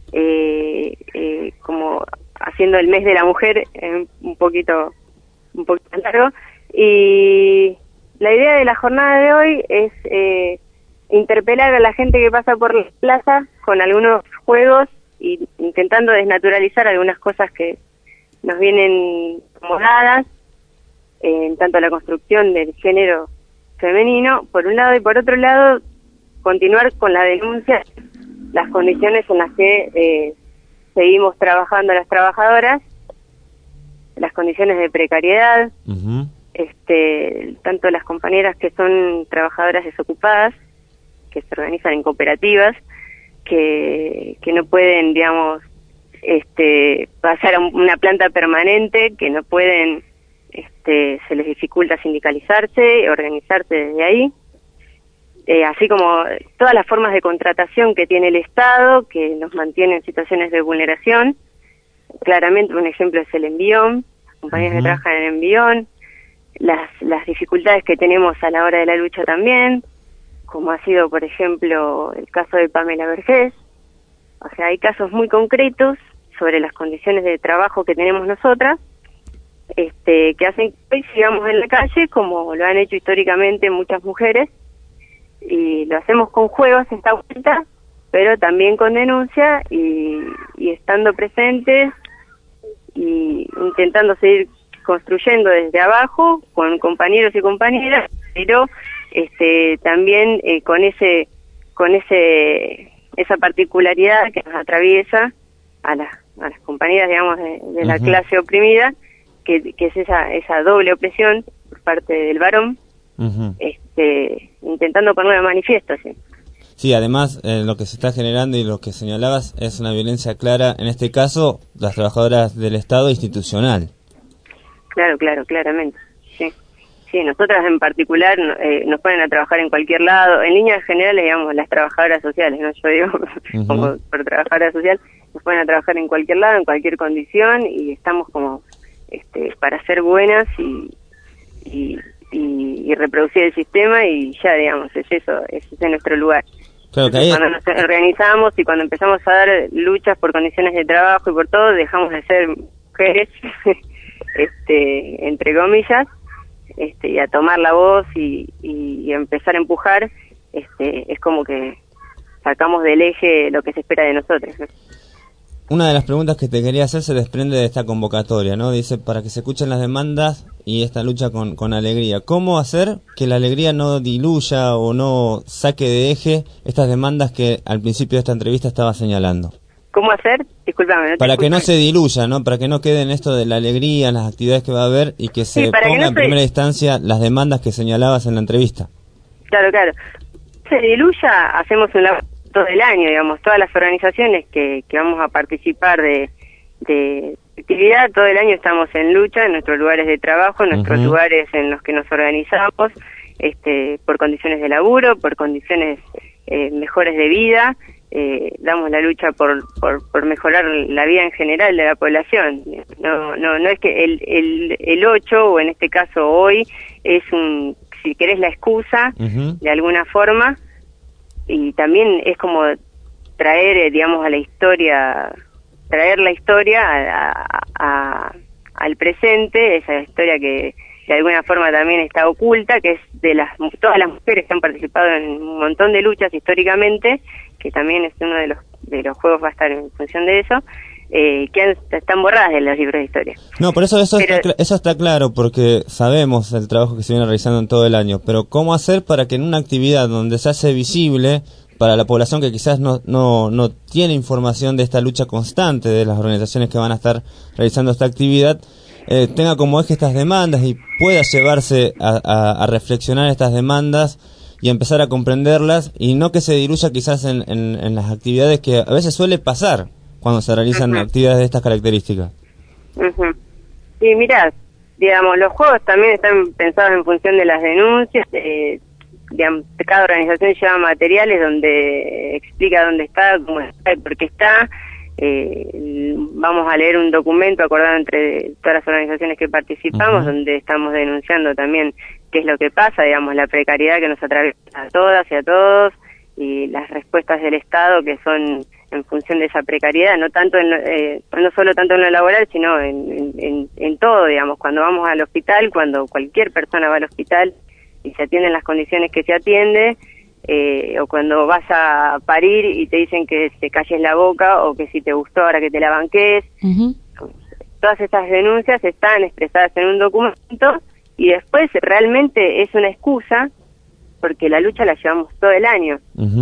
como haciendo el mes de la mujer un poquito largo. Y la idea de la jornada de hoy es interpelar a la gente que pasa por la plaza con algunos juegos y intentando desnaturalizar algunas cosas que nos vienen como dadas, en tanto la construcción del género femenino, por un lado, y por otro lado, continuar con la denuncia, las condiciones en las que seguimos trabajando las trabajadoras, las condiciones de precariedad, tanto las compañeras que son trabajadoras desocupadas, que se organizan en cooperativas, que no pueden, digamos, pasar a una planta permanente, que no pueden, se les dificulta sindicalizarse, organizarse desde ahí, así como todas las formas de contratación que tiene el Estado, que nos mantiene en situaciones de vulneración. Claramente un ejemplo es el envión, las compañías que trabajan en envión, las dificultades que tenemos a la hora de la lucha también, como ha sido, por ejemplo, el caso de Pamela Vergés. O sea, hay casos muy concretos sobre las condiciones de trabajo que tenemos nosotras, que hacen que hoy sigamos en la calle, como lo han hecho históricamente muchas mujeres, y lo hacemos con juegos esta vuelta, pero también con denuncia y estando presentes y intentando seguir construyendo desde abajo con compañeros y compañeras, pero también con esa particularidad que nos atraviesa a las compañeras, digamos, de la clase oprimida, que es esa doble opresión por parte del varón, intentando ponerlo de manifiesto, ¿sí? Sí, además lo que se está generando y lo que señalabas es una violencia clara, en este caso, las trabajadoras del Estado institucional. Claramente, sí. Sí, nosotras en particular nos ponen a trabajar en cualquier lado, en líneas generales, digamos, las trabajadoras sociales, ¿no? Yo digo, como por trabajadora social, nos ponen a trabajar en cualquier lado, en cualquier condición, y estamos como para ser buenas y reproducir el sistema, y ya, digamos, ese es nuestro lugar. Claro que cuando nos organizamos y cuando empezamos a dar luchas por condiciones de trabajo y por todo, dejamos de ser mujeres, entre comillas, y a tomar la voz y empezar a empujar, es como que sacamos del eje lo que se espera de nosotros, ¿no? Una de las preguntas que te quería hacer se desprende de esta convocatoria, ¿no? Dice, para que se escuchen las demandas y esta lucha con alegría. ¿Cómo hacer que la alegría no diluya o no saque de eje estas demandas que al principio de esta entrevista estaba señalando? ¿Cómo hacer? Discúlpame. Para que no se diluya, ¿no? Para que no quede en esto de la alegría, en las actividades que va a haber y que se ponga en primera instancia las demandas que señalabas en la entrevista. Claro. Se diluya, hacemos un labor todo el año, digamos, todas las organizaciones que vamos a participar de actividad, todo el año estamos en lucha en nuestros lugares de trabajo, en nuestros lugares en los que nos organizamos, por condiciones de laburo, por condiciones mejores de vida. Damos la lucha por mejorar la vida en general de la población. No es que el 8, o en este caso hoy, es si querés, la excusa de alguna forma, y también es como traer, digamos, a la historia, traer la historia al presente, esa historia que de alguna forma también está oculta, que es de todas las mujeres que han participado en un montón de luchas históricamente, que también es uno de los juegos, va a estar en función de eso, que están borradas de los libros de historia. No, por eso está claro, porque sabemos el trabajo que se viene realizando en todo el año, pero ¿cómo hacer para que en una actividad donde se hace visible para la población que quizás no tiene información de esta lucha constante de las organizaciones que van a estar realizando esta actividad, tenga como eje estas demandas y pueda llevarse a reflexionar estas demandas y empezar a comprenderlas, y no que se diluya quizás en las actividades que a veces suele pasar cuando se realizan actividades de estas características? Sí, mirá, digamos, los juegos también están pensados en función de las denuncias. Digamos, cada organización lleva materiales donde explica dónde está, cómo está y por qué está. Vamos a leer un documento acordado entre todas las organizaciones que participamos, donde estamos denunciando también qué es lo que pasa, digamos, la precariedad que nos atraviesa a todas y a todos, y las respuestas del Estado que son en función de esa precariedad, no solo tanto en lo laboral, sino en todo, digamos, cuando vamos al hospital, cuando cualquier persona va al hospital y se atiende en las condiciones que se atiende, o cuando vas a parir y te dicen que te calles la boca, o que si te gustó ahora que te la banques. Todas estas denuncias están expresadas en un documento, y después realmente es una excusa porque la lucha la llevamos todo el año.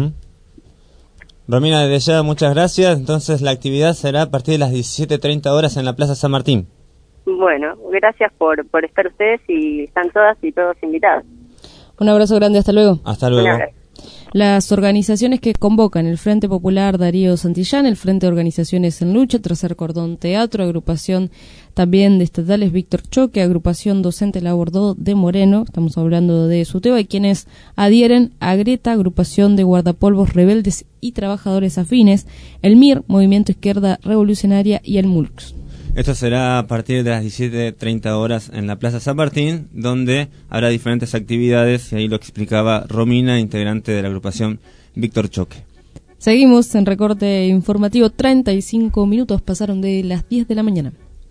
Romina, desde ya muchas gracias. Entonces la actividad será a partir de las 17:30 horas en la Plaza San Martín. Bueno, gracias por estar ustedes, y están todas y todos invitados. Un abrazo grande, hasta luego. Hasta luego. Las organizaciones que convocan: el Frente Popular Darío Santillán, el Frente de Organizaciones en Lucha, Tercer Cordón Teatro, agrupación también de estatales Víctor Choque, agrupación docente Labordó de Moreno, estamos hablando de Suteba, y quienes adhieren a Greta, agrupación de guardapolvos rebeldes y trabajadores afines, el MIR, Movimiento Izquierda Revolucionaria, y el MULX. Esto será a partir de las 17:30 horas en la Plaza San Martín, donde habrá diferentes actividades, y ahí lo explicaba Romina, integrante de la agrupación Víctor Choque. Seguimos en recorte informativo. 35 minutos pasaron de las 10 de la mañana.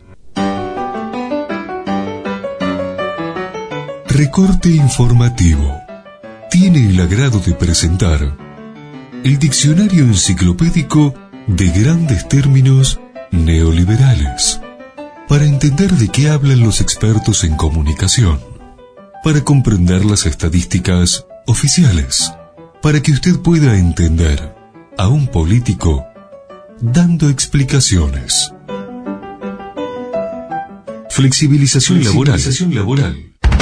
Recorte informativo. Tiene el agrado de presentar el diccionario enciclopédico de grandes términos neoliberales, para entender de qué hablan los expertos en comunicación, para comprender las estadísticas oficiales, para que usted pueda entender a un político dando explicaciones. Flexibilización laboral.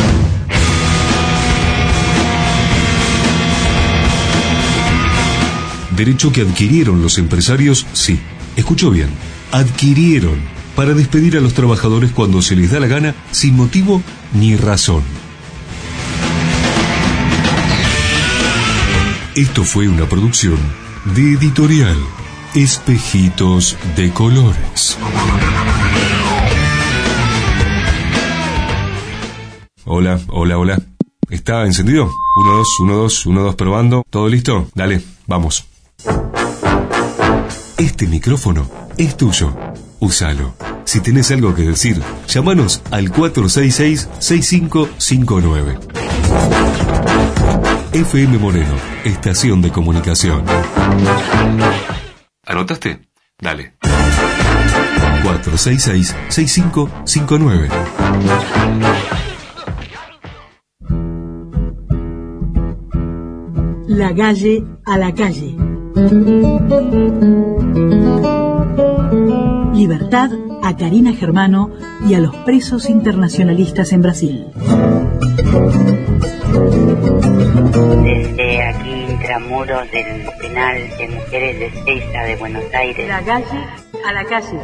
Derecho que adquirieron los empresarios, sí, escuchó bien, adquirieron para despedir a los trabajadores cuando se les da la gana, sin motivo ni razón. Esto fue una producción de Editorial Espejitos de Colores. Hola. ¿Está encendido? 1, 2, probando. ¿Todo listo? Dale, vamos. Este micrófono es tuyo. Úsalo. Si tenés algo que decir, llámanos al 466-6559. FM Moreno, estación de comunicación. ¿Anotaste? Dale. 466-6559. La Galle a la calle. Libertad a Karina Germano y a los presos internacionalistas en Brasil. Desde aquí, intramuros del penal de mujeres de Ezeiza de Buenos Aires. La Galle a la calle.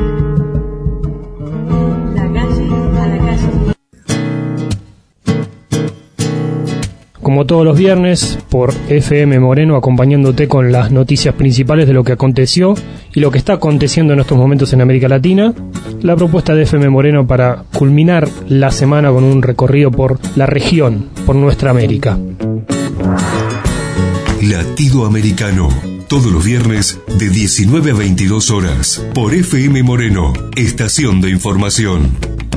La Galle a la calle. Como todos los viernes, por FM Moreno, acompañándote con las noticias principales de lo que aconteció y lo que está aconteciendo en estos momentos en América Latina. La propuesta de FM Moreno para culminar la semana con un recorrido por la región, por nuestra América. Latido Americano, todos los viernes de 19 a 22 horas, por FM Moreno, estación de información.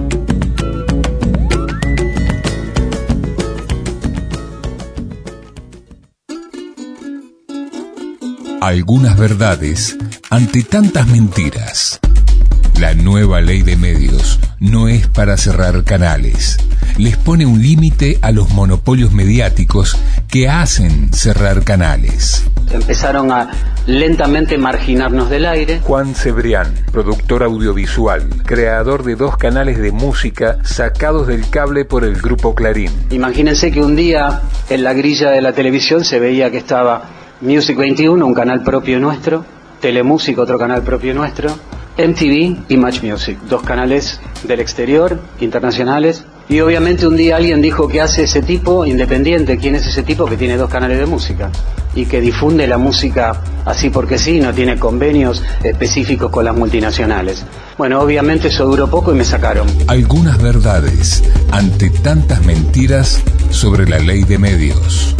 Algunas verdades ante tantas mentiras. La nueva ley de medios no es para cerrar canales. Les pone un límite a los monopolios mediáticos que hacen cerrar canales. Empezaron a lentamente marginarnos del aire. Juan Cebrián, productor audiovisual, creador de 2 canales de música sacados del cable por el grupo Clarín. Imagínense que un día en la grilla de la televisión se veía que estaba Music 21, un canal propio nuestro, Telemusic, otro canal propio nuestro, MTV y Match Music, 2 canales del exterior, internacionales. Y obviamente un día alguien dijo: ¿qué hace ese tipo independiente? ¿Quién es ese tipo que tiene 2 canales de música? Y que difunde la música así porque sí, no tiene convenios específicos con las multinacionales. Bueno, obviamente eso duró poco y me sacaron. Algunas verdades ante tantas mentiras sobre la ley de medios.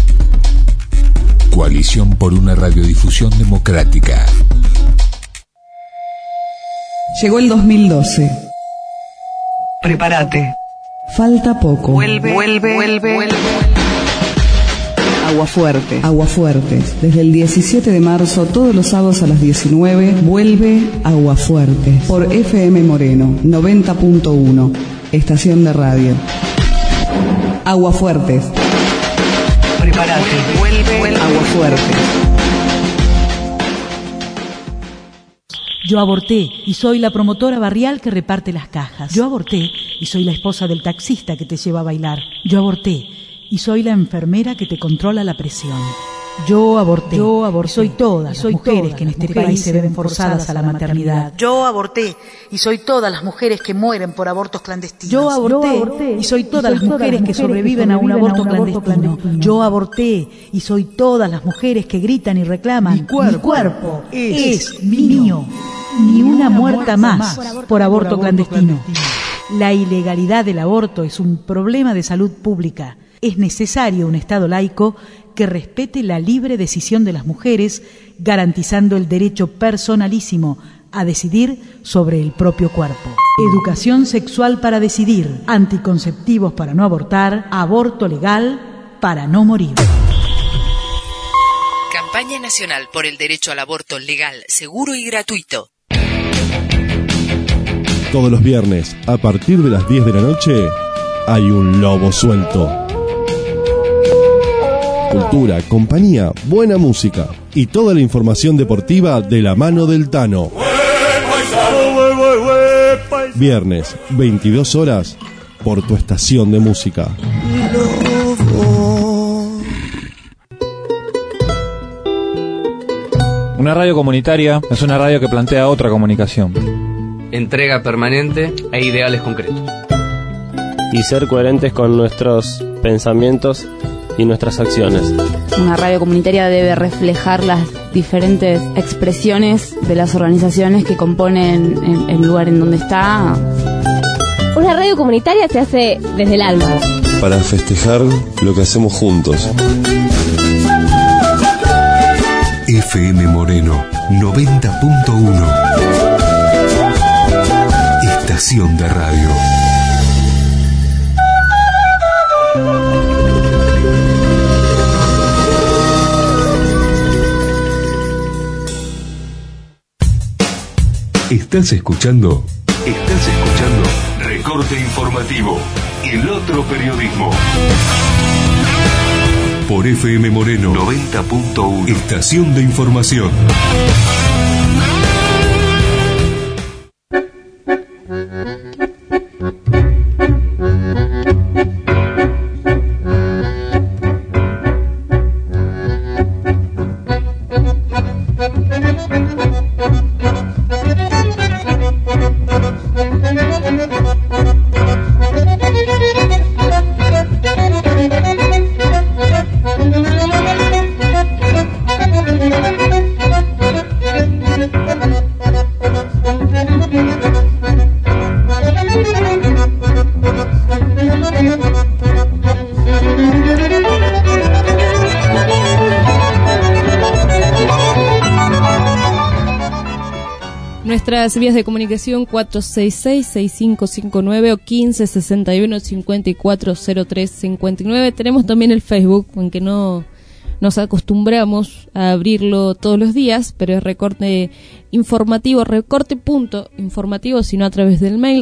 Coalición por una radiodifusión democrática. Llegó el 2012. Prepárate. Falta poco. Vuelve. Aguafuertes. Desde el 17 de marzo, todos los sábados a las 19, vuelve Aguafuertes. Por FM Moreno, 90.1. Estación de radio. Aguafuertes. Prepárate. Vuelve. Aguafuertes. Yo aborté y soy la promotora barrial que reparte las cajas. Yo aborté y soy la esposa del taxista que te lleva a bailar. Yo aborté y soy la enfermera que te controla la presión. Yo aborté. Soy todas las mujeres que en este país se ven forzadas a la maternidad. Yo aborté y soy todas las mujeres que mueren por abortos clandestinos. Yo aborté y soy todas las mujeres que sobreviven a un aborto clandestino. Yo aborté y soy todas las mujeres que gritan y reclaman: mi cuerpo es mío. Ni una muerta más por aborto clandestino. La ilegalidad del aborto es un problema de salud pública. Es necesario un Estado laico que respete la libre decisión de las mujeres, garantizando el derecho personalísimo a decidir sobre el propio cuerpo. Educación sexual para decidir, anticonceptivos para no abortar, aborto legal para no morir. Campaña Nacional por el Derecho al Aborto Legal, Seguro y Gratuito. Todos los viernes, a partir de las 10 de la noche, hay un lobo suelto. Cultura, compañía, buena música y toda la información deportiva de la mano del Tano. Viernes, 22 horas, por tu estación de música. Una radio comunitaria es una radio que plantea otra comunicación. Entrega permanente e ideales concretos. Y ser coherentes con nuestros pensamientos y nuestras acciones. Una radio comunitaria debe reflejar las diferentes expresiones de las organizaciones que componen el lugar en donde está. Una radio comunitaria se hace desde el alma. Para festejar lo que hacemos juntos. FM Moreno 90.1. Estación de radio. Estás escuchando Recorte Informativo, el otro periodismo. Por FM Moreno 90.1. Estación de información. Nuestras vías de comunicación 466-6559 o 1561-5403-59. Tenemos también el Facebook, aunque no nos acostumbramos a abrirlo todos los días, pero es recorte informativo, recorte.informativo, sino a través del mail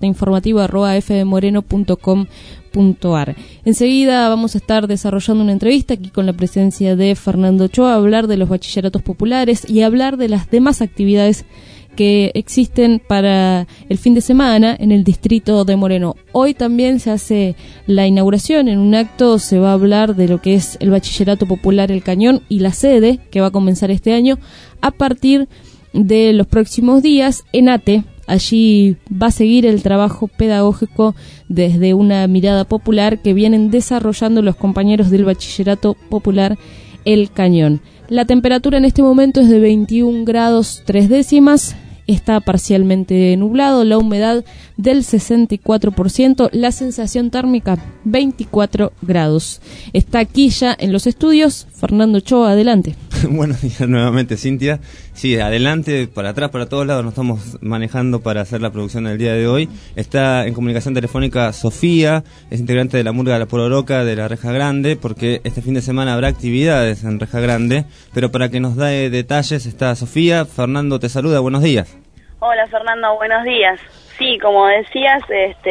recorteinformativo@fmmoreno.com.ar. Enseguida vamos a estar desarrollando una entrevista aquí con la presencia de Fernando Ochoa, a hablar de los bachilleratos populares y a hablar de las demás actividades que existen para el fin de semana en el distrito de Moreno. Hoy también se hace la inauguración, en un acto se va a hablar de lo que es el Bachillerato Popular El Cañón y la sede que va a comenzar este año a partir de los próximos días en ATE. Allí va a seguir el trabajo pedagógico desde una mirada popular que vienen desarrollando los compañeros del Bachillerato Popular El Cañón. La temperatura en este momento es de 21 grados 3 décimas, está parcialmente nublado, la humedad del 64%, la sensación térmica 24 grados. Está aquí ya en los estudios Fernando Ochoa, adelante. Buenos días nuevamente, Cintia. Sí, adelante, para atrás, para todos lados nos estamos manejando para hacer la producción del día de hoy. Está en comunicación telefónica Sofía, es integrante de la Murga de la Pororoca de la Reja Grande, porque este fin de semana habrá actividades en Reja Grande, pero para que nos dé detalles está Sofía. Fernando te saluda, buenos días. Hola Fernando, buenos días. Sí, como decías,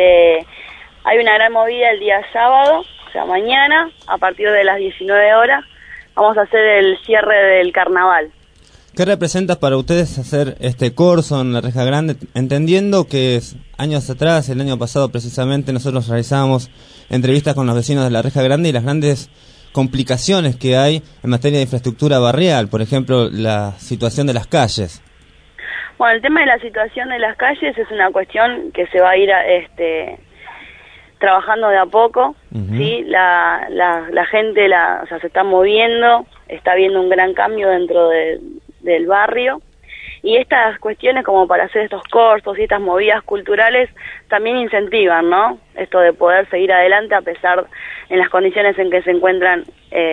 hay una gran movida el día sábado, o sea mañana, a partir de las 19 horas, vamos a hacer el cierre del carnaval. ¿Qué representa para ustedes hacer este corso en la Reja Grande? Entendiendo que años atrás, el año pasado precisamente, nosotros realizábamos entrevistas con los vecinos de la Reja Grande y las grandes complicaciones que hay en materia de infraestructura barrial, por ejemplo, la situación de las calles. Bueno, el tema de la situación de las calles es una cuestión que se va a ir trabajando de a poco, ¿sí? La gente se está moviendo, está habiendo un gran cambio dentro del barrio, y estas cuestiones como para hacer estos cursos y estas movidas culturales también incentivan, ¿no? Esto de poder seguir adelante a pesar en las condiciones en que se encuentran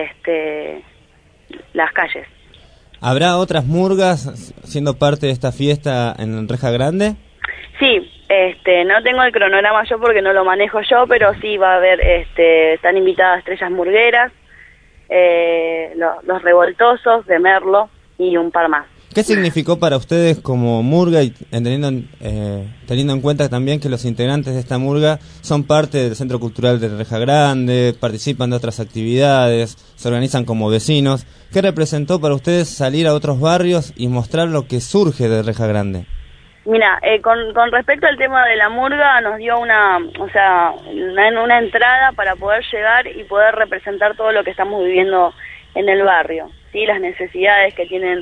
las calles. ¿Habrá otras murgas siendo parte de esta fiesta en Reja Grande? Sí, no tengo el cronograma yo porque no lo manejo yo, pero sí va a haber, están invitadas Estrellas Murgueras, los Revoltosos de Merlo y un par más. ¿Qué significó para ustedes como murga y teniendo en cuenta también que los integrantes de esta murga son parte del Centro Cultural de Reja Grande, participan de otras actividades, se organizan como vecinos? ¿Qué representó para ustedes salir a otros barrios y mostrar lo que surge de Reja Grande? Mira, con respecto al tema de la murga, nos dio una entrada para poder llegar y poder representar todo lo que estamos viviendo en el barrio, ¿sí? Las necesidades que tienen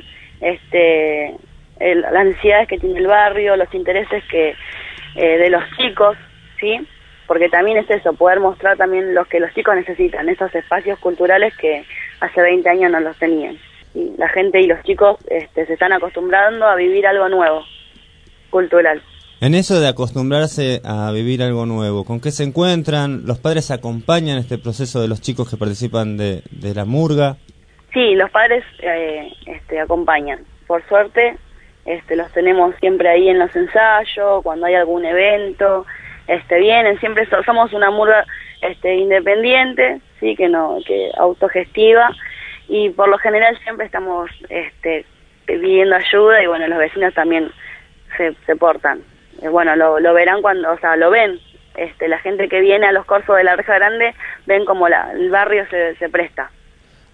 las necesidades que tiene el barrio, los intereses de los chicos, ¿sí? Porque también es eso, poder mostrar también lo que los chicos necesitan, esos espacios culturales que hace 20 años no los tenían, ¿sí? La gente y los chicos se están acostumbrando a vivir algo nuevo, cultural. En eso de acostumbrarse a vivir algo nuevo, ¿con qué se encuentran? ¿Los padres acompañan este proceso de los chicos que participan de la murga? Sí, los padres acompañan. Por suerte, los tenemos siempre ahí en los ensayos, cuando hay algún evento, vienen, siempre somos una murga independiente, sí, que autogestiva, y por lo general siempre estamos pidiendo ayuda, y bueno, los vecinos también se portan. Bueno, lo verán lo ven, la gente que viene a los cursos de la Reja Grande, ven como el barrio se presta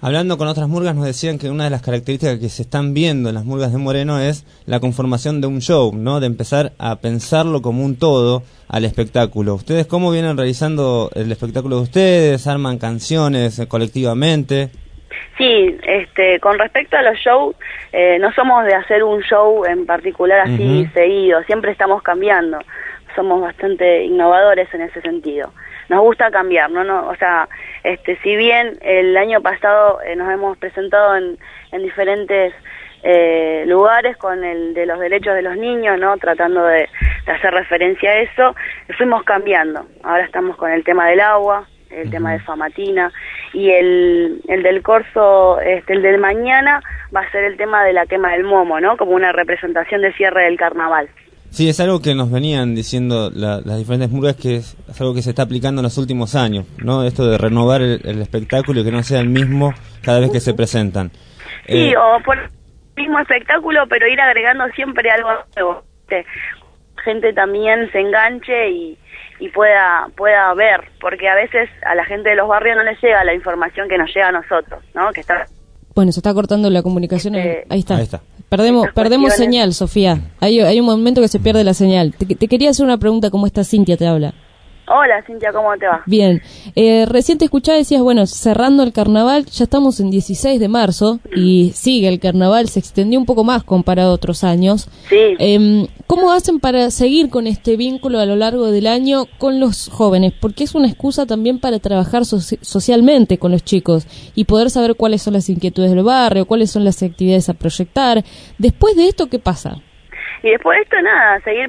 Hablando con otras murgas nos decían que una de las características que se están viendo en las murgas de Moreno es la conformación de un show, ¿no? De empezar a pensarlo como un todo al espectáculo. ¿Ustedes cómo vienen realizando el espectáculo de ustedes? ¿Arman canciones colectivamente? Sí, con respecto a los shows, no somos de hacer un show en particular así seguido, siempre estamos cambiando, somos bastante innovadores en ese sentido. Nos gusta cambiar, o sea, si bien el año pasado nos hemos presentado en diferentes lugares con el de los derechos de los niños, ¿no? Tratando de hacer referencia a eso, fuimos cambiando. Ahora estamos con el tema del agua, el tema de Famatina, y el del corso, el del mañana va a ser el tema de la quema del momo, ¿no? Como una representación de cierre del carnaval. Sí, es algo que nos venían diciendo las diferentes murgas, que es algo que se está aplicando en los últimos años, ¿no? Esto de renovar el espectáculo y que no sea el mismo cada vez que se presentan. Sí, o por el mismo espectáculo, pero ir agregando siempre algo nuevo. Gente también se enganche y pueda ver, porque a veces a la gente de los barrios no les llega la información que nos llega a nosotros, ¿no? Que está... Bueno, se está cortando la comunicación. Ahí está. Perdemos señal, Sofía. Hay un momento que se pierde la señal. Te quería hacer una pregunta, ¿cómo está Cintia? Te habla. Hola, Cintia, ¿cómo te va? Bien. Recién te escuchaba, decías, bueno, cerrando el carnaval, ya estamos en 16 de marzo y sigue el carnaval, se extendió un poco más comparado a otros años. Sí. ¿Cómo hacen para seguir con este vínculo a lo largo del año con los jóvenes? Porque es una excusa también para trabajar socialmente con los chicos y poder saber cuáles son las inquietudes del barrio, cuáles son las actividades a proyectar. Después de esto, ¿qué pasa? Y después de esto, nada, seguir,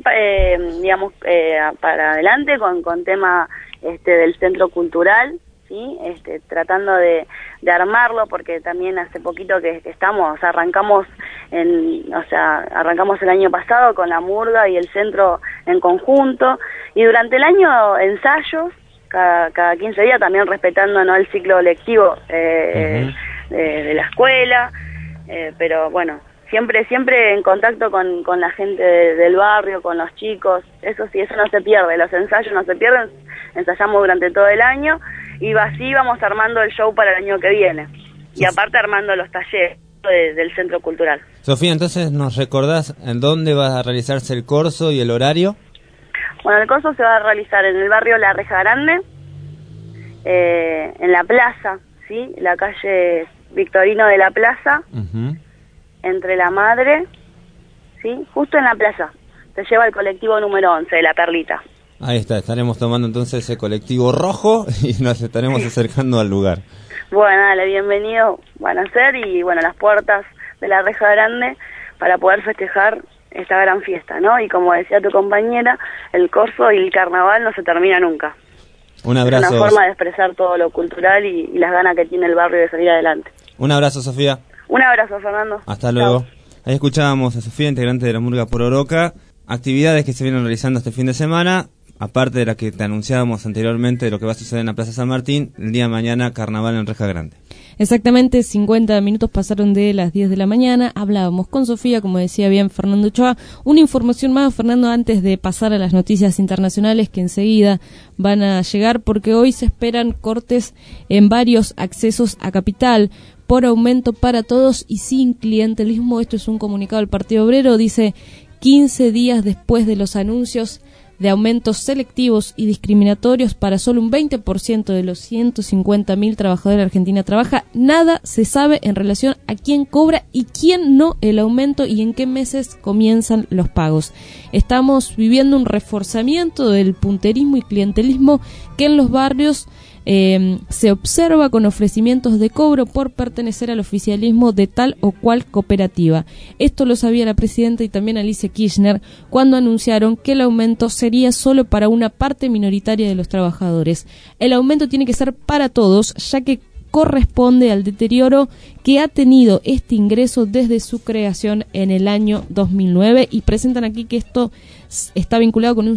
para adelante con tema del centro cultural, ¿sí? Tratando de armarlo, porque también hace poquito que estamos, arrancamos el año pasado con la murga y el centro en conjunto, y durante el año ensayos, cada 15 días, también respetando, ¿no?, el ciclo lectivo de la escuela, pero bueno, siempre en contacto con la gente del barrio, con los chicos, eso sí, eso no se pierde, los ensayos no se pierden, ensayamos durante todo el año y así vamos armando el show para el año que viene, y aparte armando los talleres del centro cultural. Sofía, entonces, ¿nos recordás en dónde va a realizarse el corso y el horario? Bueno, el corso se va a realizar en el barrio La Reja Grande, en la plaza, ¿sí? La calle Victorino de la Plaza, entre la Madre, ¿sí? Justo en la plaza. Te lleva el colectivo número 11 de La Perlita. Ahí está, estaremos tomando entonces ese colectivo rojo y nos estaremos acercando al lugar. Bueno, dale, bienvenido van a ser, y bueno, las puertas de La Reja Grande para poder festejar esta gran fiesta, ¿no? Y como decía tu compañera, el corso y el carnaval no se termina nunca. Un abrazo. Es una forma de expresar todo lo cultural y las ganas que tiene el barrio de salir adelante. Un abrazo, Sofía. Un abrazo, Fernando. Hasta luego. Chau. Ahí escuchábamos a Sofía, integrante de la Murga Pororoca. Actividades que se vienen realizando este fin de semana, aparte de la que te anunciábamos anteriormente de lo que va a suceder en la Plaza San Martín, el día de mañana, carnaval en Reja Grande. Exactamente, 50 minutos pasaron de las 10 de la mañana, hablábamos con Sofía, como decía bien Fernando Ochoa. Una información más, Fernando, antes de pasar a las noticias internacionales que enseguida van a llegar, porque hoy se esperan cortes en varios accesos a Capital por aumento para todos y sin clientelismo. Esto es un comunicado del Partido Obrero, dice: 15 días después de los anuncios de aumentos selectivos y discriminatorios para solo un 20% de los 150.000 trabajadores de Argentina trabaja, nada se sabe en relación a quién cobra y quién no el aumento y en qué meses comienzan los pagos. Estamos viviendo un reforzamiento del punterismo y clientelismo que en los barrios se observa con ofrecimientos de cobro por pertenecer al oficialismo de tal o cual cooperativa. Esto lo sabía la presidenta y también Alicia Kirchner cuando anunciaron que el aumento sería solo para una parte minoritaria de los trabajadores. El aumento tiene que ser para todos, ya que corresponde al deterioro que ha tenido este ingreso desde su creación en el año 2009, y presentan aquí que esto está vinculado con un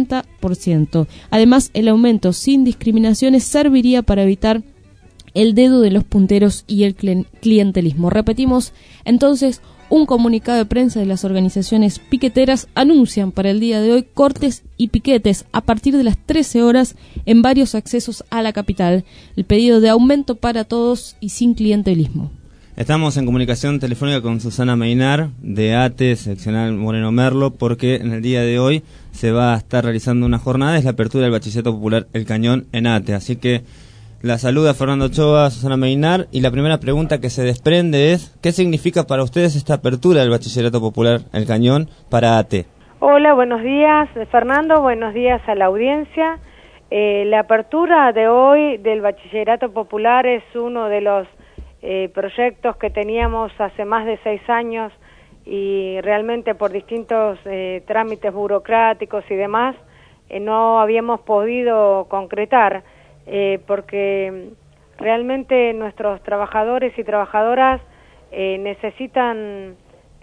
50%. Además, el aumento sin discriminaciones serviría para evitar el dedo de los punteros y el clientelismo. Repetimos, entonces, un comunicado de prensa de las organizaciones piqueteras anuncian para el día de hoy cortes y piquetes a partir de las 13 horas en varios accesos a la capital. El pedido de aumento para todos y sin clientelismo. Estamos en comunicación telefónica con Susana Meinar de ATE, seccional Moreno Merlo, porque en el día de hoy se va a estar realizando una jornada, es la apertura del Bachillerato Popular El Cañón en ATE. Así que la saluda Fernando Ochoa, Susana Meinar, y la primera pregunta que se desprende es, ¿qué significa para ustedes esta apertura del Bachillerato Popular El Cañón para ATE? Hola, buenos días Fernando, buenos días a la audiencia. La apertura de hoy del Bachillerato Popular es uno de los proyectos que teníamos hace más de 6 años y realmente por distintos trámites burocráticos y demás no habíamos podido concretar porque realmente nuestros trabajadores y trabajadoras necesitan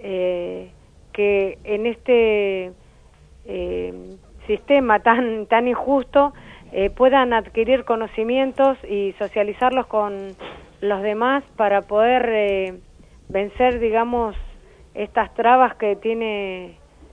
que en este sistema tan injusto puedan adquirir conocimientos y socializarlos con los demás para poder vencer, digamos, estas trabas que tiene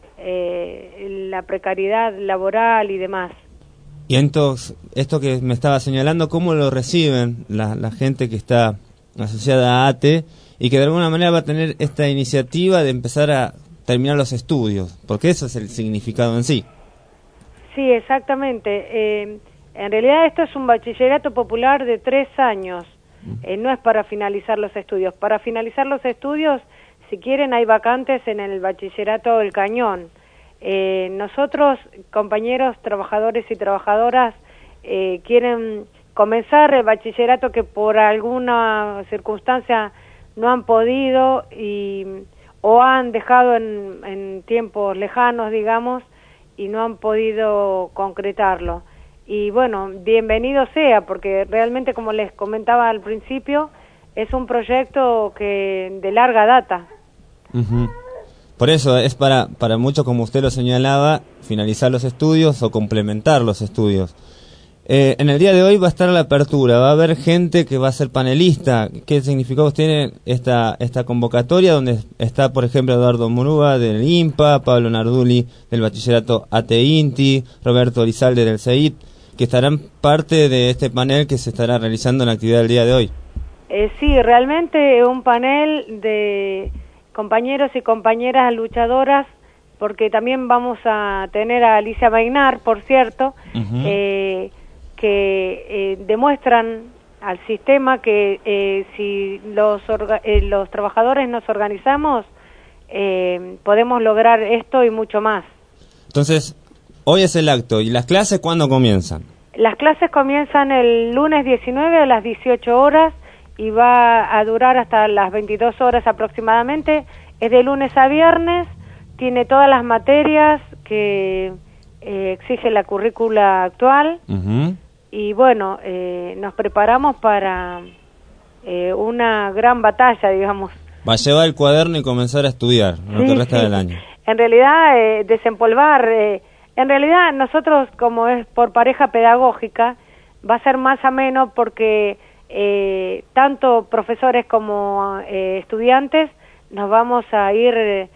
la precariedad laboral y demás. Y entonces, esto que me estaba señalando, ¿cómo lo reciben la gente que está asociada a ATE y que de alguna manera va a tener esta iniciativa de empezar a terminar los estudios? Porque eso es el significado en sí. Sí, exactamente. En realidad esto es un bachillerato popular de 3 años. No es para finalizar los estudios. Para finalizar los estudios, si quieren, hay vacantes en el Bachillerato El Cañón. Nosotros, compañeros, trabajadores y trabajadoras, quieren comenzar el bachillerato que por alguna circunstancia no han podido o han dejado en tiempos lejanos, digamos, y no han podido concretarlo. Y bueno, bienvenido sea, porque realmente, como les comentaba al principio, es un proyecto que de larga data. Uh-huh. Por eso es para muchos, como usted lo señalaba, finalizar los estudios o complementar los estudios. En el día de hoy va a estar la apertura, va a haber gente que va a ser panelista. ¿Qué significados tiene esta convocatoria? Donde está, por ejemplo, Eduardo Murúa del INPA, Pablo Narduli del Bachillerato ATE INTI, Roberto Elizalde del CEIP, que estarán parte de este panel que se estará realizando en la actividad del día de hoy. Sí, realmente un panel de compañeros y compañeras luchadoras, porque también vamos a tener a Alicia Meinar, por cierto, uh-huh. Que demuestran al sistema que si los trabajadores nos organizamos, podemos lograr esto y mucho más. Entonces, hoy es el acto. ¿Y las clases cuándo comienzan? Las clases comienzan el lunes 19 a las 18 horas y va a durar hasta las 22 horas aproximadamente. Es de lunes a viernes, tiene todas las materias que exige la currícula actual. Uh-huh. Y bueno, nos preparamos para una gran batalla, digamos. Va a llevar el cuaderno y comenzar a estudiar lo que resta del año. En realidad, desempolvar... En realidad, nosotros, como es por pareja pedagógica, va a ser más ameno porque tanto profesores como estudiantes nos vamos a ir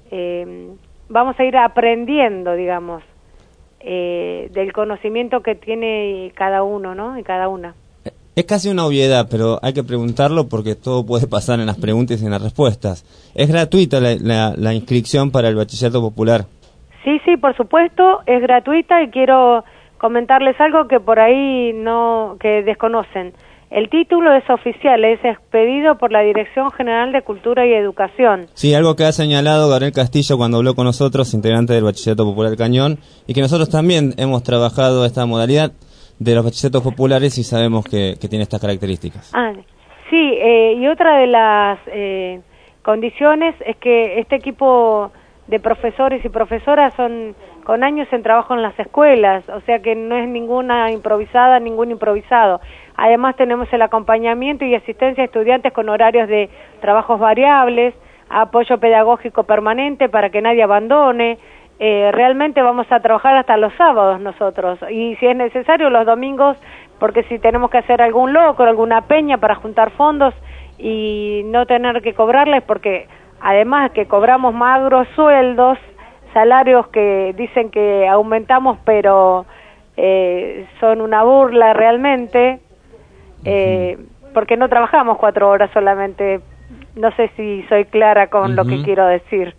aprendiendo, digamos, del conocimiento que tiene cada uno, ¿no? Y cada una. Es casi una obviedad, pero hay que preguntarlo porque todo puede pasar en las preguntas y en las respuestas. ¿Es gratuita la inscripción para el Bachillerato Popular? Sí, por supuesto, es gratuita y quiero comentarles algo que por ahí que desconocen. El título es oficial, es expedido por la Dirección General de Cultura y Educación. Sí, algo que ha señalado Gabriel Castillo cuando habló con nosotros, integrante del Bachillerato Popular El Cañón, y que nosotros también hemos trabajado esta modalidad de los bachilleratos populares y sabemos que tiene estas características. Sí, y otra de las condiciones es que este equipo de profesores y profesoras son con años en trabajo en las escuelas, o sea que no es ninguna improvisada, ningún improvisado. Además tenemos el acompañamiento y asistencia a estudiantes con horarios de trabajos variables, apoyo pedagógico permanente para que nadie abandone. Realmente vamos a trabajar hasta los sábados nosotros, y si es necesario los domingos, porque si tenemos que hacer algún locro, alguna peña para juntar fondos y no tener que cobrarles, porque además que cobramos magros sueldos, salarios que dicen que aumentamos, pero son una burla realmente, porque no trabajamos 4 horas solamente. No sé si soy clara con lo que quiero decir.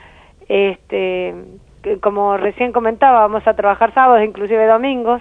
Como recién comentaba, vamos a trabajar sábados, inclusive domingos,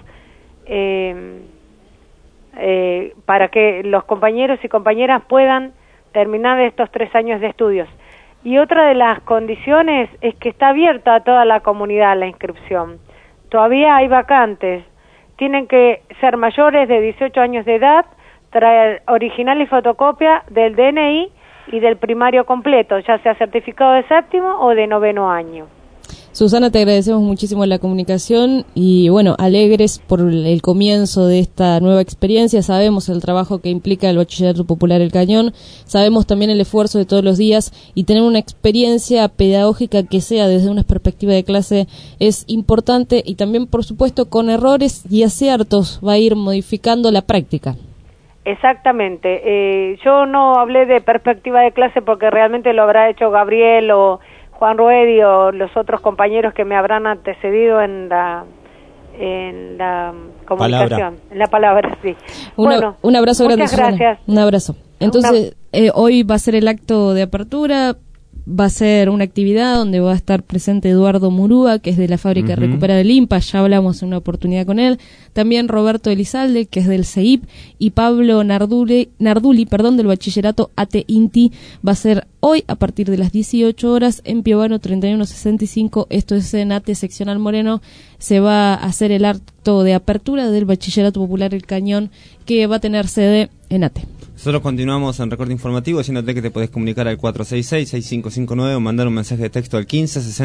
para que los compañeros y compañeras puedan terminar estos 3 años de estudios. Y otra de las condiciones es que está abierta a toda la comunidad la inscripción. Todavía hay vacantes. Tienen que ser mayores de 18 años de edad, traer original y fotocopia del DNI y del primario completo, ya sea certificado de 7º o de 9º año. Susana, te agradecemos muchísimo la comunicación y bueno, alegres por el comienzo de esta nueva experiencia. Sabemos el trabajo que implica el Bachillerato Popular El Cañón, sabemos también el esfuerzo de todos los días, y tener una experiencia pedagógica que sea desde una perspectiva de clase es importante, y también, por supuesto, con errores y aciertos va a ir modificando la práctica. Exactamente. Yo no hablé de perspectiva de clase porque realmente lo habrá hecho Gabriel o Juan Ruedi o los otros compañeros que me habrán antecedido en la comunicación, en la palabra, sí. Un abrazo grande, muchas Susana. Gracias. Un abrazo. Entonces, hoy va a ser el acto de apertura. Va a ser una actividad donde va a estar presente Eduardo Murúa, que es de la fábrica Recupera del IMPA, ya hablamos en una oportunidad con él, también Roberto Elizalde, que es del CEIP, y Pablo Narduli, del Bachillerato ATE INTI. Va a ser hoy a partir de las 18 horas en Piovano 3165, esto es en ATE Seccional Moreno. Se va a hacer el acto de apertura del Bachillerato Popular El Cañón, que va a tener sede en ATE. Nosotros continuamos en Recorte Informativo, diciéndote que te podés comunicar al 466-6559 o mandar un mensaje de texto al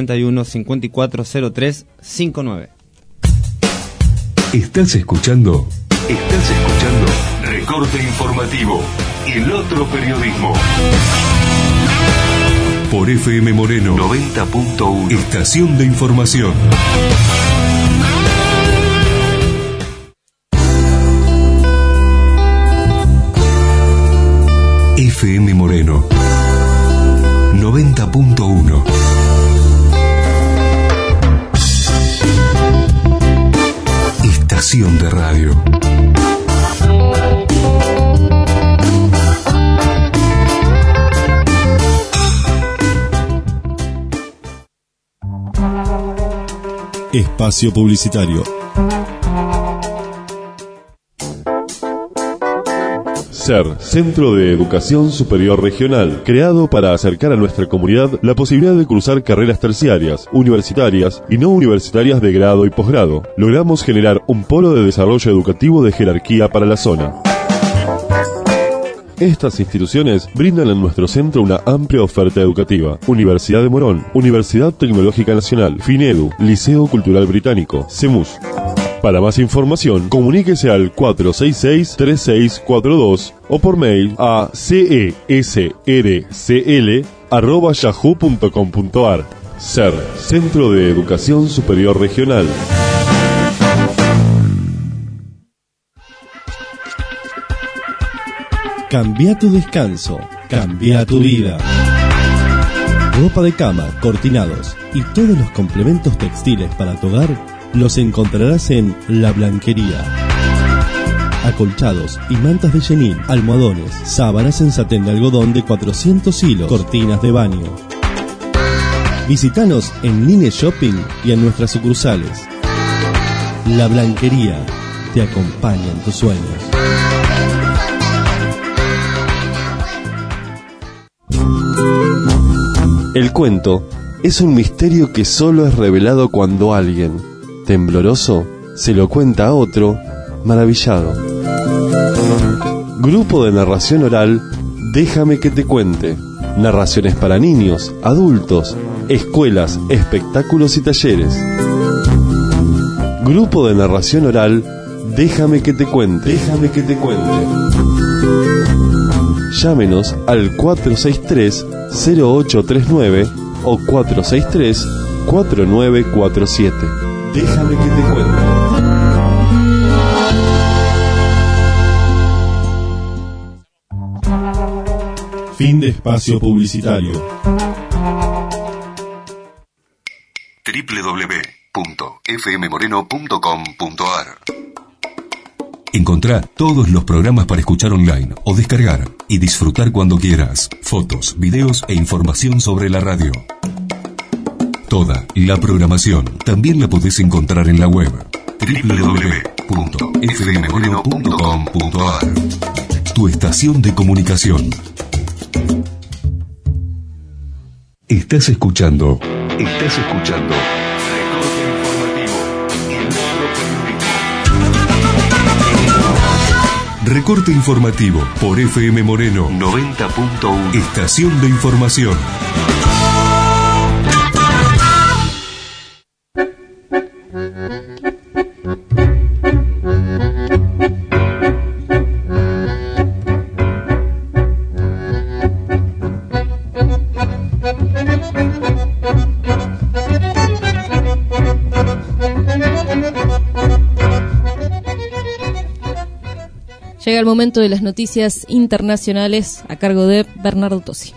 1561-540359. Estás escuchando Recorte Informativo, el otro periodismo. Por FM Moreno 90.1, estación de información. FM Moreno 90.1. Estación de radio. Espacio publicitario. SER, Centro de Educación Superior Regional, creado para acercar a nuestra comunidad la posibilidad de cursar carreras terciarias, universitarias y no universitarias de grado y posgrado. Logramos generar un polo de desarrollo educativo de jerarquía para la zona. Estas instituciones brindan en nuestro centro una amplia oferta educativa. Universidad de Morón, Universidad Tecnológica Nacional, FINEDU, Liceo Cultural Británico, CEMUS. Para más información, comuníquese al 466-3642 o por mail a cesrcl@yahoo.com.ar. SER, Centro de Educación Superior Regional. Cambia tu descanso, cambia tu vida. Ropa de cama, cortinados y todos los complementos textiles para tu hogar los encontrarás en La Blanquería. Acolchados y mantas de chenil, almohadones, sábanas en satén de algodón de 400 hilos, cortinas de baño. Visítanos en Line Shopping y en nuestras sucursales. La Blanquería te acompaña en tus sueños. El cuento es un misterio que solo es revelado cuando alguien, tembloroso, se lo cuenta a otro, maravillado. Grupo de narración oral, Déjame que te cuente. Narraciones para niños, adultos, escuelas, espectáculos y talleres. Grupo de narración oral, Déjame que te cuente. Déjame que te cuente. Llámenos al 463-0839 o 463-4947. Déjame que te cuente. Fin de Espacio publicitario. www.fmmoreno.com.ar. Encontrá todos los programas para escuchar online o descargar y disfrutar cuando quieras. Fotos, videos e información sobre la radio. Toda la programación también la podés encontrar en la web www.fmmoreno.com.ar. Tu estación de comunicación. Estás escuchando Recorte Informativo por FM Moreno 90.1. Estación de información. Llega el momento de las noticias internacionales a cargo de Bernardo Tosi.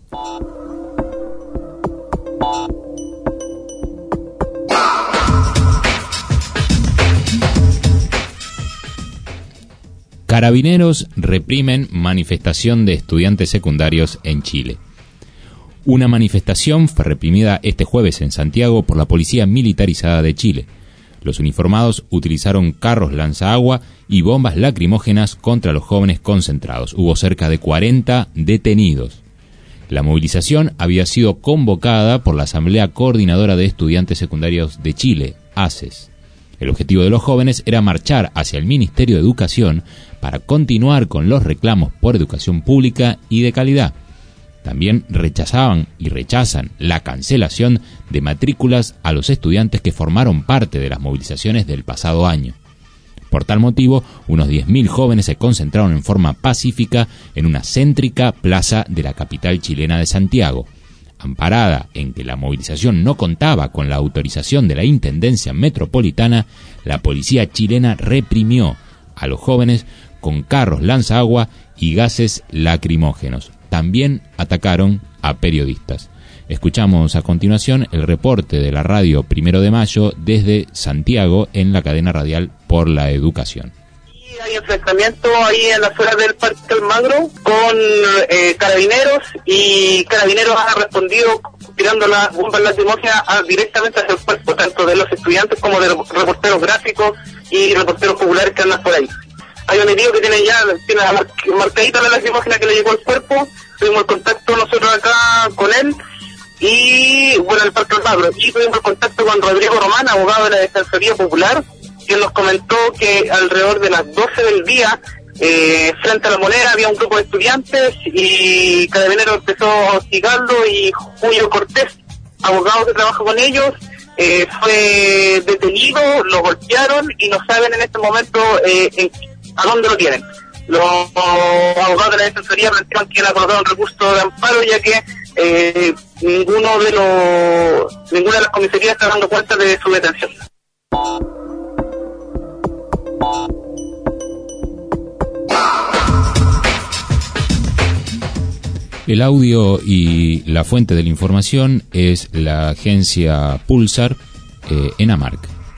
Carabineros reprimen manifestación de estudiantes secundarios en Chile. Una manifestación fue reprimida este jueves en Santiago por la Policía Militarizada de Chile. Los uniformados utilizaron carros lanzaagua y bombas lacrimógenas contra los jóvenes concentrados. Hubo cerca de 40 detenidos. La movilización había sido convocada por la Asamblea Coordinadora de Estudiantes Secundarios de Chile, ACES. El objetivo de los jóvenes era marchar hacia el Ministerio de Educación para continuar con los reclamos por educación pública y de calidad. También rechazaban y rechazan la cancelación de matrículas a los estudiantes que formaron parte de las movilizaciones del pasado año. Por tal motivo, unos 10.000 jóvenes se concentraron en forma pacífica en una céntrica plaza de la capital chilena de Santiago. Amparada en que la movilización no contaba con la autorización de la Intendencia Metropolitana, la policía chilena reprimió a los jóvenes con carros lanzaagua y gases lacrimógenos. También atacaron a periodistas. Escuchamos a continuación el reporte de la radio 1 de Mayo desde Santiago en la cadena radial Por la Educación. Hay enfrentamiento ahí en la zona del Parque Almagro con carabineros, y carabineros ha respondido tirando las bombas lacrimógenas directamente hacia el cuerpo, tanto de los estudiantes como de los reporteros gráficos y reporteros populares que andan por ahí. Hay un herido que tiene marcadita la lacrimógena que le llegó al cuerpo. Tuvimos el contacto nosotros acá con él y bueno, el Parque Almagro, y tuvimos el contacto con Rodrigo Román, abogado de la Defensoría Popular, quien nos comentó que alrededor de las 12 del día frente a La Moneda había un grupo de estudiantes y Carabineros empezó a hostigarlo, y Julio Cortés, abogado que trabaja con ellos, fue detenido, lo golpearon y no saben en este momento a dónde lo tienen. Los abogados de la Defensoría plantean que han acordado un recurso de amparo, ya que ninguna de las comisarías está dando cuenta de su detención. El audio y la fuente de la información es la agencia Pulsar, Enamark.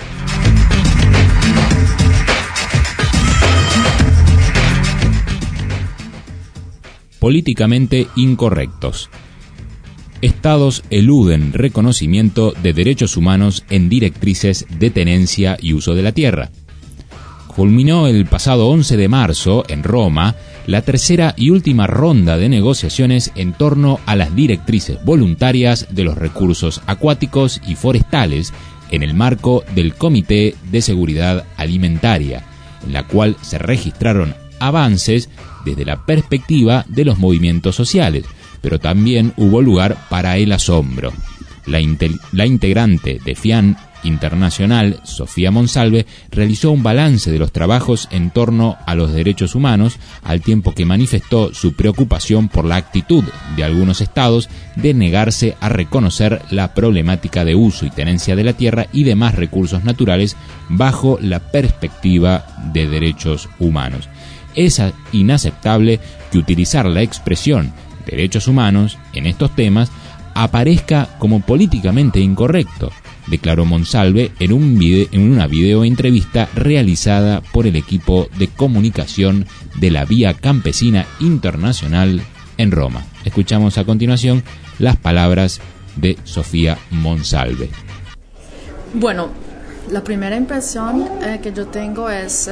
Políticamente incorrectos. Estados eluden reconocimiento de derechos humanos en directrices de tenencia y uso de la tierra. Culminó el pasado 11 de marzo en Roma la tercera y última ronda de negociaciones en torno a las directrices voluntarias de los recursos acuáticos y forestales en el marco del Comité de Seguridad Alimentaria, en la cual se registraron avances desde la perspectiva de los movimientos sociales, pero también hubo lugar para el asombro. La integrante de FIAN Internacional, Sofía Monsalve, realizó un balance de los trabajos en torno a los derechos humanos, al tiempo que manifestó su preocupación por la actitud de algunos estados de negarse a reconocer la problemática de uso y tenencia de la tierra y demás recursos naturales bajo la perspectiva de derechos humanos. Es inaceptable que utilizar la expresión derechos humanos en estos temas aparezca como políticamente incorrecto, declaró Monsalve en una videoentrevista realizada por el equipo de comunicación de la Vía Campesina Internacional en Roma. Escuchamos a continuación las palabras de Sofía Monsalve. Bueno, la primera impresión que yo tengo es,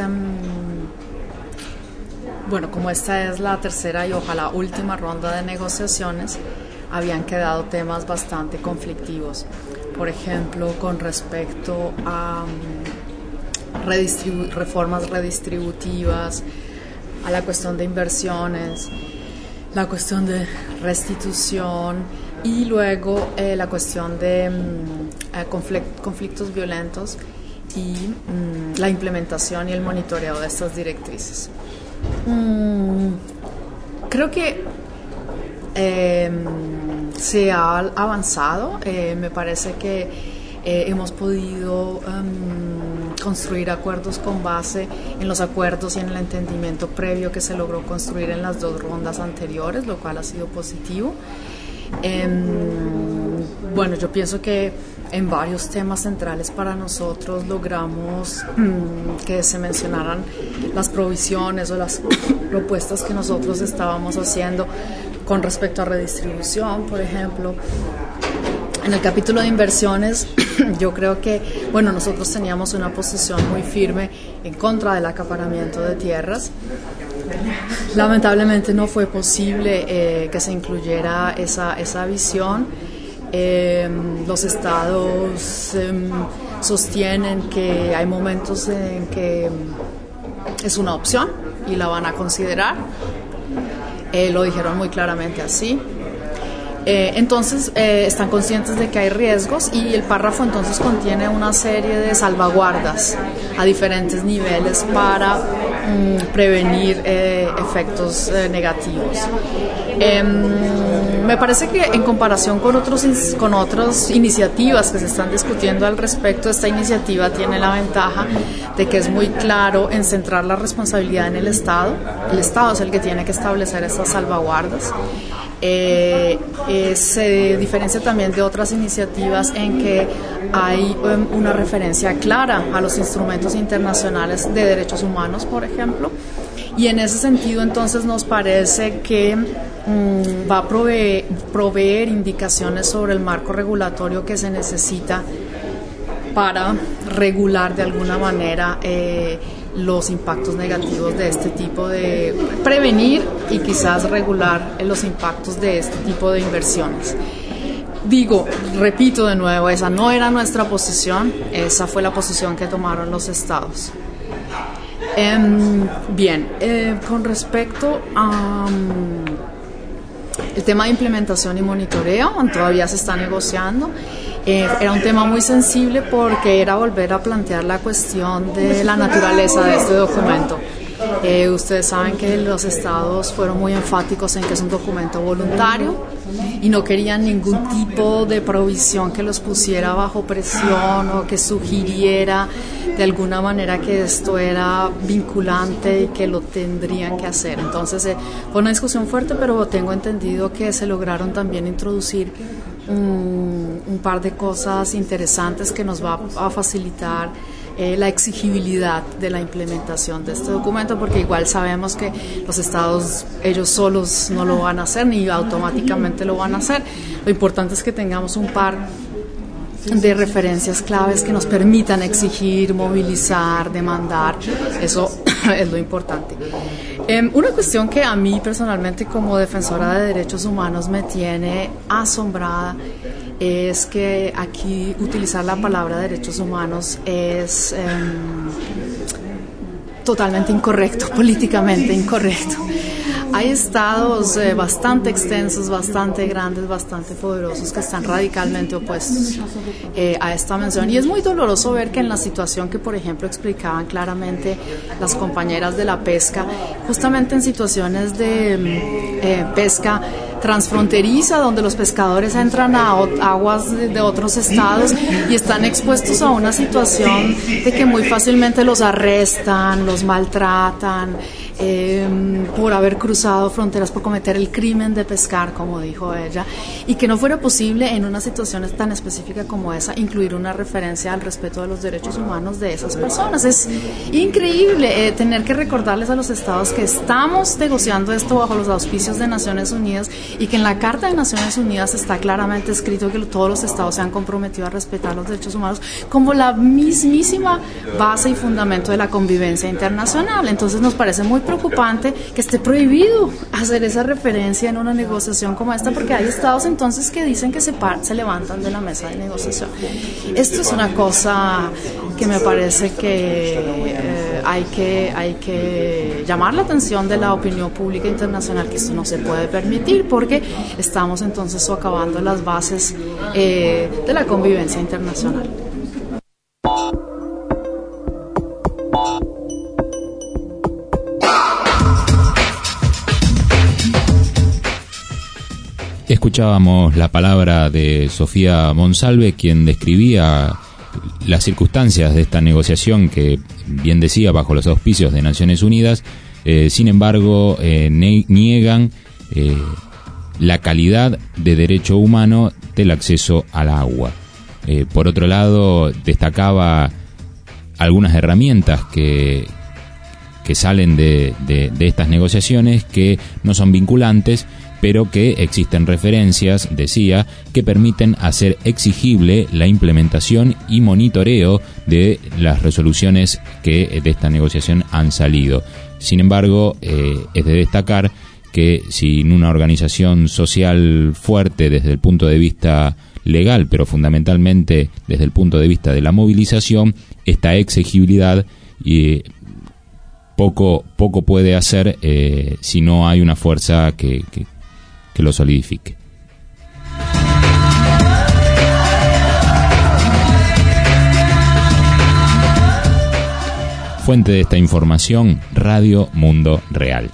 como esta es la tercera y ojalá última ronda de negociaciones, habían quedado temas bastante conflictivos. Por ejemplo, con respecto a reformas redistributivas, a la cuestión de inversiones, la cuestión de restitución y luego la cuestión de conflictos violentos y la implementación y el monitoreo de estas directrices. Creo que se ha avanzado, me parece que hemos podido construir acuerdos con base en los acuerdos y en el entendimiento previo que se logró construir en las 2 rondas anteriores, lo cual ha sido positivo. Yo pienso que en varios temas centrales para nosotros logramos que se mencionaran las provisiones o las propuestas que nosotros estábamos haciendo con respecto a redistribución, por ejemplo. En el capítulo de inversiones, yo creo que, nosotros teníamos una posición muy firme en contra del acaparamiento de tierras. Lamentablemente no fue posible que se incluyera esa visión. Los estados sostienen que hay momentos en que es una opción y la van a considerar. Lo dijeron muy claramente así. Entonces están conscientes de que hay riesgos y el párrafo entonces contiene una serie de salvaguardas a diferentes niveles para prevenir efectos negativos. Me parece que en comparación con otras iniciativas que se están discutiendo al respecto, esta iniciativa tiene la ventaja de que es muy claro en centrar la responsabilidad en el Estado. El Estado es el que tiene que establecer estas salvaguardas. Se diferencia también de otras iniciativas en que hay una referencia clara a los instrumentos internacionales de derechos humanos, por ejemplo, y en ese sentido entonces nos parece que va a proveer indicaciones sobre el marco regulatorio que se necesita para regular de alguna manera los impactos negativos de este tipo de prevenir y quizás regular los impactos de este tipo de inversiones. Repito de nuevo, esa no era nuestra posición, esa fue la posición que tomaron los estados. Con respecto a el tema de implementación y monitoreo, todavía se está negociando. Era un tema muy sensible porque era volver a plantear la cuestión de la naturaleza de este documento. Ustedes saben que los estados fueron muy enfáticos en que es un documento voluntario y no querían ningún tipo de provisión que los pusiera bajo presión o que sugiriera de alguna manera que esto era vinculante y que lo tendrían que hacer. Entonces fue una discusión fuerte, pero tengo entendido que se lograron también introducir un par de cosas interesantes que nos va a facilitar la exigibilidad de la implementación de este documento, porque igual sabemos que los estados ellos solos no lo van a hacer ni automáticamente lo van a hacer. Lo importante es que tengamos un par de referencias claves que nos permitan exigir, movilizar, demandar. Eso es lo importante. Una cuestión que a mí personalmente como defensora de derechos humanos me tiene asombrada es que aquí utilizar la palabra derechos humanos es totalmente incorrecto, políticamente incorrecto. Hay estados bastante extensos, bastante grandes, bastante poderosos que están radicalmente opuestos a esta mención, y es muy doloroso ver que en la situación que, por ejemplo, explicaban claramente las compañeras de la pesca, justamente en situaciones de pesca transfronteriza, donde los pescadores entran a aguas de otros estados y están expuestos a una situación de que muy fácilmente los arrestan, los maltratan, por haber cruzado fronteras, por cometer el crimen de pescar, como dijo ella, y que no fuera posible en una situación tan específica como esa incluir una referencia al respeto de los derechos humanos de esas personas. Es increíble tener que recordarles a los estados que estamos negociando esto bajo los auspicios de Naciones Unidas y que en la Carta de Naciones Unidas está claramente escrito que todos los estados se han comprometido a respetar los derechos humanos como la mismísima base y fundamento de la convivencia internacional. Entonces nos parece muy preocupante que esté prohibido hacer esa referencia en una negociación como esta, porque hay estados entonces que dicen que se levantan de la mesa de negociación. Esto es una cosa que me parece que hay que llamar la atención de la opinión pública internacional, que esto no se puede permitir, porque estamos entonces socavando las bases de la convivencia internacional. Escuchábamos la palabra de Sofía Monsalve, quien describía las circunstancias de esta negociación que, bien decía, bajo los auspicios de Naciones Unidas, sin embargo, niegan la calidad de derecho humano del acceso al agua. Por otro lado, destacaba algunas herramientas que salen de estas negociaciones, que no son vinculantes, pero que existen referencias, decía, que permiten hacer exigible la implementación y monitoreo de las resoluciones que de esta negociación han salido. Sin embargo, es de destacar que sin una organización social fuerte desde el punto de vista legal, pero fundamentalmente desde el punto de vista de la movilización, esta exigibilidad poco puede hacer si no hay una fuerza que lo solidifique. Fuente de esta información, Radio Mundo Real.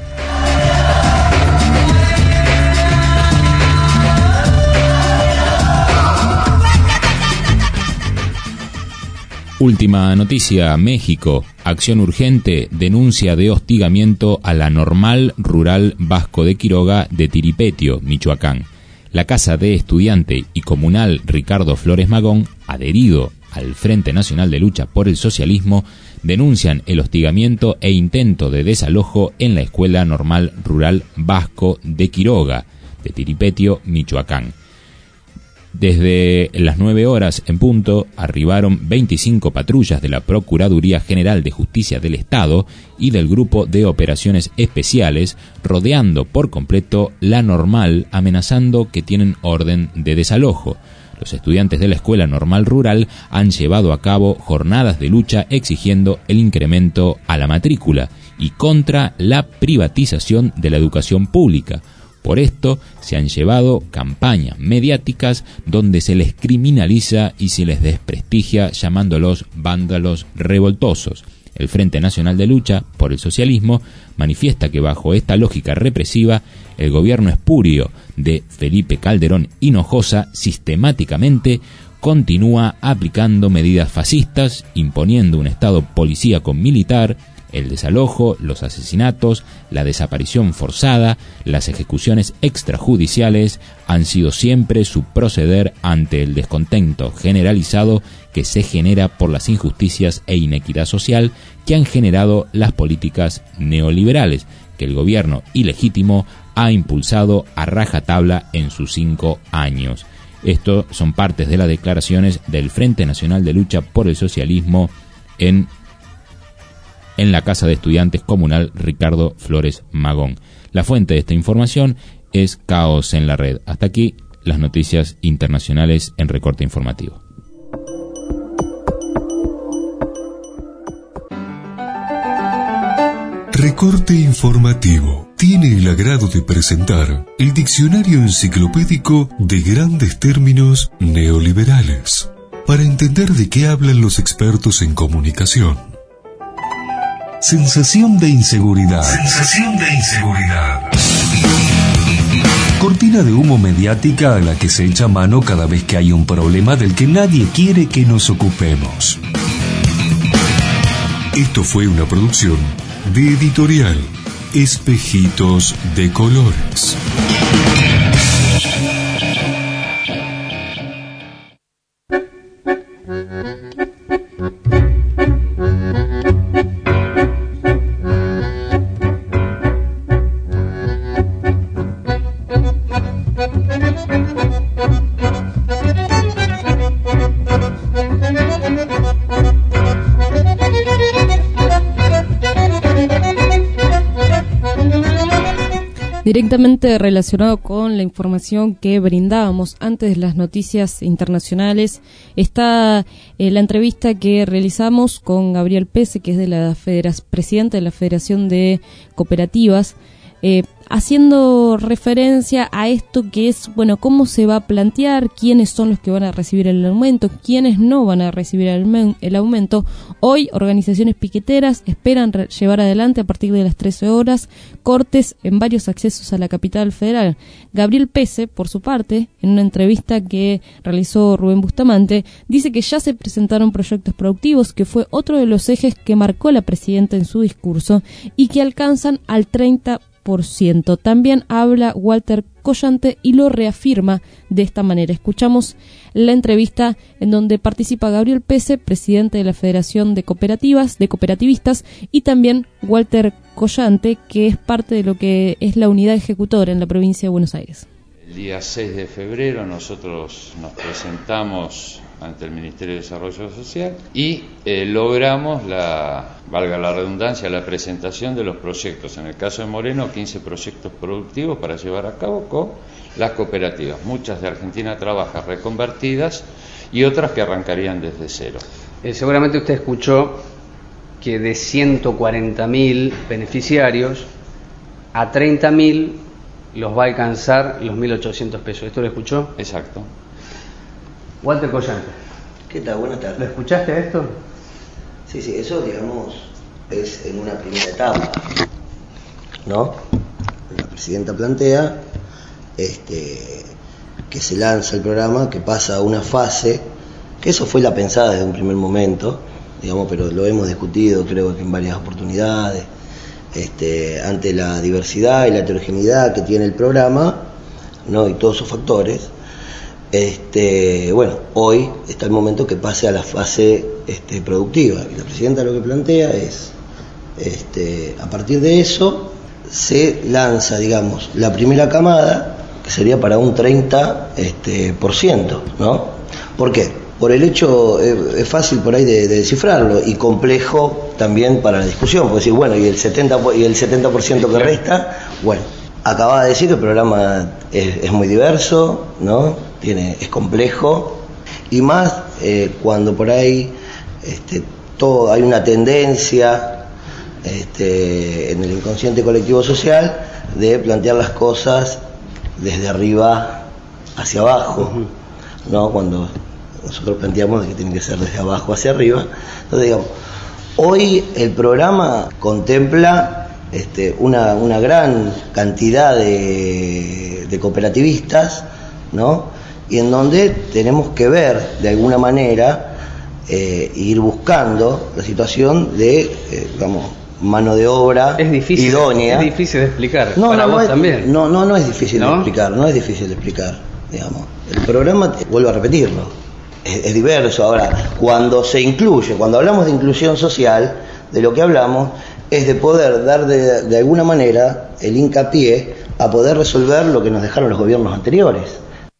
Última noticia, México. Acción urgente, denuncia de hostigamiento a la Normal Rural Vasco de Quiroga de Tiripetio, Michoacán. La Casa de Estudiante y Comunal Ricardo Flores Magón, adherido al Frente Nacional de Lucha por el Socialismo, denuncian el hostigamiento e intento de desalojo en la Escuela Normal Rural Vasco de Quiroga de Tiripetio, Michoacán. Desde las 9 horas en punto arribaron 25 patrullas de la Procuraduría General de Justicia del Estado y del Grupo de Operaciones Especiales, rodeando por completo la Normal, amenazando que tienen orden de desalojo. Los estudiantes de la Escuela Normal Rural han llevado a cabo jornadas de lucha exigiendo el incremento a la matrícula y contra la privatización de la educación pública. Por esto se han llevado campañas mediáticas donde se les criminaliza y se les desprestigia, llamándolos vándalos revoltosos. El Frente Nacional de Lucha por el Socialismo manifiesta que bajo esta lógica represiva, el gobierno espurio de Felipe Calderón Hinojosa sistemáticamente continúa aplicando medidas fascistas, imponiendo un estado policíaco militar, el desalojo, los asesinatos, la desaparición forzada, las ejecuciones extrajudiciales han sido siempre su proceder ante el descontento generalizado que se genera por las injusticias e inequidad social que han generado las políticas neoliberales que el gobierno ilegítimo ha impulsado a rajatabla en sus 5 años. Esto son partes de las declaraciones del Frente Nacional de Lucha por el Socialismo en la Casa de Estudiantes Comunal Ricardo Flores Magón. La fuente de esta información es Caos en la Red. Hasta aquí las noticias internacionales en recorte informativo. Recorte informativo. Tiene el agrado de presentar el diccionario enciclopédico de grandes términos neoliberales, para entender de qué hablan los expertos en comunicación. Sensación de inseguridad. Sensación de inseguridad. Cortina de humo mediática a la que se echa mano cada vez que hay un problema del que nadie quiere que nos ocupemos. Esto fue una producción de Editorial Espejitos de Colores. Directamente relacionado con la información que brindábamos antes de las noticias internacionales, está la entrevista que realizamos con Gabriel Pese, que es de la presidente de la Federación de Cooperativas, haciendo referencia a esto que es, bueno, cómo se va a plantear, quiénes son los que van a recibir el aumento, quiénes no van a recibir el aumento. Hoy, organizaciones piqueteras esperan llevar adelante a partir de las 13 horas cortes en varios accesos a la capital federal. Gabriel Pese, por su parte, en una entrevista que realizó Rubén Bustamante, dice que ya se presentaron proyectos productivos, que fue otro de los ejes que marcó la presidenta en su discurso, y que alcanzan al 30%. También habla Walter Collante y lo reafirma de esta manera. Escuchamos la entrevista en donde participa Gabriel Pese, presidente de la Federación de Cooperativistas, y también Walter Collante, que es parte de lo que es la unidad ejecutora en la provincia de Buenos Aires. El día 6 de febrero nosotros nos presentamos ante el Ministerio de Desarrollo Social y logramos, valga la redundancia, la presentación de los proyectos. En el caso de Moreno, 15 proyectos productivos para llevar a cabo con las cooperativas. Muchas de Argentina Trabaja reconvertidas y otras que arrancarían desde cero. Seguramente usted escuchó que de 140.000 beneficiarios, a 30.000 los va a alcanzar los 1.800 pesos. ¿Esto lo escuchó? Exacto. Walter Collante. ¿Qué tal? Buenas tardes. ¿Lo escuchaste a esto? Sí, eso, digamos, es en una primera etapa, ¿no? La presidenta plantea que se lanza el programa, que pasa a una fase, que eso fue la pensada desde un primer momento, digamos, pero lo hemos discutido, creo que en varias oportunidades, ante la diversidad y la heterogeneidad que tiene el programa, ¿no? Y todos sus factores. Bueno, hoy está el momento que pase a la fase productiva. Y la presidenta lo que plantea es, a partir de eso, se lanza, digamos, la primera camada, que sería para un 30%, ¿no? ¿Por qué? Por el hecho, es fácil por ahí de descifrarlo, y complejo también para la discusión, porque decir, bueno, y el 70% que resta, bueno, acababa de decir que el programa es muy diverso, ¿no? Es complejo, y más cuando por ahí hay una tendencia en el inconsciente colectivo social de plantear las cosas desde arriba hacia abajo, ¿no? Cuando nosotros planteamos que tiene que ser desde abajo hacia arriba. Entonces, digamos, hoy el programa contempla una gran cantidad de cooperativistas, ¿no? Y en donde tenemos que ver de alguna manera ir buscando la situación de digamos, mano de obra idónea. Es difícil de explicar. No, para vos también. No es difícil de explicar, no es difícil de explicar, digamos. El programa, vuelvo a repetirlo, es diverso. Ahora, cuando hablamos de inclusión social, de lo que hablamos es de poder dar de alguna manera el hincapié a poder resolver lo que nos dejaron los gobiernos anteriores.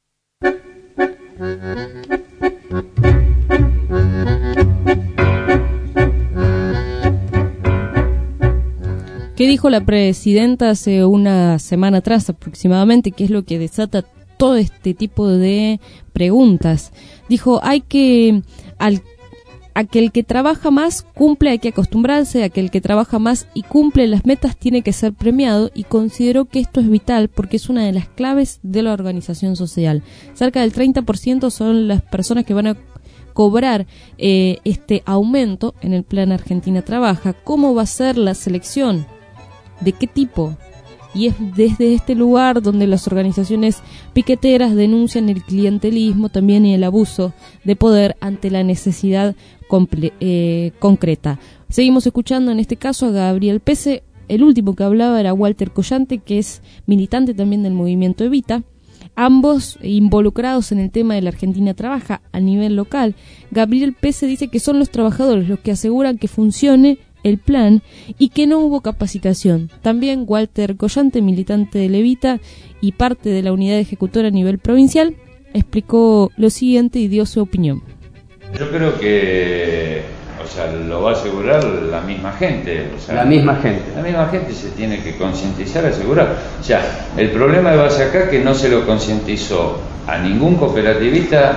¿Qué dijo la presidenta hace una semana atrás aproximadamente? ¿Qué es lo que desata todo este tipo de preguntas? Dijo, a que el que trabaja más cumple, hay que acostumbrarse a que el que trabaja más y cumple las metas tiene que ser premiado, y consideró que esto es vital porque es una de las claves de la organización social. Cerca del 30% son las personas que van a cobrar este aumento en el Plan Argentina Trabaja. ¿Cómo va a ser la selección? ¿De qué tipo? y es desde este lugar donde las organizaciones piqueteras denuncian el clientelismo también y el abuso de poder ante la necesidad concreta. Seguimos escuchando en este caso a Gabriel Pese. El último que hablaba era Walter Collante, que es militante también del movimiento Evita, ambos involucrados en el tema de la Argentina Trabaja a nivel local. Gabriel Pese dice que son los trabajadores los que aseguran que funcione el plan y que no hubo capacitación. También Walter Collante, militante del Evita y parte de la unidad ejecutora a nivel provincial, explicó lo siguiente y dio su opinión. Yo creo que lo va a asegurar la misma gente. La misma gente se tiene que concientizar, asegurar. El problema de base acá es que no se lo concientizó a ningún cooperativista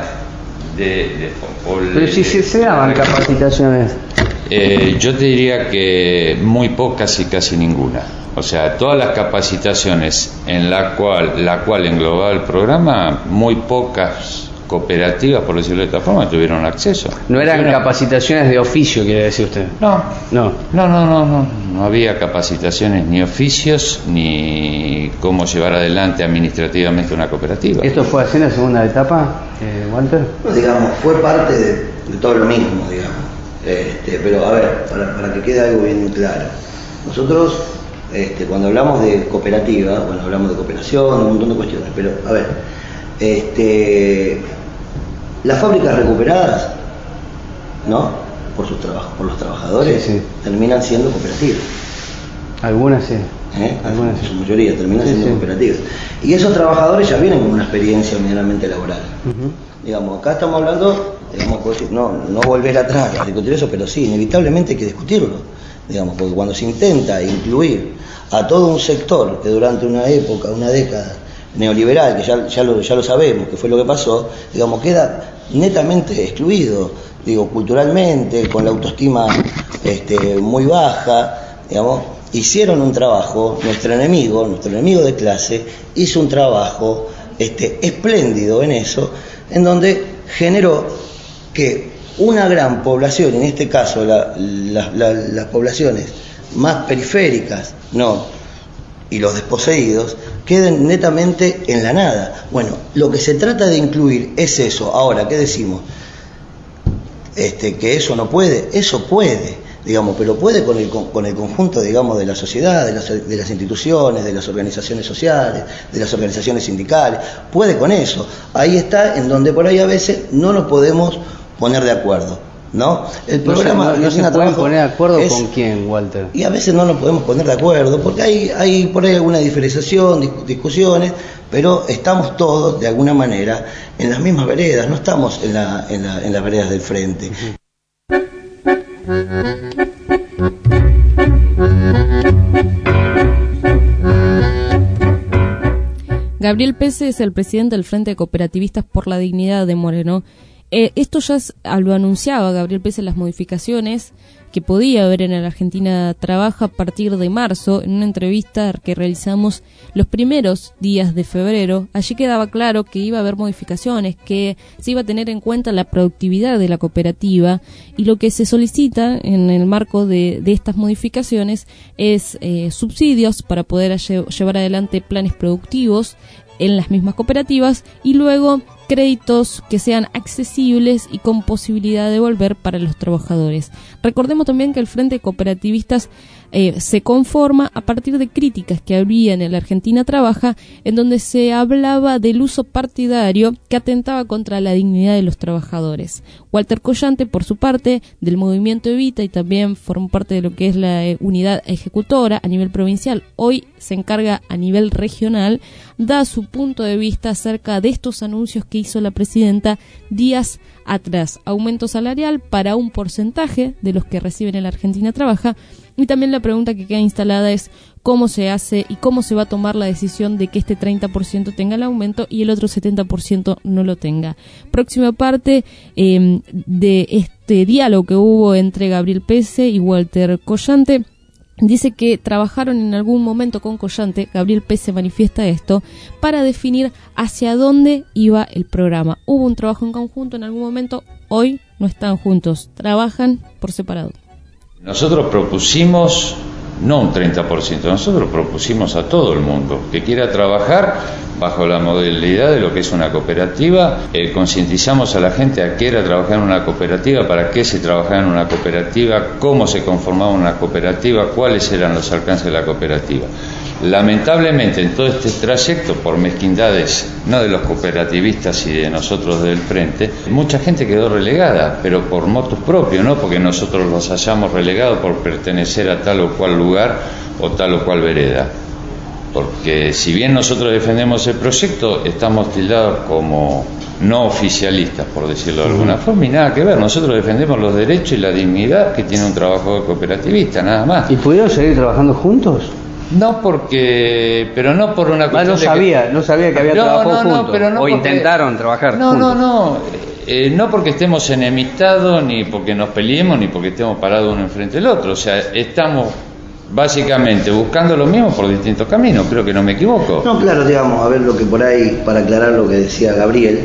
Pero si se daban capacitaciones. Yo te diría que muy pocas y casi ninguna. Todas las capacitaciones en la cual englobaba el programa, muy pocas cooperativas, por decirlo de esta forma, tuvieron acceso. No eran capacitaciones de oficio, quiere decir usted. No había capacitaciones ni oficios ni cómo llevar adelante administrativamente una cooperativa. ¿Esto fue así en la segunda etapa, Walter? Digamos, fue parte de todo lo mismo, digamos. Pero a ver, para que quede algo bien claro, nosotros cuando hablamos de cooperativa, hablamos de cooperación, un montón de cuestiones, pero a ver, las fábricas recuperadas, ¿no? Por los trabajadores, sí. Terminan siendo cooperativas. Algunas sí. Algunas sí. Su mayoría terminan siendo cooperativas. Y esos trabajadores ya vienen con una experiencia medianamente laboral. Digamos, acá estamos hablando, no volver atrás a discutir eso, pero sí, inevitablemente hay que discutirlo. Digamos, porque cuando se intenta incluir a todo un sector que durante una época, una década neoliberal, que ya lo sabemos, que fue lo que pasó, digamos, queda netamente excluido, culturalmente, con la autoestima muy baja, digamos, hicieron un trabajo, nuestro enemigo de clase, hizo un trabajo espléndido en eso, en donde generó que una gran población, en este caso las poblaciones más periféricas, y los desposeídos, queden netamente en la nada. Bueno, lo que se trata de incluir es eso. Ahora, ¿qué decimos? Que eso no puede, eso puede, pero puede con el conjunto, de la sociedad, de las instituciones, de las organizaciones sociales, de las organizaciones sindicales, puede con eso. Ahí está en donde por ahí a veces no nos podemos poner de acuerdo, ¿no? El programa no se pueden poner de acuerdo con quién, Walter. Y a veces no nos podemos poner de acuerdo porque hay por ahí alguna diferenciación, discusiones, pero estamos todos de alguna manera en las mismas veredas, no estamos en las veredas del frente. Gabriel Pese es el presidente del Frente de Cooperativistas por la Dignidad de Moreno. Esto ya lo anunciaba Gabriel Pese, las modificaciones que podía haber en la Argentina Trabaja a partir de marzo. En una entrevista que realizamos los primeros días de febrero, allí quedaba claro que iba a haber modificaciones, que se iba a tener en cuenta la productividad de la cooperativa, y lo que se solicita en el marco de estas modificaciones es subsidios para poder llevar adelante planes productivos en las mismas cooperativas y luego créditos que sean accesibles y con posibilidad de devolver para los trabajadores. Recordemos también que el Frente de Cooperativistas se conforma a partir de críticas que había en la Argentina Trabaja, en donde se hablaba del uso partidario que atentaba contra la dignidad de los trabajadores. Walter Collante, por su parte, del movimiento Evita, y también formó parte de lo que es la unidad ejecutora a nivel provincial, hoy se encarga a nivel regional, da su punto de vista acerca de estos anuncios que hizo la presidenta días atrás. Aumento salarial para un porcentaje de los que reciben en la Argentina Trabaja, y también la pregunta que queda instalada es cómo se hace y cómo se va a tomar la decisión de que este 30% tenga el aumento y el otro 70% no lo tenga. Próxima parte de este diálogo que hubo entre Gabriel Pese y Walter Collante. Dice que trabajaron en algún momento con Collante, Gabriel Pese manifiesta esto, para definir hacia dónde iba el programa. Hubo un trabajo en conjunto en algún momento, hoy no están juntos, trabajan por separado. Nosotros propusimos no un 30%, nosotros propusimos a todo el mundo que quiera trabajar bajo la modalidad de lo que es una cooperativa, concientizamos a la gente a qué era trabajar en una cooperativa, para qué se trabajaba en una cooperativa, cómo se conformaba una cooperativa, cuáles eran los alcances de la cooperativa. Lamentablemente en todo este trayecto, por mezquindades no de los cooperativistas y de nosotros del frente, mucha gente quedó relegada, pero por motus propios, no porque nosotros los hayamos relegado por pertenecer a tal o cual lugar o tal o cual vereda. Porque si bien nosotros defendemos el proyecto, estamos tildados como no oficialistas, por decirlo de alguna forma, y nada que ver. Nosotros defendemos los derechos y la dignidad que tiene un trabajador cooperativista, nada más. ¿Y pudieron seguir trabajando juntos? No porque, pero no por una cuestión no sabía que había trabajado juntos, pero no o porque, intentaron trabajar juntos. No porque estemos enemistados, ni porque nos peleemos, ni porque estemos parados uno enfrente del otro. O sea, estamos básicamente buscando lo mismo por distintos caminos, creo que no me equivoco. No, claro, digamos, a ver lo que por ahí, para aclarar lo que decía Gabriel,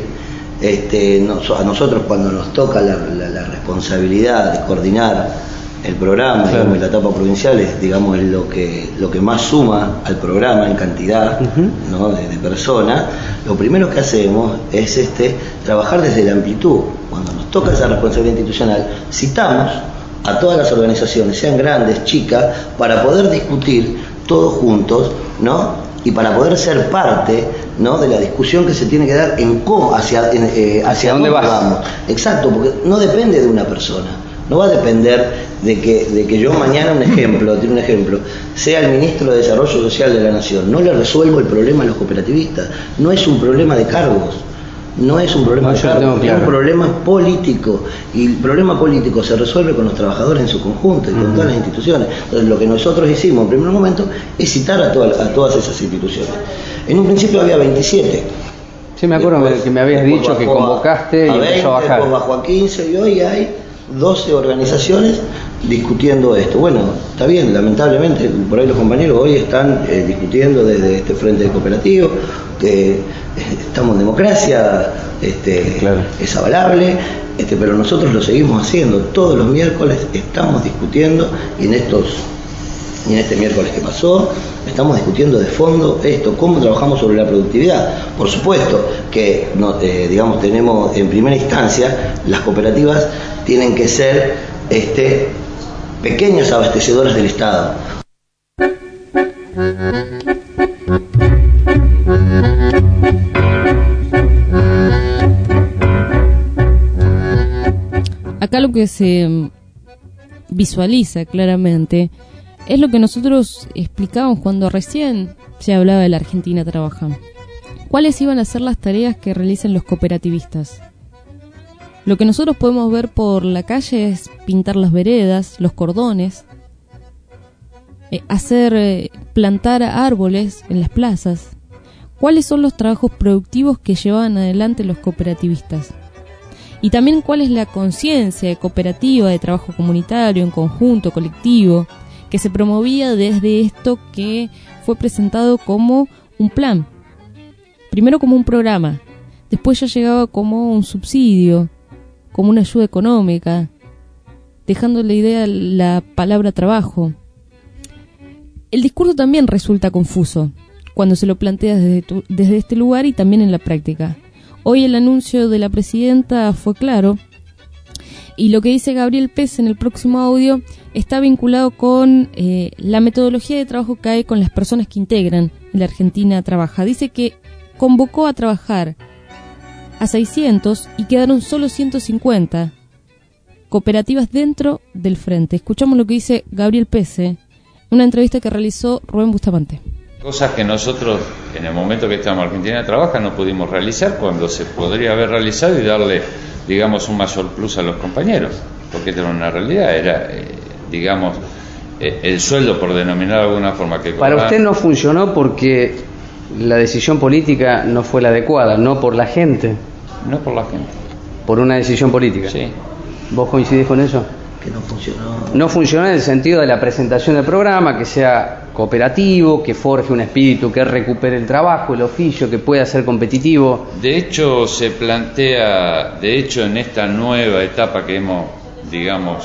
a nosotros cuando nos toca la responsabilidad de coordinar el programa, claro, digamos, y la etapa provincial es, digamos, es lo que más suma al programa en cantidad, ¿no?, de personas. Lo primero que hacemos es trabajar desde la amplitud. Cuando nos toca esa responsabilidad institucional, citamos a todas las organizaciones, sean grandes, chicas, para poder discutir todos juntos, ¿no?, y para poder ser parte, ¿no?, de la discusión que se tiene que dar en cómo, hacia dónde vamos. Exacto, porque no depende de una persona. No va a depender de que yo mañana, tiene un ejemplo, sea el ministro de Desarrollo Social de la Nación. No le resuelvo el problema a los cooperativistas. No es un problema de cargos. No es un problema de cargos, es un problema político. Y el problema político se resuelve con los trabajadores en su conjunto y con todas las instituciones. Entonces, lo que nosotros hicimos en primer momento es citar a todas esas instituciones. En un principio había 27. Sí, me acuerdo que me habías dicho que convocaste y empezó a bajar. Después bajó a 15 y hoy hay 12 organizaciones discutiendo esto. Bueno, está bien, lamentablemente por ahí los compañeros hoy están discutiendo desde este frente cooperativo, que estamos en democracia, claro, es avalable, pero nosotros lo seguimos haciendo. Todos los miércoles estamos discutiendo, y en este miércoles que pasó estamos discutiendo de fondo esto, cómo trabajamos sobre la productividad. Por supuesto que digamos, tenemos en primera instancia, las cooperativas tienen que ser pequeñas abastecedoras del Estado. Acá lo que se visualiza claramente es lo que nosotros explicamos cuando recién se hablaba de la Argentina Trabaja. ¿Cuáles iban a ser las tareas que realicen los cooperativistas? Lo que nosotros podemos ver por la calle es pintar las veredas, los cordones, plantar árboles en las plazas. ¿Cuáles son los trabajos productivos que llevaban adelante los cooperativistas? Y también cuál es la conciencia cooperativa de trabajo comunitario, en conjunto, colectivo, que se promovía desde esto que fue presentado como un plan. Primero como un programa, después ya llegaba como un subsidio, como una ayuda económica, dejando la idea la palabra trabajo. El discurso también resulta confuso cuando se lo plantea desde este lugar y también en la práctica. Hoy el anuncio de la presidenta fue claro, y lo que dice Gabriel Pez en el próximo audio está vinculado con la metodología de trabajo que hay con las personas que integran la Argentina Trabaja. Dice que convocó a trabajar a 600 y quedaron solo 150 cooperativas dentro del frente. Escuchamos lo que dice Gabriel Pez en una entrevista que realizó Rubén Bustamante. Cosas que nosotros, en el momento que estamos en Argentina Trabaja, no pudimos realizar cuando se podría haber realizado y darle, digamos, un mayor plus a los compañeros, porque esta era una realidad, era, digamos, el sueldo, por denominar de alguna forma. Que para usted no funcionó porque la decisión política no fue la adecuada, no por la gente. No por la gente. Por una decisión política. Sí. ¿Vos coincidís con eso? Que no funcionó. No funcionó en el sentido de la presentación del programa, que sea cooperativo, que forje un espíritu, que recupere el trabajo, el oficio, que pueda ser competitivo. De hecho, se plantea, en esta nueva etapa que hemos, digamos,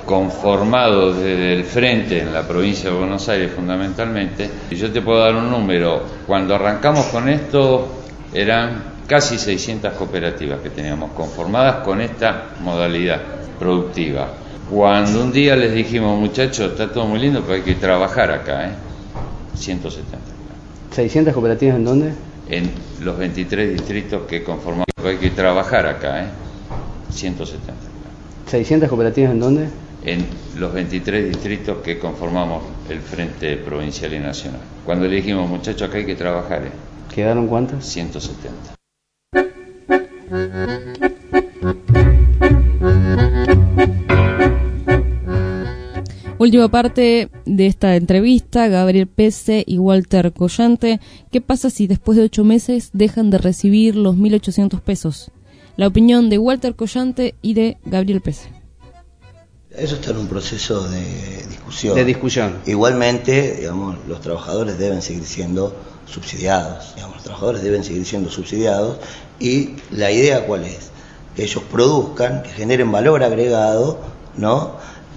conformado desde el frente en la provincia de Buenos Aires fundamentalmente. Y yo te puedo dar un número. Cuando arrancamos con esto eran casi 600 cooperativas que teníamos conformadas con esta modalidad productiva. Cuando un día les dijimos, muchachos, está todo muy lindo, pero hay que trabajar acá, 170. ¿600 cooperativas en dónde? En los 23 distritos que conformamos, hay que trabajar acá, 170. ¿600 cooperativas en dónde? En los 23 distritos que conformamos el Frente Provincial y Nacional. Cuando le dijimos, muchachos, acá hay que trabajar, ¿quedaron cuántas? 170. Última parte de esta entrevista, Gabriel Pese y Walter Collante. ¿Qué pasa si después de 8 meses dejan de recibir los 1.800 pesos? La opinión de Walter Collante y de Gabriel Pese. Eso está en un proceso de discusión. De discusión. Igualmente, digamos, los trabajadores deben seguir siendo subsidiados. Los trabajadores deben seguir siendo subsidiados. Y la idea, ¿cuál es? Que ellos produzcan, que generen valor agregado, ¿no?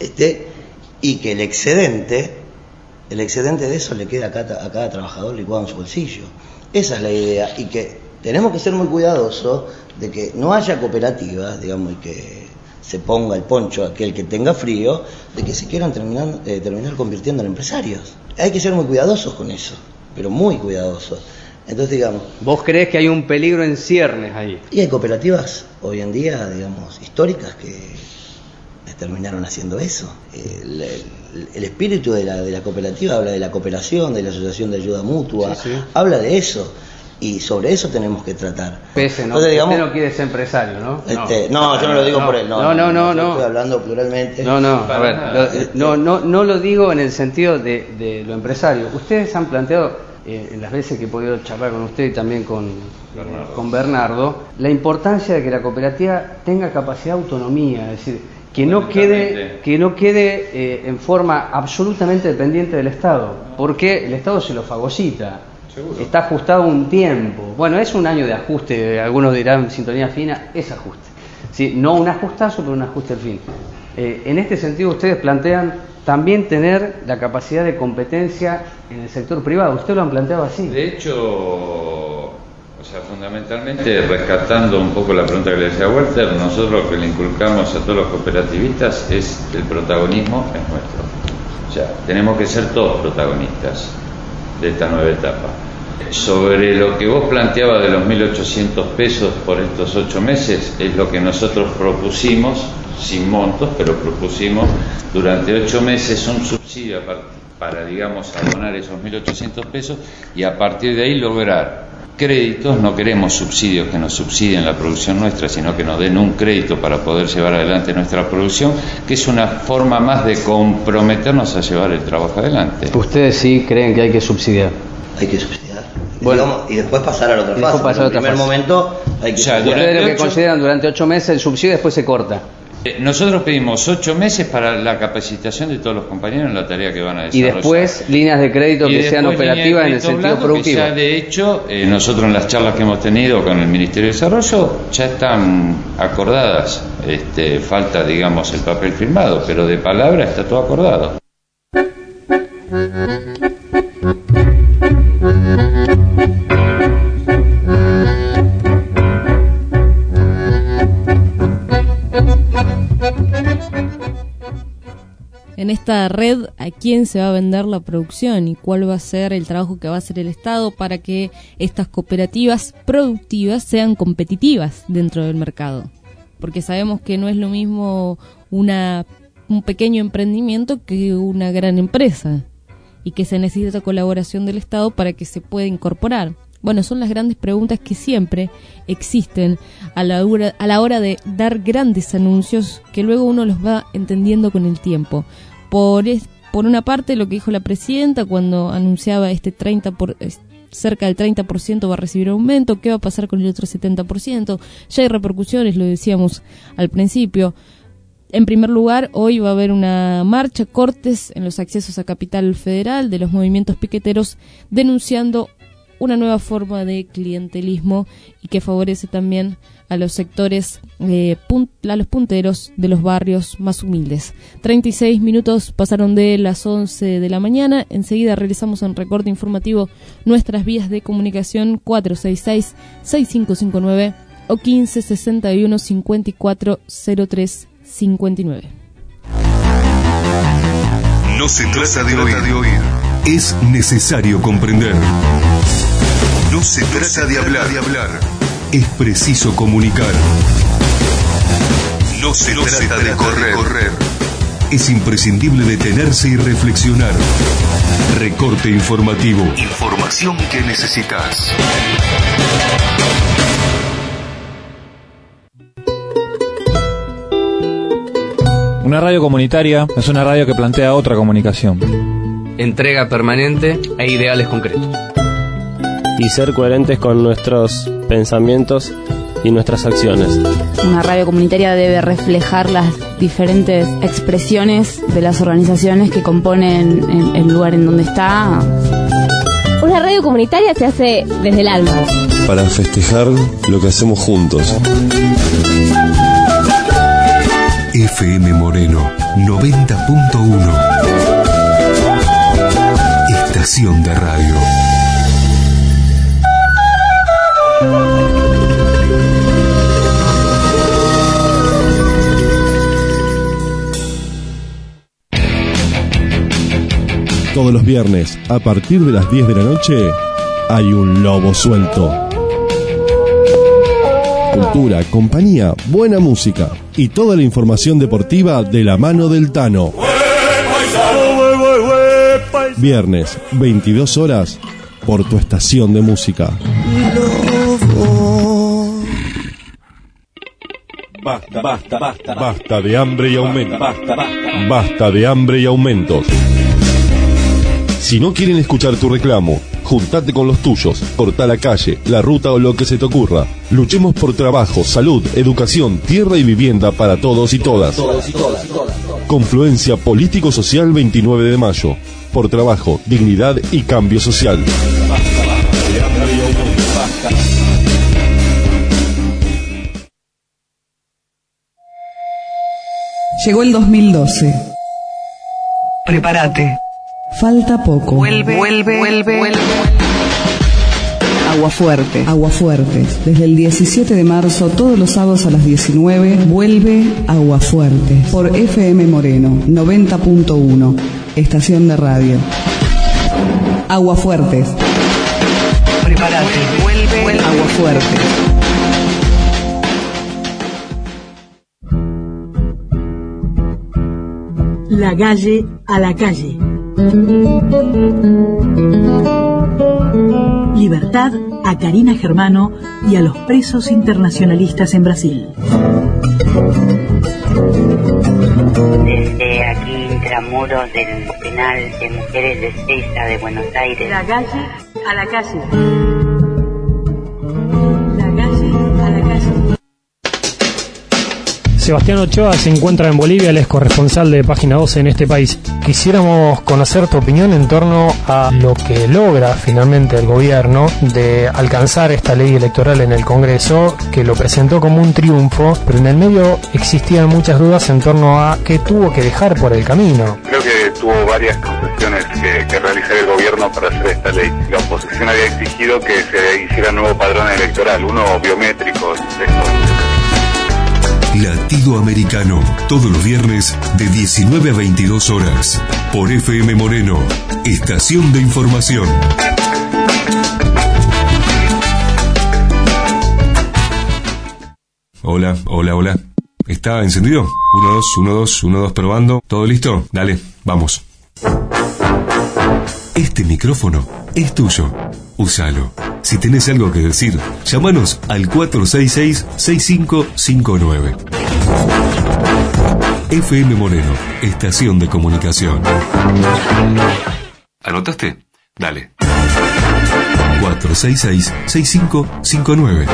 Y que el excedente de eso le quede a cada trabajador licuado en su bolsillo. Esa es la idea. Y que tenemos que ser muy cuidadosos de que no haya cooperativas, digamos, y que se ponga el poncho aquel que tenga frío, de que se quieran terminar convirtiendo en empresarios. Hay que ser muy cuidadosos con eso, pero muy cuidadosos. Entonces, digamos... ¿Vos creés que hay un peligro en ciernes ahí? Y hay cooperativas hoy en día, digamos, históricas que terminaron haciendo eso. El espíritu de la cooperativa habla de la cooperación, de la asociación de ayuda mutua, sí. Habla de eso. Y sobre eso tenemos que tratar. Pese, ¿no? Entonces, digamos, usted no quiere ser empresario, ¿no? No, yo no lo digo por él. No. Estoy hablando pluralmente. A ver, no lo digo en el sentido de lo empresario. Ustedes han planteado, en las veces que he podido charlar con usted y también con Bernardo, la importancia de que la cooperativa tenga capacidad de autonomía, es decir, que no quede en forma absolutamente dependiente del Estado, porque el Estado se lo fagocita. Seguro. Está ajustado un tiempo. Bueno, es un año de ajuste, algunos dirán sintonía fina, es ajuste. Sí, no un ajustazo, pero un ajuste al fin. En este sentido, ustedes plantean también tener la capacidad de competencia en el sector privado. ¿Ustedes lo han planteado así? De hecho, fundamentalmente, rescatando un poco la pregunta que le decía Walter, nosotros lo que le inculcamos a todos los cooperativistas es el protagonismo es nuestro. O sea, tenemos que ser todos protagonistas de esta nueva etapa. Sobre lo que vos planteabas de los 1.800 pesos por estos 8 meses, es lo que nosotros propusimos, sin montos, pero propusimos durante 8 meses un subsidio para digamos, abonar esos 1.800 pesos y a partir de ahí lograr créditos. No queremos subsidios que nos subsidien la producción nuestra, sino que nos den un crédito para poder llevar adelante nuestra producción, que es una forma más de comprometernos a llevar el trabajo adelante. ¿Ustedes sí creen que hay que subsidiar? Hay que subsidiar. Bueno, y después pasar a la otra fase. En el primer momento hay que subsidiar. Ustedes lo que consideran durante 8 meses el subsidio y después se corta. Nosotros pedimos 8 meses para la capacitación de todos los compañeros en la tarea que van a desarrollar. Y después líneas de crédito que sean operativas en el sentido productivo. Ya de hecho, nosotros en las charlas que hemos tenido con el Ministerio de Desarrollo ya están acordadas. Falta, digamos, el papel firmado, pero de palabra está todo acordado. En esta red, ¿a quién se va a vender la producción y cuál va a ser el trabajo que va a hacer el Estado para que estas cooperativas productivas sean competitivas dentro del mercado? Porque sabemos que no es lo mismo un pequeño emprendimiento que una gran empresa y que se necesita colaboración del Estado para que se pueda incorporar. Bueno, son las grandes preguntas que siempre existen a la hora de dar grandes anuncios que luego uno los va entendiendo con el tiempo. Por una parte, lo que dijo la presidenta cuando anunciaba cerca del 30% va a recibir aumento, ¿qué va a pasar con el otro 70%? Ya hay repercusiones, lo decíamos al principio. En primer lugar, hoy va a haber una marcha, cortes en los accesos a Capital Federal de los movimientos piqueteros denunciando una nueva forma de clientelismo y que favorece también a los sectores, a los punteros de los barrios más humildes. 36 minutos pasaron de las 11 de la mañana. Enseguida realizamos en recorte informativo nuestras vías de comunicación 466-6559 o 1561-5403-59. No se trata de oír, es necesario comprender. No se trata de hablar, es preciso comunicar. No se trata de correr, es imprescindible detenerse y reflexionar. Recorte informativo, información que necesitas. Una radio comunitaria es una radio que plantea otra comunicación. Entrega permanente e ideales concretos. Y ser coherentes con nuestros pensamientos y nuestras acciones. Una radio comunitaria debe reflejar las diferentes expresiones de las organizaciones que componen el lugar en donde está. Una radio comunitaria se hace desde el alma. Para festejar lo que hacemos juntos. FM Moreno 90.1. Estación de radio. Todos los viernes, a partir de las 10 de la noche, hay un lobo suelto. Cultura, compañía, buena música y toda la información deportiva de la mano del Tano. Viernes, 22 horas, por tu estación de música. Basta de hambre y aumentos. Basta de hambre y aumentos. Si no quieren escuchar tu reclamo, juntate con los tuyos, corta la calle, la ruta o lo que se te ocurra. Luchemos por trabajo, salud, educación, tierra y vivienda para todos y todas. Confluencia Político-Social 29 de mayo. Por trabajo, dignidad y cambio social. Llegó el 2012. Prepárate. Falta poco. Vuelve. Aguafuertes. Desde el 17 de marzo, todos los sábados a las 19, vuelve Aguafuertes. Por FM Moreno 90.1. Estación de radio. Aguafuertes. Prepárate. Vuelve Aguafuertes. La calle a la calle. Libertad a Karina Germano y a los presos internacionalistas en Brasil. Desde aquí, intramuros del penal de mujeres de Ezeiza de Buenos Aires. La calle a la calle. La calle a la calle. Sebastián Ochoa se encuentra en Bolivia, él es corresponsal de Página 12 en este país. Quisiéramos conocer tu opinión en torno a lo que logra finalmente el gobierno de alcanzar esta ley electoral en el Congreso, que lo presentó como un triunfo, pero en el medio existían muchas dudas en torno a qué tuvo que dejar por el camino. Creo que tuvo varias concesiones que realizar el gobierno para hacer esta ley. La oposición había exigido que se hiciera un nuevo padrón electoral, uno biométrico. Latido Americano, todos los viernes de 19 a 22 horas, por FM Moreno, estación de información. Hola. ¿Está encendido? 1, 2, probando. ¿Todo listo? Dale, vamos. Este micrófono es tuyo. Úsalo. Si tenés algo que decir, llámanos al 466-6559. FM Moreno, estación de comunicación. ¿Anotaste? Dale. 466-6559.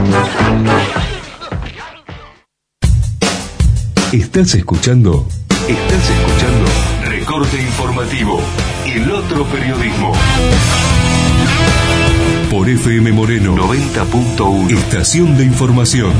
¿Estás escuchando? Recorte informativo. El otro periodismo. Por FM Moreno 90.1. Estación de información.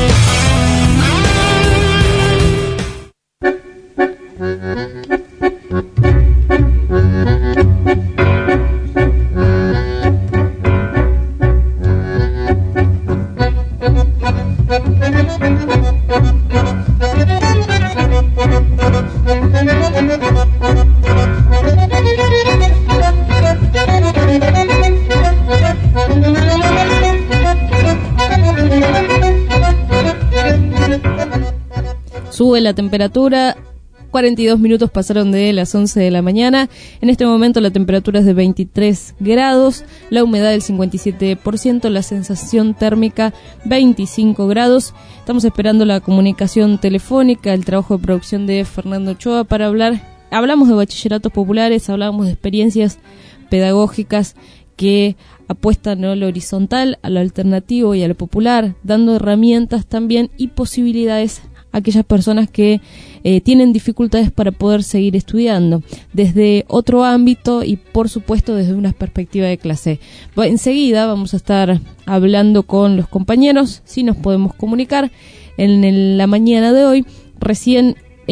Sube la temperatura, 42 minutos pasaron de las 11 de la mañana. En este momento la temperatura es de 23 grados, la humedad del 57%, la sensación térmica 25 grados. Estamos esperando la comunicación telefónica, el trabajo de producción de Fernando Ochoa para hablar. Hablamos de bachilleratos populares, hablamos de experiencias pedagógicas que apuestan a lo horizontal, a lo alternativo y a lo popular, dando herramientas también y posibilidades a aquellas personas que tienen dificultades para poder seguir estudiando desde otro ámbito y por supuesto desde una perspectiva de clase. Enseguida vamos a estar hablando con los compañeros, si nos podemos comunicar. En la mañana de hoy recién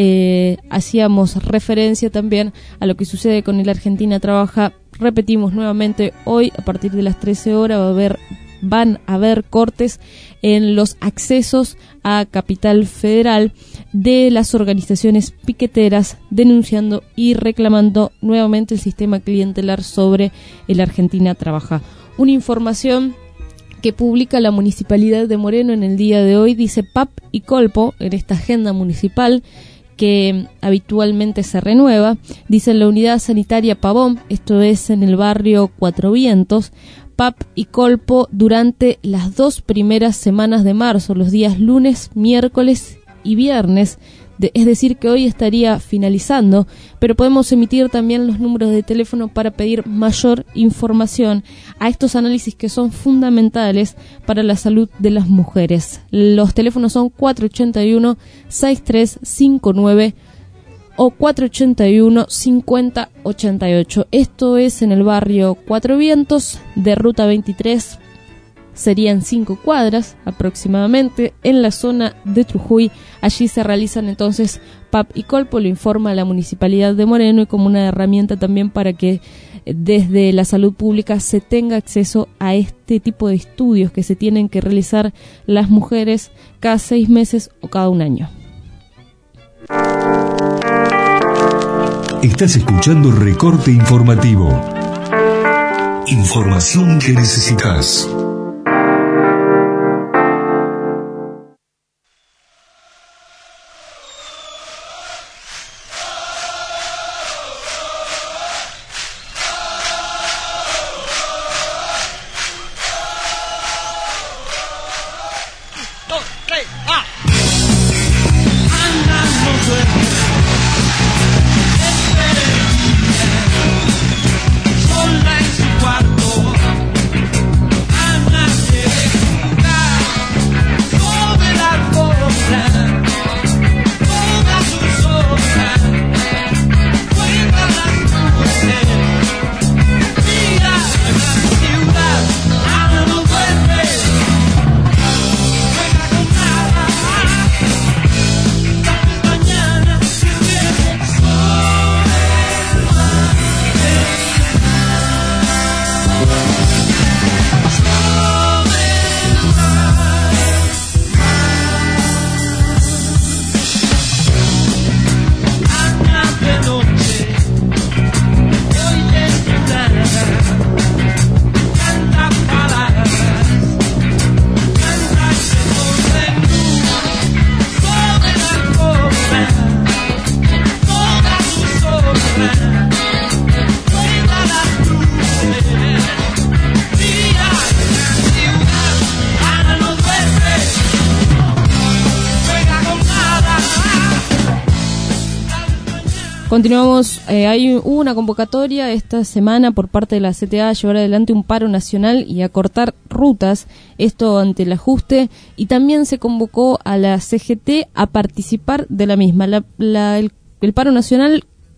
hacíamos referencia también a lo que sucede con el Argentina Trabaja. Repetimos nuevamente, hoy a partir de las 13 horas van a haber cortes en los accesos a Capital Federal de las organizaciones piqueteras, denunciando y reclamando nuevamente el sistema clientelar sobre el Argentina Trabaja. Una información que publica la Municipalidad de Moreno en el día de hoy, dice PAP y Colpo en esta agenda municipal que habitualmente se renueva. Dice la unidad sanitaria Pavón, esto es en el barrio Cuatro Vientos, PAP y Colpo durante las 2 primeras semanas de marzo, los días lunes, miércoles y viernes, es decir que hoy estaría finalizando, pero podemos emitir también los números de teléfono para pedir mayor información a estos análisis que son fundamentales para la salud de las mujeres. Los teléfonos son 481-6359 o 481-5088. Esto es en el barrio Cuatro Vientos, de Ruta 23, serían 5 cuadras aproximadamente, en la zona de Trujuy. Allí se realizan entonces PAP y Colpo, lo informa la Municipalidad de Moreno, y como una herramienta también para que desde la salud pública se tenga acceso a este tipo de estudios que se tienen que realizar las mujeres cada 6 meses o cada 1 año. Estás escuchando Recorte Informativo. Información que necesitas. Continuamos, hubo una convocatoria esta semana por parte de la CTA a llevar adelante un paro nacional y acortar rutas, esto ante el ajuste, y también se convocó a la CGT a participar de la misma. El paro nacional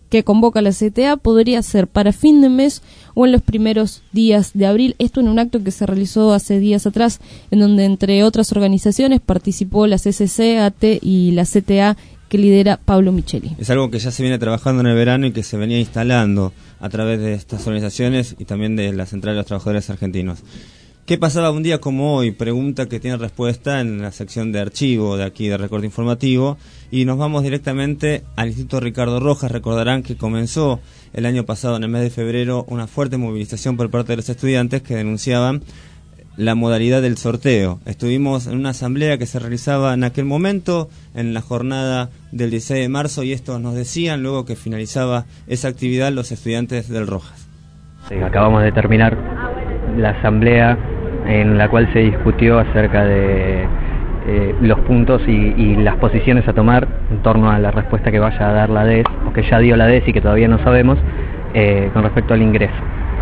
que convoca la CTA podría ser para fin de mes o en los primeros días de abril. Esto en un acto que se realizó hace días atrás, en donde entre otras organizaciones participó la CCC, ATE y la CTA, que lidera Pablo Micheli. Es algo que ya se viene trabajando en el verano y que se venía instalando a través de estas organizaciones y también de la Central de los Trabajadores Argentinos. ¿Qué pasaba un día como hoy? Pregunta que tiene respuesta en la sección de archivo de aquí de Recorte Informativo, y nos vamos directamente al Instituto Ricardo Rojas. Recordarán que comenzó el año pasado, en el mes de febrero, una fuerte movilización por parte de los estudiantes que denunciaban la modalidad del sorteo. Estuvimos en una asamblea que se realizaba en aquel momento, en la jornada del 16 de marzo, y esto nos decían luego que finalizaba esa actividad los estudiantes del Rojas. Sí, acabamos de terminar la asamblea en la cual se discutió acerca de los puntos y las posiciones a tomar en torno a la respuesta que vaya a dar la DES, o que ya dio la DES y que todavía no sabemos, con respecto al ingreso.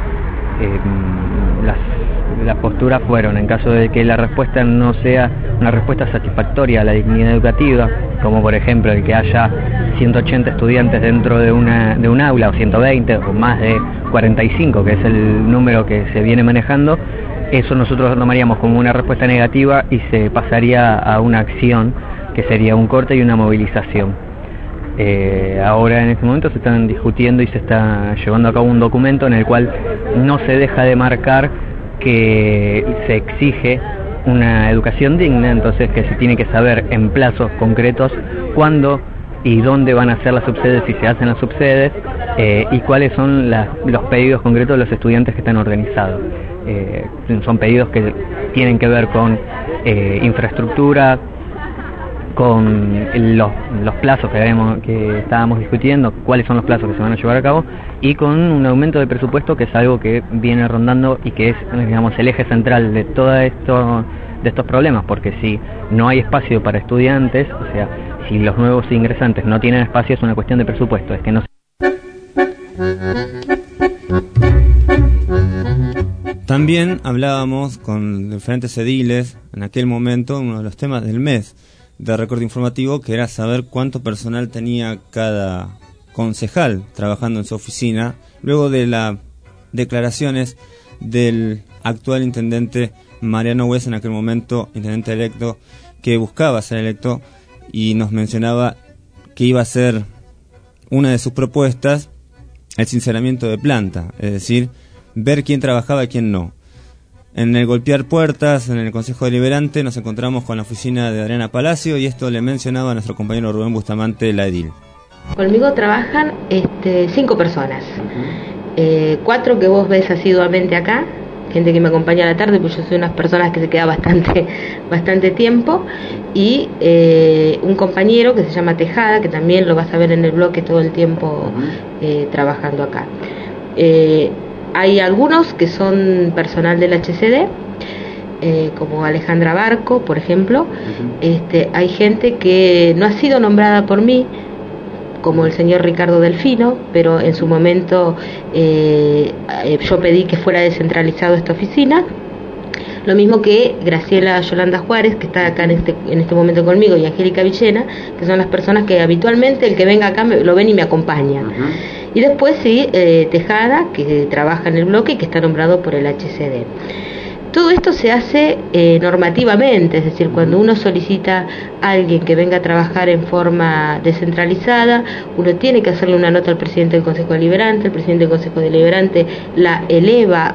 Las posturas fueron, en caso de que la respuesta no sea una respuesta satisfactoria a la dignidad educativa, como por ejemplo el que haya 180 estudiantes dentro de un aula, o 120, o más de 45, que es el número que se viene manejando, eso nosotros lo tomaríamos como una respuesta negativa y se pasaría a una acción que sería un corte y una movilización. Ahora en este momento se están discutiendo y se está llevando a cabo un documento en el cual no se deja de marcar que se exige una educación digna, entonces que se tiene que saber en plazos concretos cuándo y dónde van a ser las subsedes, si se hacen las subsedes, y cuáles son los pedidos concretos de los estudiantes que están organizados. Son pedidos que tienen que ver con infraestructura, con los plazos que estábamos discutiendo, cuáles son los plazos que se van a llevar a cabo, y con un aumento de presupuesto, que es algo que viene rondando y que es, digamos, el eje central de todo esto, de estos problemas, porque si no hay espacio para estudiantes, o sea, si los nuevos ingresantes no tienen espacio, es una cuestión de presupuesto, es que no. También hablábamos con diferentes ediles en aquel momento, uno de los temas del mes de Recorte Informativo, que era saber cuánto personal tenía cada concejal trabajando en su oficina, luego de las declaraciones del actual intendente Mariano Hues, en aquel momento intendente electo, que buscaba ser electo, y nos mencionaba que iba a ser una de sus propuestas el sinceramiento de planta, es decir, ver quién trabajaba y quién no. En el golpear puertas, en el Consejo Deliberante, nos encontramos con la oficina de Adriana Palacio, y esto le mencionaba a nuestro compañero Rubén Bustamante, la edil. Conmigo trabajan 5 personas, 4 que vos ves asiduamente acá, gente que me acompaña a la tarde, pues yo soy unas personas que se queda bastante tiempo, y un compañero que se llama Tejada, que también lo vas a ver en el bloque todo el tiempo trabajando acá. Hay algunos que son personal del HCD, como Alejandra Barco, por ejemplo. Hay gente que no ha sido nombrada por mí, como el señor Ricardo Delfino, pero en su momento yo pedí que fuera descentralizado esta oficina. Lo mismo que Graciela Yolanda Juárez, que está acá en este momento conmigo, y Angélica Villena, que son las personas que habitualmente el que venga acá lo ven y me acompaña. Y después sí, Tejada, que trabaja en el bloque y que está nombrado por el HCD. Todo esto se hace normativamente, es decir, cuando uno solicita a alguien que venga a trabajar en forma descentralizada, uno tiene que hacerle una nota al presidente del Consejo Deliberante, el presidente del Consejo Deliberante la eleva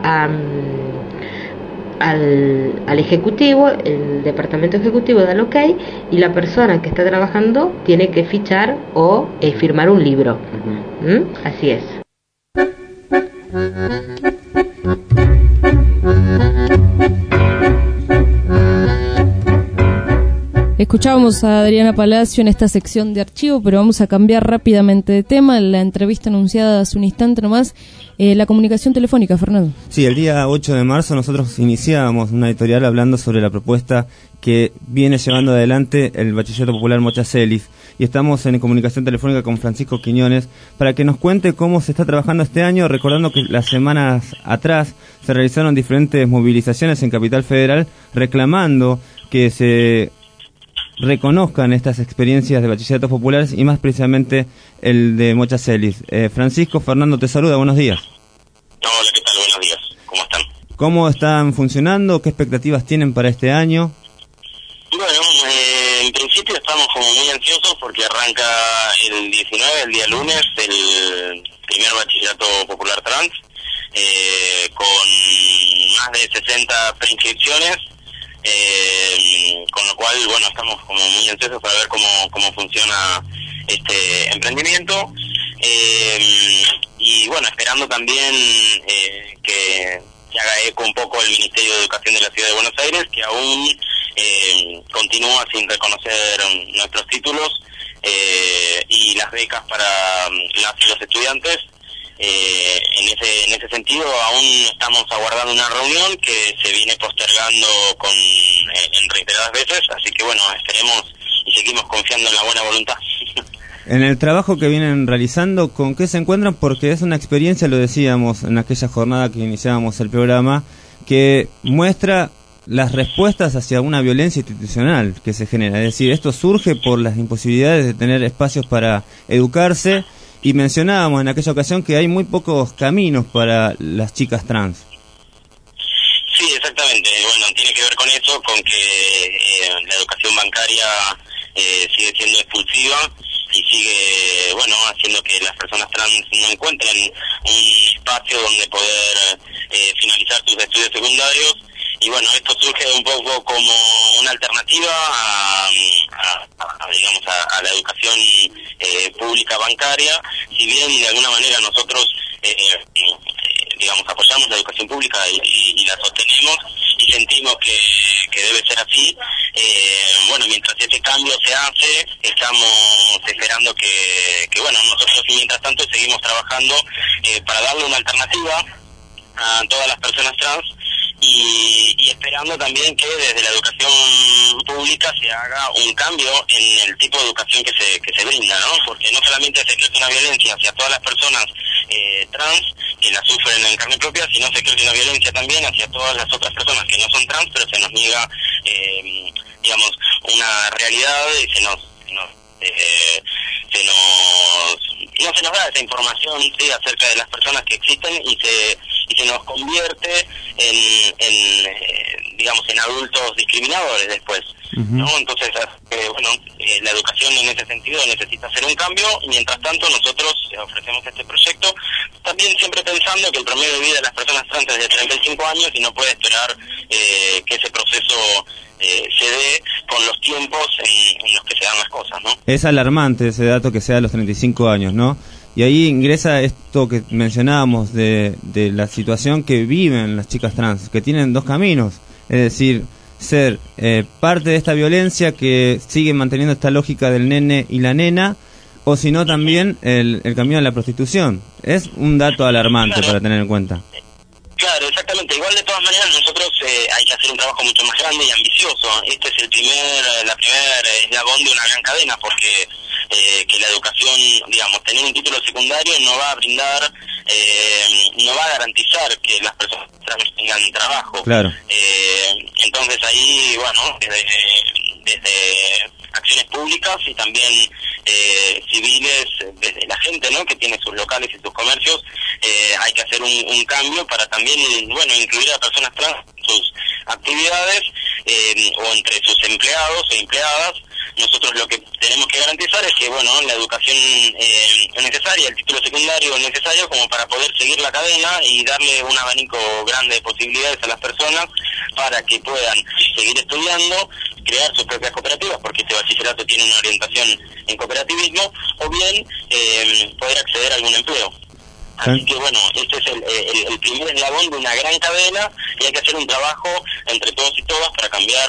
al Ejecutivo, el Departamento Ejecutivo da el ok, y la persona que está trabajando tiene que fichar o firmar un libro. Así es. Escuchábamos a Adriana Palacio en esta sección de archivo, pero vamos a cambiar rápidamente de tema. La entrevista anunciada hace un instante nomás, la comunicación telefónica, Fernando. Sí, el día 8 de marzo nosotros iniciábamos una editorial hablando sobre la propuesta que viene llevando adelante el Bachillerato Popular Mochacelis, y estamos en comunicación telefónica con Francisco Quiñones para que nos cuente cómo se está trabajando este año, recordando que las semanas atrás se realizaron diferentes movilizaciones en Capital Federal reclamando que se reconozcan estas experiencias de bachilleratos populares y más precisamente el de Mocha Celis. Francisco, Fernando te saluda, buenos días. Hola, ¿qué tal? Buenos días, ¿cómo están? ¿Cómo están funcionando? ¿Qué expectativas tienen para este año? Bueno, en principio estamos como muy ansiosos porque arranca el 19, el día lunes, el primer bachillerato popular trans, con más de 60 preinscripciones, con lo cual, bueno, estamos como muy ansiosos para ver cómo funciona este emprendimiento, y bueno, esperando también que haga eco un poco el Ministerio de Educación de la Ciudad de Buenos Aires, que aún continúa sin reconocer nuestros títulos y las becas para las y los estudiantes. En ese sentido aún estamos aguardando una reunión que se viene postergando en reiteradas veces, así que bueno, esperemos y seguimos confiando en la buena voluntad. En el trabajo que vienen realizando, ¿con qué se encuentran? Porque es una experiencia, lo decíamos en aquella jornada que iniciábamos el programa, que muestra las respuestas hacia una violencia institucional que se genera. Es decir, esto surge por las imposibilidades de tener espacios para educarse, y mencionábamos en aquella ocasión que hay muy pocos caminos para las chicas trans. Sí, exactamente. Bueno, tiene que ver con eso, con que la educación bancaria sigue siendo expulsiva y sigue, bueno, haciendo que las personas trans no encuentren un espacio donde poder finalizar sus estudios secundarios. Y bueno, esto surge un poco como una alternativa a la educación pública bancaria. Si bien de alguna manera nosotros apoyamos la educación pública y la sostenemos y sentimos que debe ser así, bueno, mientras ese cambio se hace, estamos esperando que bueno, nosotros mientras tanto seguimos trabajando para darle una alternativa a todas las personas trans, y esperando también que desde la educación pública se haga un cambio en el tipo de educación que se brinda, ¿no? Porque no solamente se ejerce una violencia hacia todas las personas trans que la sufren en carne propia, sino se ejerce una violencia también hacia todas las otras personas que no son trans, pero se nos niega, una realidad y no se nos da esa información, ¿sí?, acerca de las personas que existen, y se nos convierte en adultos discriminadores después, ¿no? Entonces, la educación en ese sentido necesita hacer un cambio. Mientras tanto, nosotros ofrecemos este proyecto, también siempre pensando que el promedio de vida de las personas trans es de 35 años y no puede esperar que ese proceso se dé con los tiempos en los que se dan las cosas, ¿no? Es alarmante ese dato que sea a los 35 años, ¿no? Y ahí ingresa esto que mencionábamos de la situación que viven las chicas trans, que tienen dos caminos, es decir, ser parte de esta violencia que sigue manteniendo esta lógica del nene y la nena, o si no también el camino a la prostitución. Es un dato alarmante, claro, para tener en cuenta. Claro, exactamente. Igual, de todas maneras, nosotros hay que hacer un trabajo mucho más grande y ambicioso. Este es la primer eslabón de una gran cadena, porque que la educación, tener un título secundario no va a brindar, no va a garantizar que las personas trans tengan trabajo. Claro. Entonces ahí, bueno, desde acciones públicas y también civiles, desde la gente, ¿no?, que tiene sus locales y sus comercios, hay que hacer un cambio para también, incluir a personas trans en sus actividades, o entre sus empleados o empleadas. Nosotros lo que tenemos que garantizar es que, la educación es necesaria, el título secundario es necesario como para poder seguir la cadena y darle un abanico grande de posibilidades a las personas para que puedan seguir estudiando, crear sus propias cooperativas, porque este bachillerato tiene una orientación en cooperativismo, o bien poder acceder a algún empleo. Así que este es el primer eslabón de una gran cadena, y hay que hacer un trabajo entre todos y todas para cambiar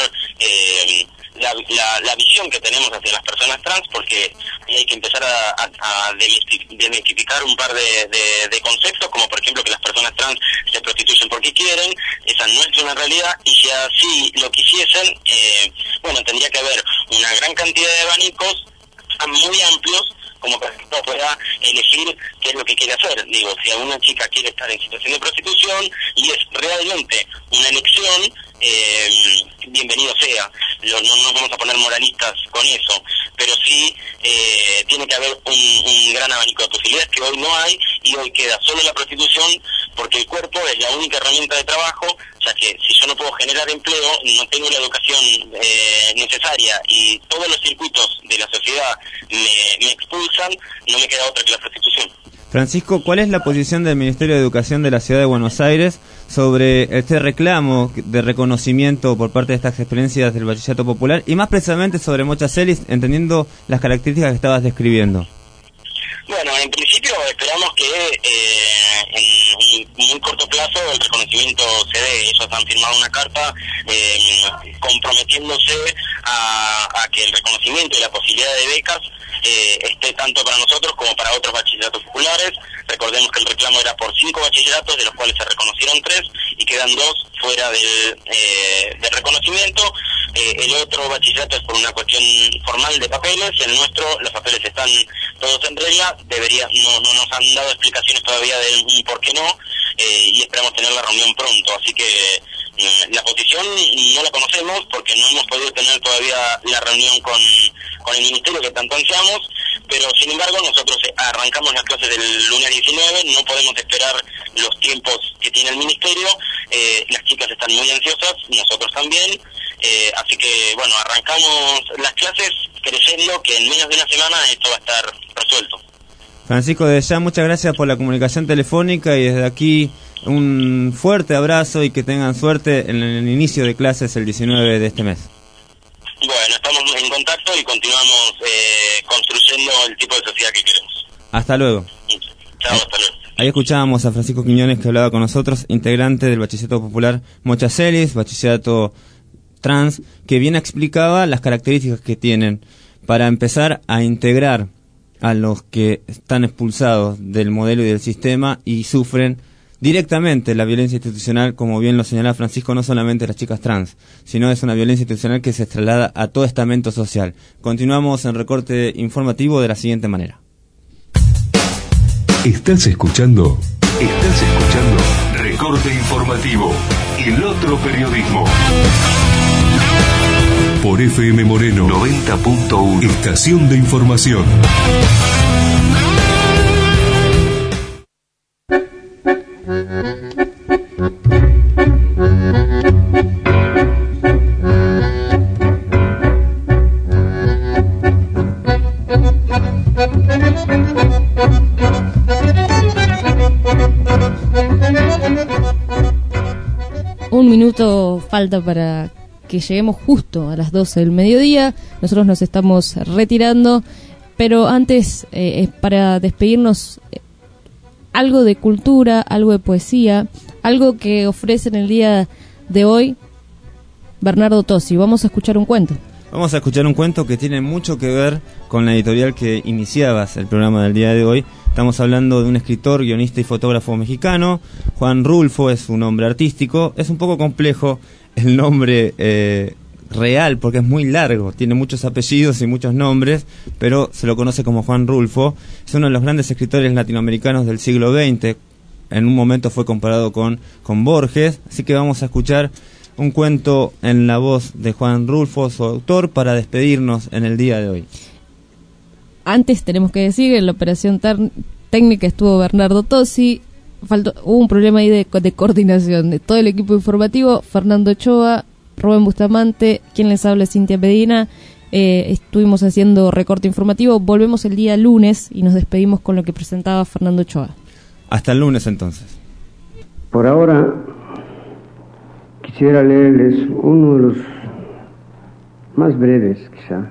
la visión que tenemos hacia las personas trans, porque hay que empezar a desmitificar un par de conceptos, como por ejemplo que las personas trans se prostituyen porque quieren. Esa no es una realidad, y si así lo quisiesen, tendría que haber una gran cantidad de abanicos muy amplios como para que pueda elegir qué es lo que quiere hacer. Digo, si alguna chica quiere estar en situación de prostitución y es realmente una elección, bienvenido sea. No nos vamos a poner moralistas con eso, pero sí tiene que haber un gran abanico de posibilidades que hoy no hay, y hoy queda solo la prostitución porque el cuerpo es la única herramienta de trabajo, ya que si yo no puedo generar empleo, no tengo la educación necesaria y todos los circuitos de la sociedad me expulsan, no me queda otra que la prostitución. Francisco, ¿cuál es la posición del Ministerio de Educación de la Ciudad de Buenos Aires sobre este reclamo de reconocimiento por parte de estas experiencias del bachillerato popular y más precisamente sobre Mocha Celis, entendiendo las características que estabas describiendo? Bueno, en principio esperamos que en un muy corto plazo el reconocimiento se dé. Ellos han firmado una carta comprometiéndose a que el reconocimiento y la posibilidad de becas esté tanto para nosotros como para otros bachilleratos populares. Recordemos que el reclamo era por 5 bachilleratos, de los cuales se reconocieron 3 y quedan 2 fuera del reconocimiento. El otro bachillerato es por una cuestión formal de papeles, el nuestro, los papeles están todos en regla, no nos han dado explicaciones todavía de por qué no, y esperamos tener la reunión pronto, así que la posición no la conocemos porque no hemos podido tener todavía la reunión con el ministerio que tanto ansiamos, pero sin embargo nosotros arrancamos las clases del lunes 19, no podemos esperar los tiempos que tiene el ministerio, las chicas están muy ansiosas, nosotros también, así que bueno, arrancamos las clases creyendo que en menos de una semana esto va a estar resuelto. Francisco, desde ya muchas gracias por la comunicación telefónica y desde aquí un fuerte abrazo y que tengan suerte en el inicio de clases el 19 de este mes. Bueno, estamos en contacto y continuamos construyendo el tipo de sociedad que queremos. Hasta luego. Chao, hasta luego. Ahí escuchábamos a Francisco Quiñones, que hablaba con nosotros, integrante del bachillerato popular Mocha Celis, bachillerato trans, que bien explicaba las características que tienen para empezar a integrar a los que están expulsados del modelo y del sistema y sufren directamente la violencia institucional, como bien lo señala Francisco, no solamente las chicas trans, sino es una violencia institucional que se traslada a todo estamento social. Continuamos en recorte informativo de la siguiente manera. Estás escuchando Recorte Informativo, el otro periodismo. Por FM Moreno 90.1, estación de información. Un minuto falta para que lleguemos justo a las 12 del mediodía. Nosotros nos estamos retirando, pero antes, para despedirnos, algo de cultura, algo de poesía, algo que ofrece en el día de hoy Bernardo Tosi. Vamos a escuchar un cuento. Vamos a escuchar un cuento que tiene mucho que ver con la editorial que iniciabas el programa del día de hoy. Estamos hablando de un escritor, guionista y fotógrafo mexicano. Juan Rulfo es su nombre artístico. Es un poco complejo el nombre real porque es muy largo, tiene muchos apellidos y muchos nombres, pero se lo conoce como Juan Rulfo. Es uno de los grandes escritores latinoamericanos del siglo XX. En un momento fue comparado con Borges, así que vamos a escuchar un cuento en la voz de Juan Rulfo, su autor, para despedirnos en el día de hoy. Antes tenemos que decir que en la operación técnica estuvo Bernardo Tosi. Hubo un problema ahí de coordinación de todo el equipo informativo. Fernando Ochoa, Rubén Bustamante, quien les habla, Cintia Medina. Estuvimos haciendo recorte informativo. Volvemos el día lunes y nos despedimos con lo que presentaba Fernando Ochoa. Hasta el lunes entonces. Por ahora quisiera leerles uno de los más breves quizá,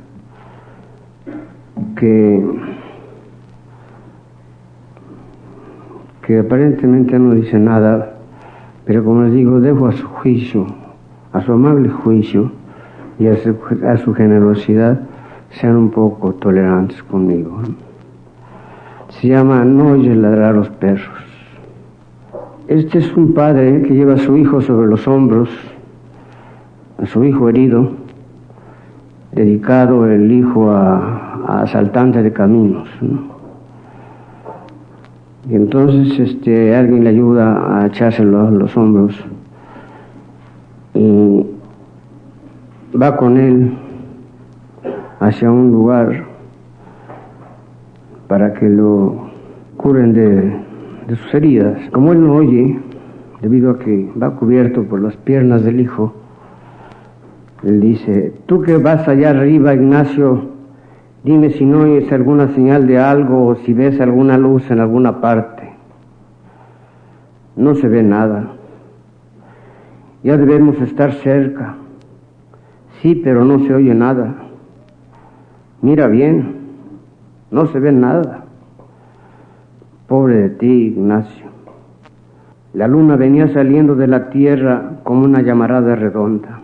que aparentemente no dice nada, pero como les digo, dejo a su juicio, a su amable juicio y a su generosidad, sean un poco tolerantes conmigo. Se llama No oyes ladrar a los perros. Este es un padre que lleva a su hijo sobre los hombros, a su hijo herido, dedicado el hijo a a asaltante de caminos, ¿no? Y entonces alguien le ayuda a echárselo a los hombros y va con él hacia un lugar para que lo curen de sus heridas. Como él no oye, debido a que va cubierto por las piernas del hijo, él dice: tú que vas allá arriba, Ignacio, dime si no oyes alguna señal de algo o si ves alguna luz en alguna parte. No se ve nada. Ya debemos estar cerca. Sí, pero no se oye nada. Mira bien, no se ve nada. Pobre de ti, Ignacio. La luna venía saliendo de la tierra como una llamarada redonda.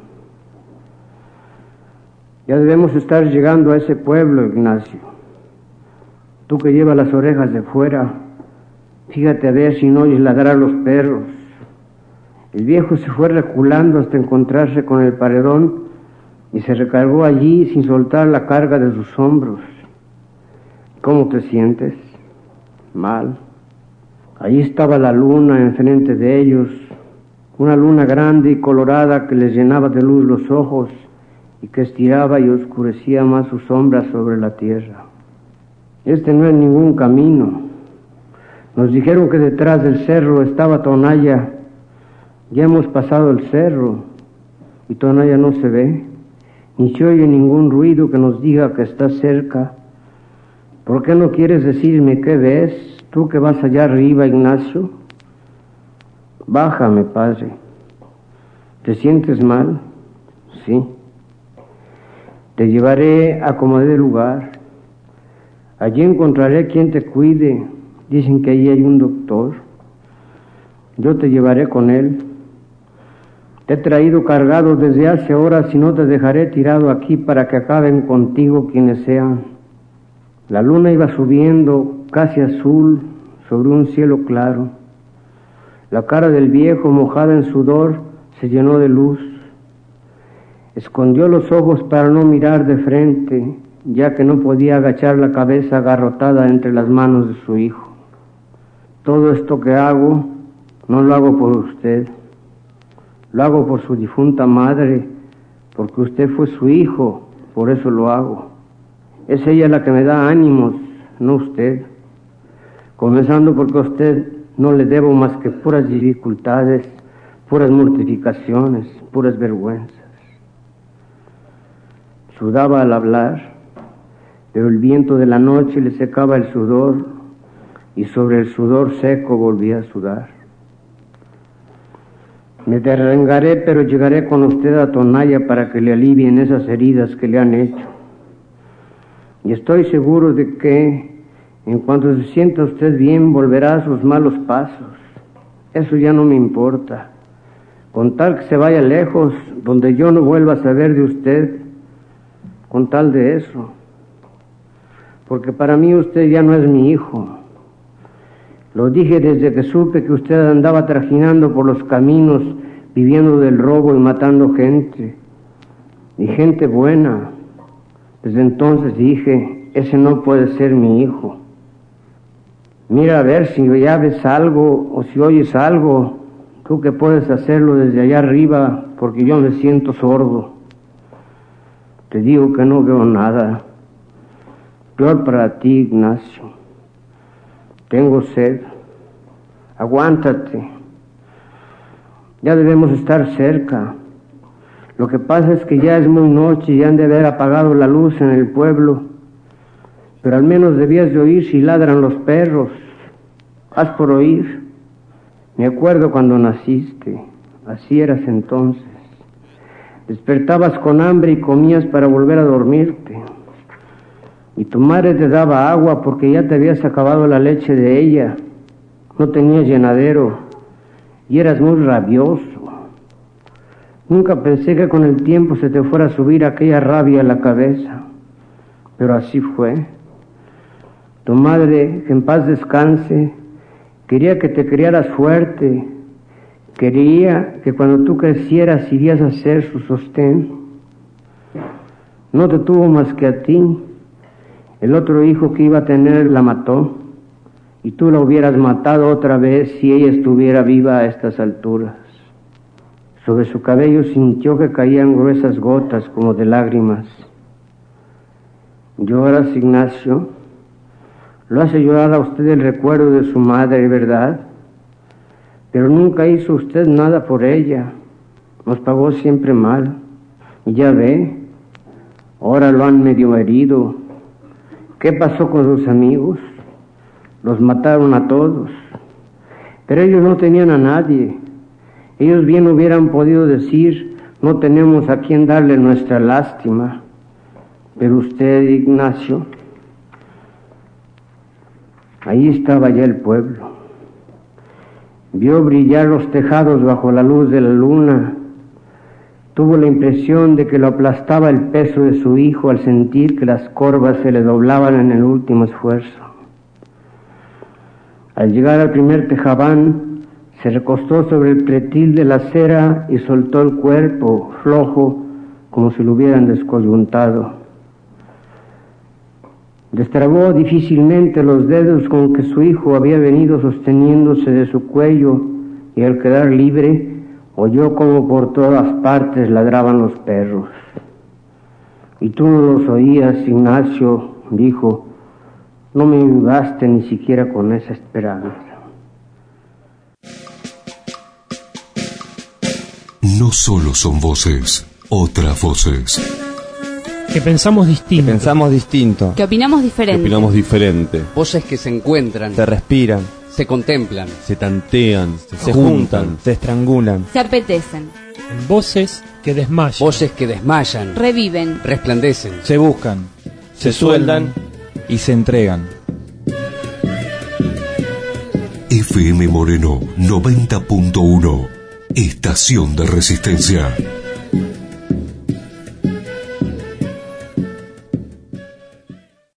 Ya debemos estar llegando a ese pueblo, Ignacio. Tú que llevas las orejas de fuera, fíjate a ver si no oyes ladrar a los perros. El viejo se fue reculando hasta encontrarse con el paredón y se recargó allí sin soltar la carga de sus hombros. ¿Cómo te sientes? Mal. Allí estaba la luna enfrente de ellos, una luna grande y colorada que les llenaba de luz los ojos y que estiraba y oscurecía más sus sombras sobre la tierra. Este no es ningún camino. Nos dijeron que detrás del cerro estaba Tonaya. Ya hemos pasado el cerro y Tonaya no se ve, ni se oye ningún ruido que nos diga que está cerca. ¿Por qué no quieres decirme qué ves, tú que vas allá arriba, Ignacio? Bájame, padre. ¿Te sientes mal? Sí. Te llevaré a como dé lugar. Allí encontraré quien te cuide. Dicen que allí hay un doctor. Yo te llevaré con él. Te he traído cargado desde hace horas y no te dejaré tirado aquí para que acaben contigo quienes sean. La luna iba subiendo, casi azul, sobre un cielo claro. La cara del viejo, mojada en sudor, se llenó de luz. Escondió los ojos para no mirar de frente, ya que no podía agachar la cabeza agarrotada entre las manos de su hijo. Todo esto que hago, no lo hago por usted. Lo hago por su difunta madre, porque usted fue su hijo, por eso lo hago. Es ella la que me da ánimos, no usted. Comenzando porque a usted no le debo más que puras dificultades, puras mortificaciones, puras vergüenzas. Sudaba al hablar, pero el viento de la noche le secaba el sudor y sobre el sudor seco volvía a sudar. Me derrengaré, pero llegaré con usted a Tonaya para que le alivien esas heridas que le han hecho. Y estoy seguro de que, en cuanto se sienta usted bien, volverá a sus malos pasos. Eso ya no me importa. Con tal que se vaya lejos, donde yo no vuelva a saber de usted, con tal de eso. Porque para mí usted ya no es mi hijo. Lo dije desde que supe que usted andaba trajinando por los caminos, viviendo del robo y matando gente. Y gente buena. Desde entonces dije, ese no puede ser mi hijo. Mira a ver si ya ves algo o si oyes algo, tú que puedes hacerlo desde allá arriba, porque yo me siento sordo. Te digo que no veo nada. Peor para ti, Ignacio. Tengo sed. Aguántate. Ya debemos estar cerca. Lo que pasa es que ya es muy noche y han de haber apagado la luz en el pueblo. Pero al menos debías de oír si ladran los perros. Haz por oír. Me acuerdo cuando naciste. Así eras entonces. Despertabas con hambre y comías para volver a dormirte. Y tu madre te daba agua porque ya te habías acabado la leche de ella. No tenías llenadero y eras muy rabioso. Nunca pensé que con el tiempo se te fuera a subir aquella rabia a la cabeza, pero así fue. Tu madre, que en paz descanse, quería que te criaras fuerte. Quería que cuando tú crecieras irías a ser su sostén. No te tuvo más que a ti. El otro hijo que iba a tener la mató, y tú la hubieras matado otra vez si ella estuviera viva a estas alturas. Sobre su cabello sintió que caían gruesas gotas como de lágrimas. ¿Lloras, Ignacio? Lo hace llorar a usted el recuerdo de su madre, ¿verdad? Pero nunca hizo usted nada por ella. Nos pagó siempre mal. Y ya ve, ahora lo han medio herido. ¿Qué pasó con sus amigos? Los mataron a todos. Pero ellos no tenían a nadie. Ellos bien hubieran podido decir, no tenemos a quien darle nuestra lástima. Pero usted, Ignacio, ahí estaba ya el pueblo. Vio brillar los tejados bajo la luz de la luna. Tuvo la impresión de que lo aplastaba el peso de su hijo al sentir que las corvas se le doblaban en el último esfuerzo. Al llegar al primer tejabán, se recostó sobre el pretil de la acera y soltó el cuerpo, flojo, como si lo hubieran descoyuntado. Destrabó difícilmente los dedos con que su hijo había venido sosteniéndose de su cuello, y al quedar libre, oyó como por todas partes ladraban los perros. «Y tú no los oías, Ignacio», dijo, «no me ayudaste ni siquiera con esa esperanza». No solo son voces, otras voces. Que pensamos distinto. Que opinamos diferente. Voces que se encuentran, Se respiran, se contemplan, Se tantean, se juntan, se estrangulan. Se apetecen. Voces que desmayan. voces que desmayan, Reviven. resplandecen. Se buscan, se sueldan y se entregan. FM Moreno 90.1, Estación de Resistencia.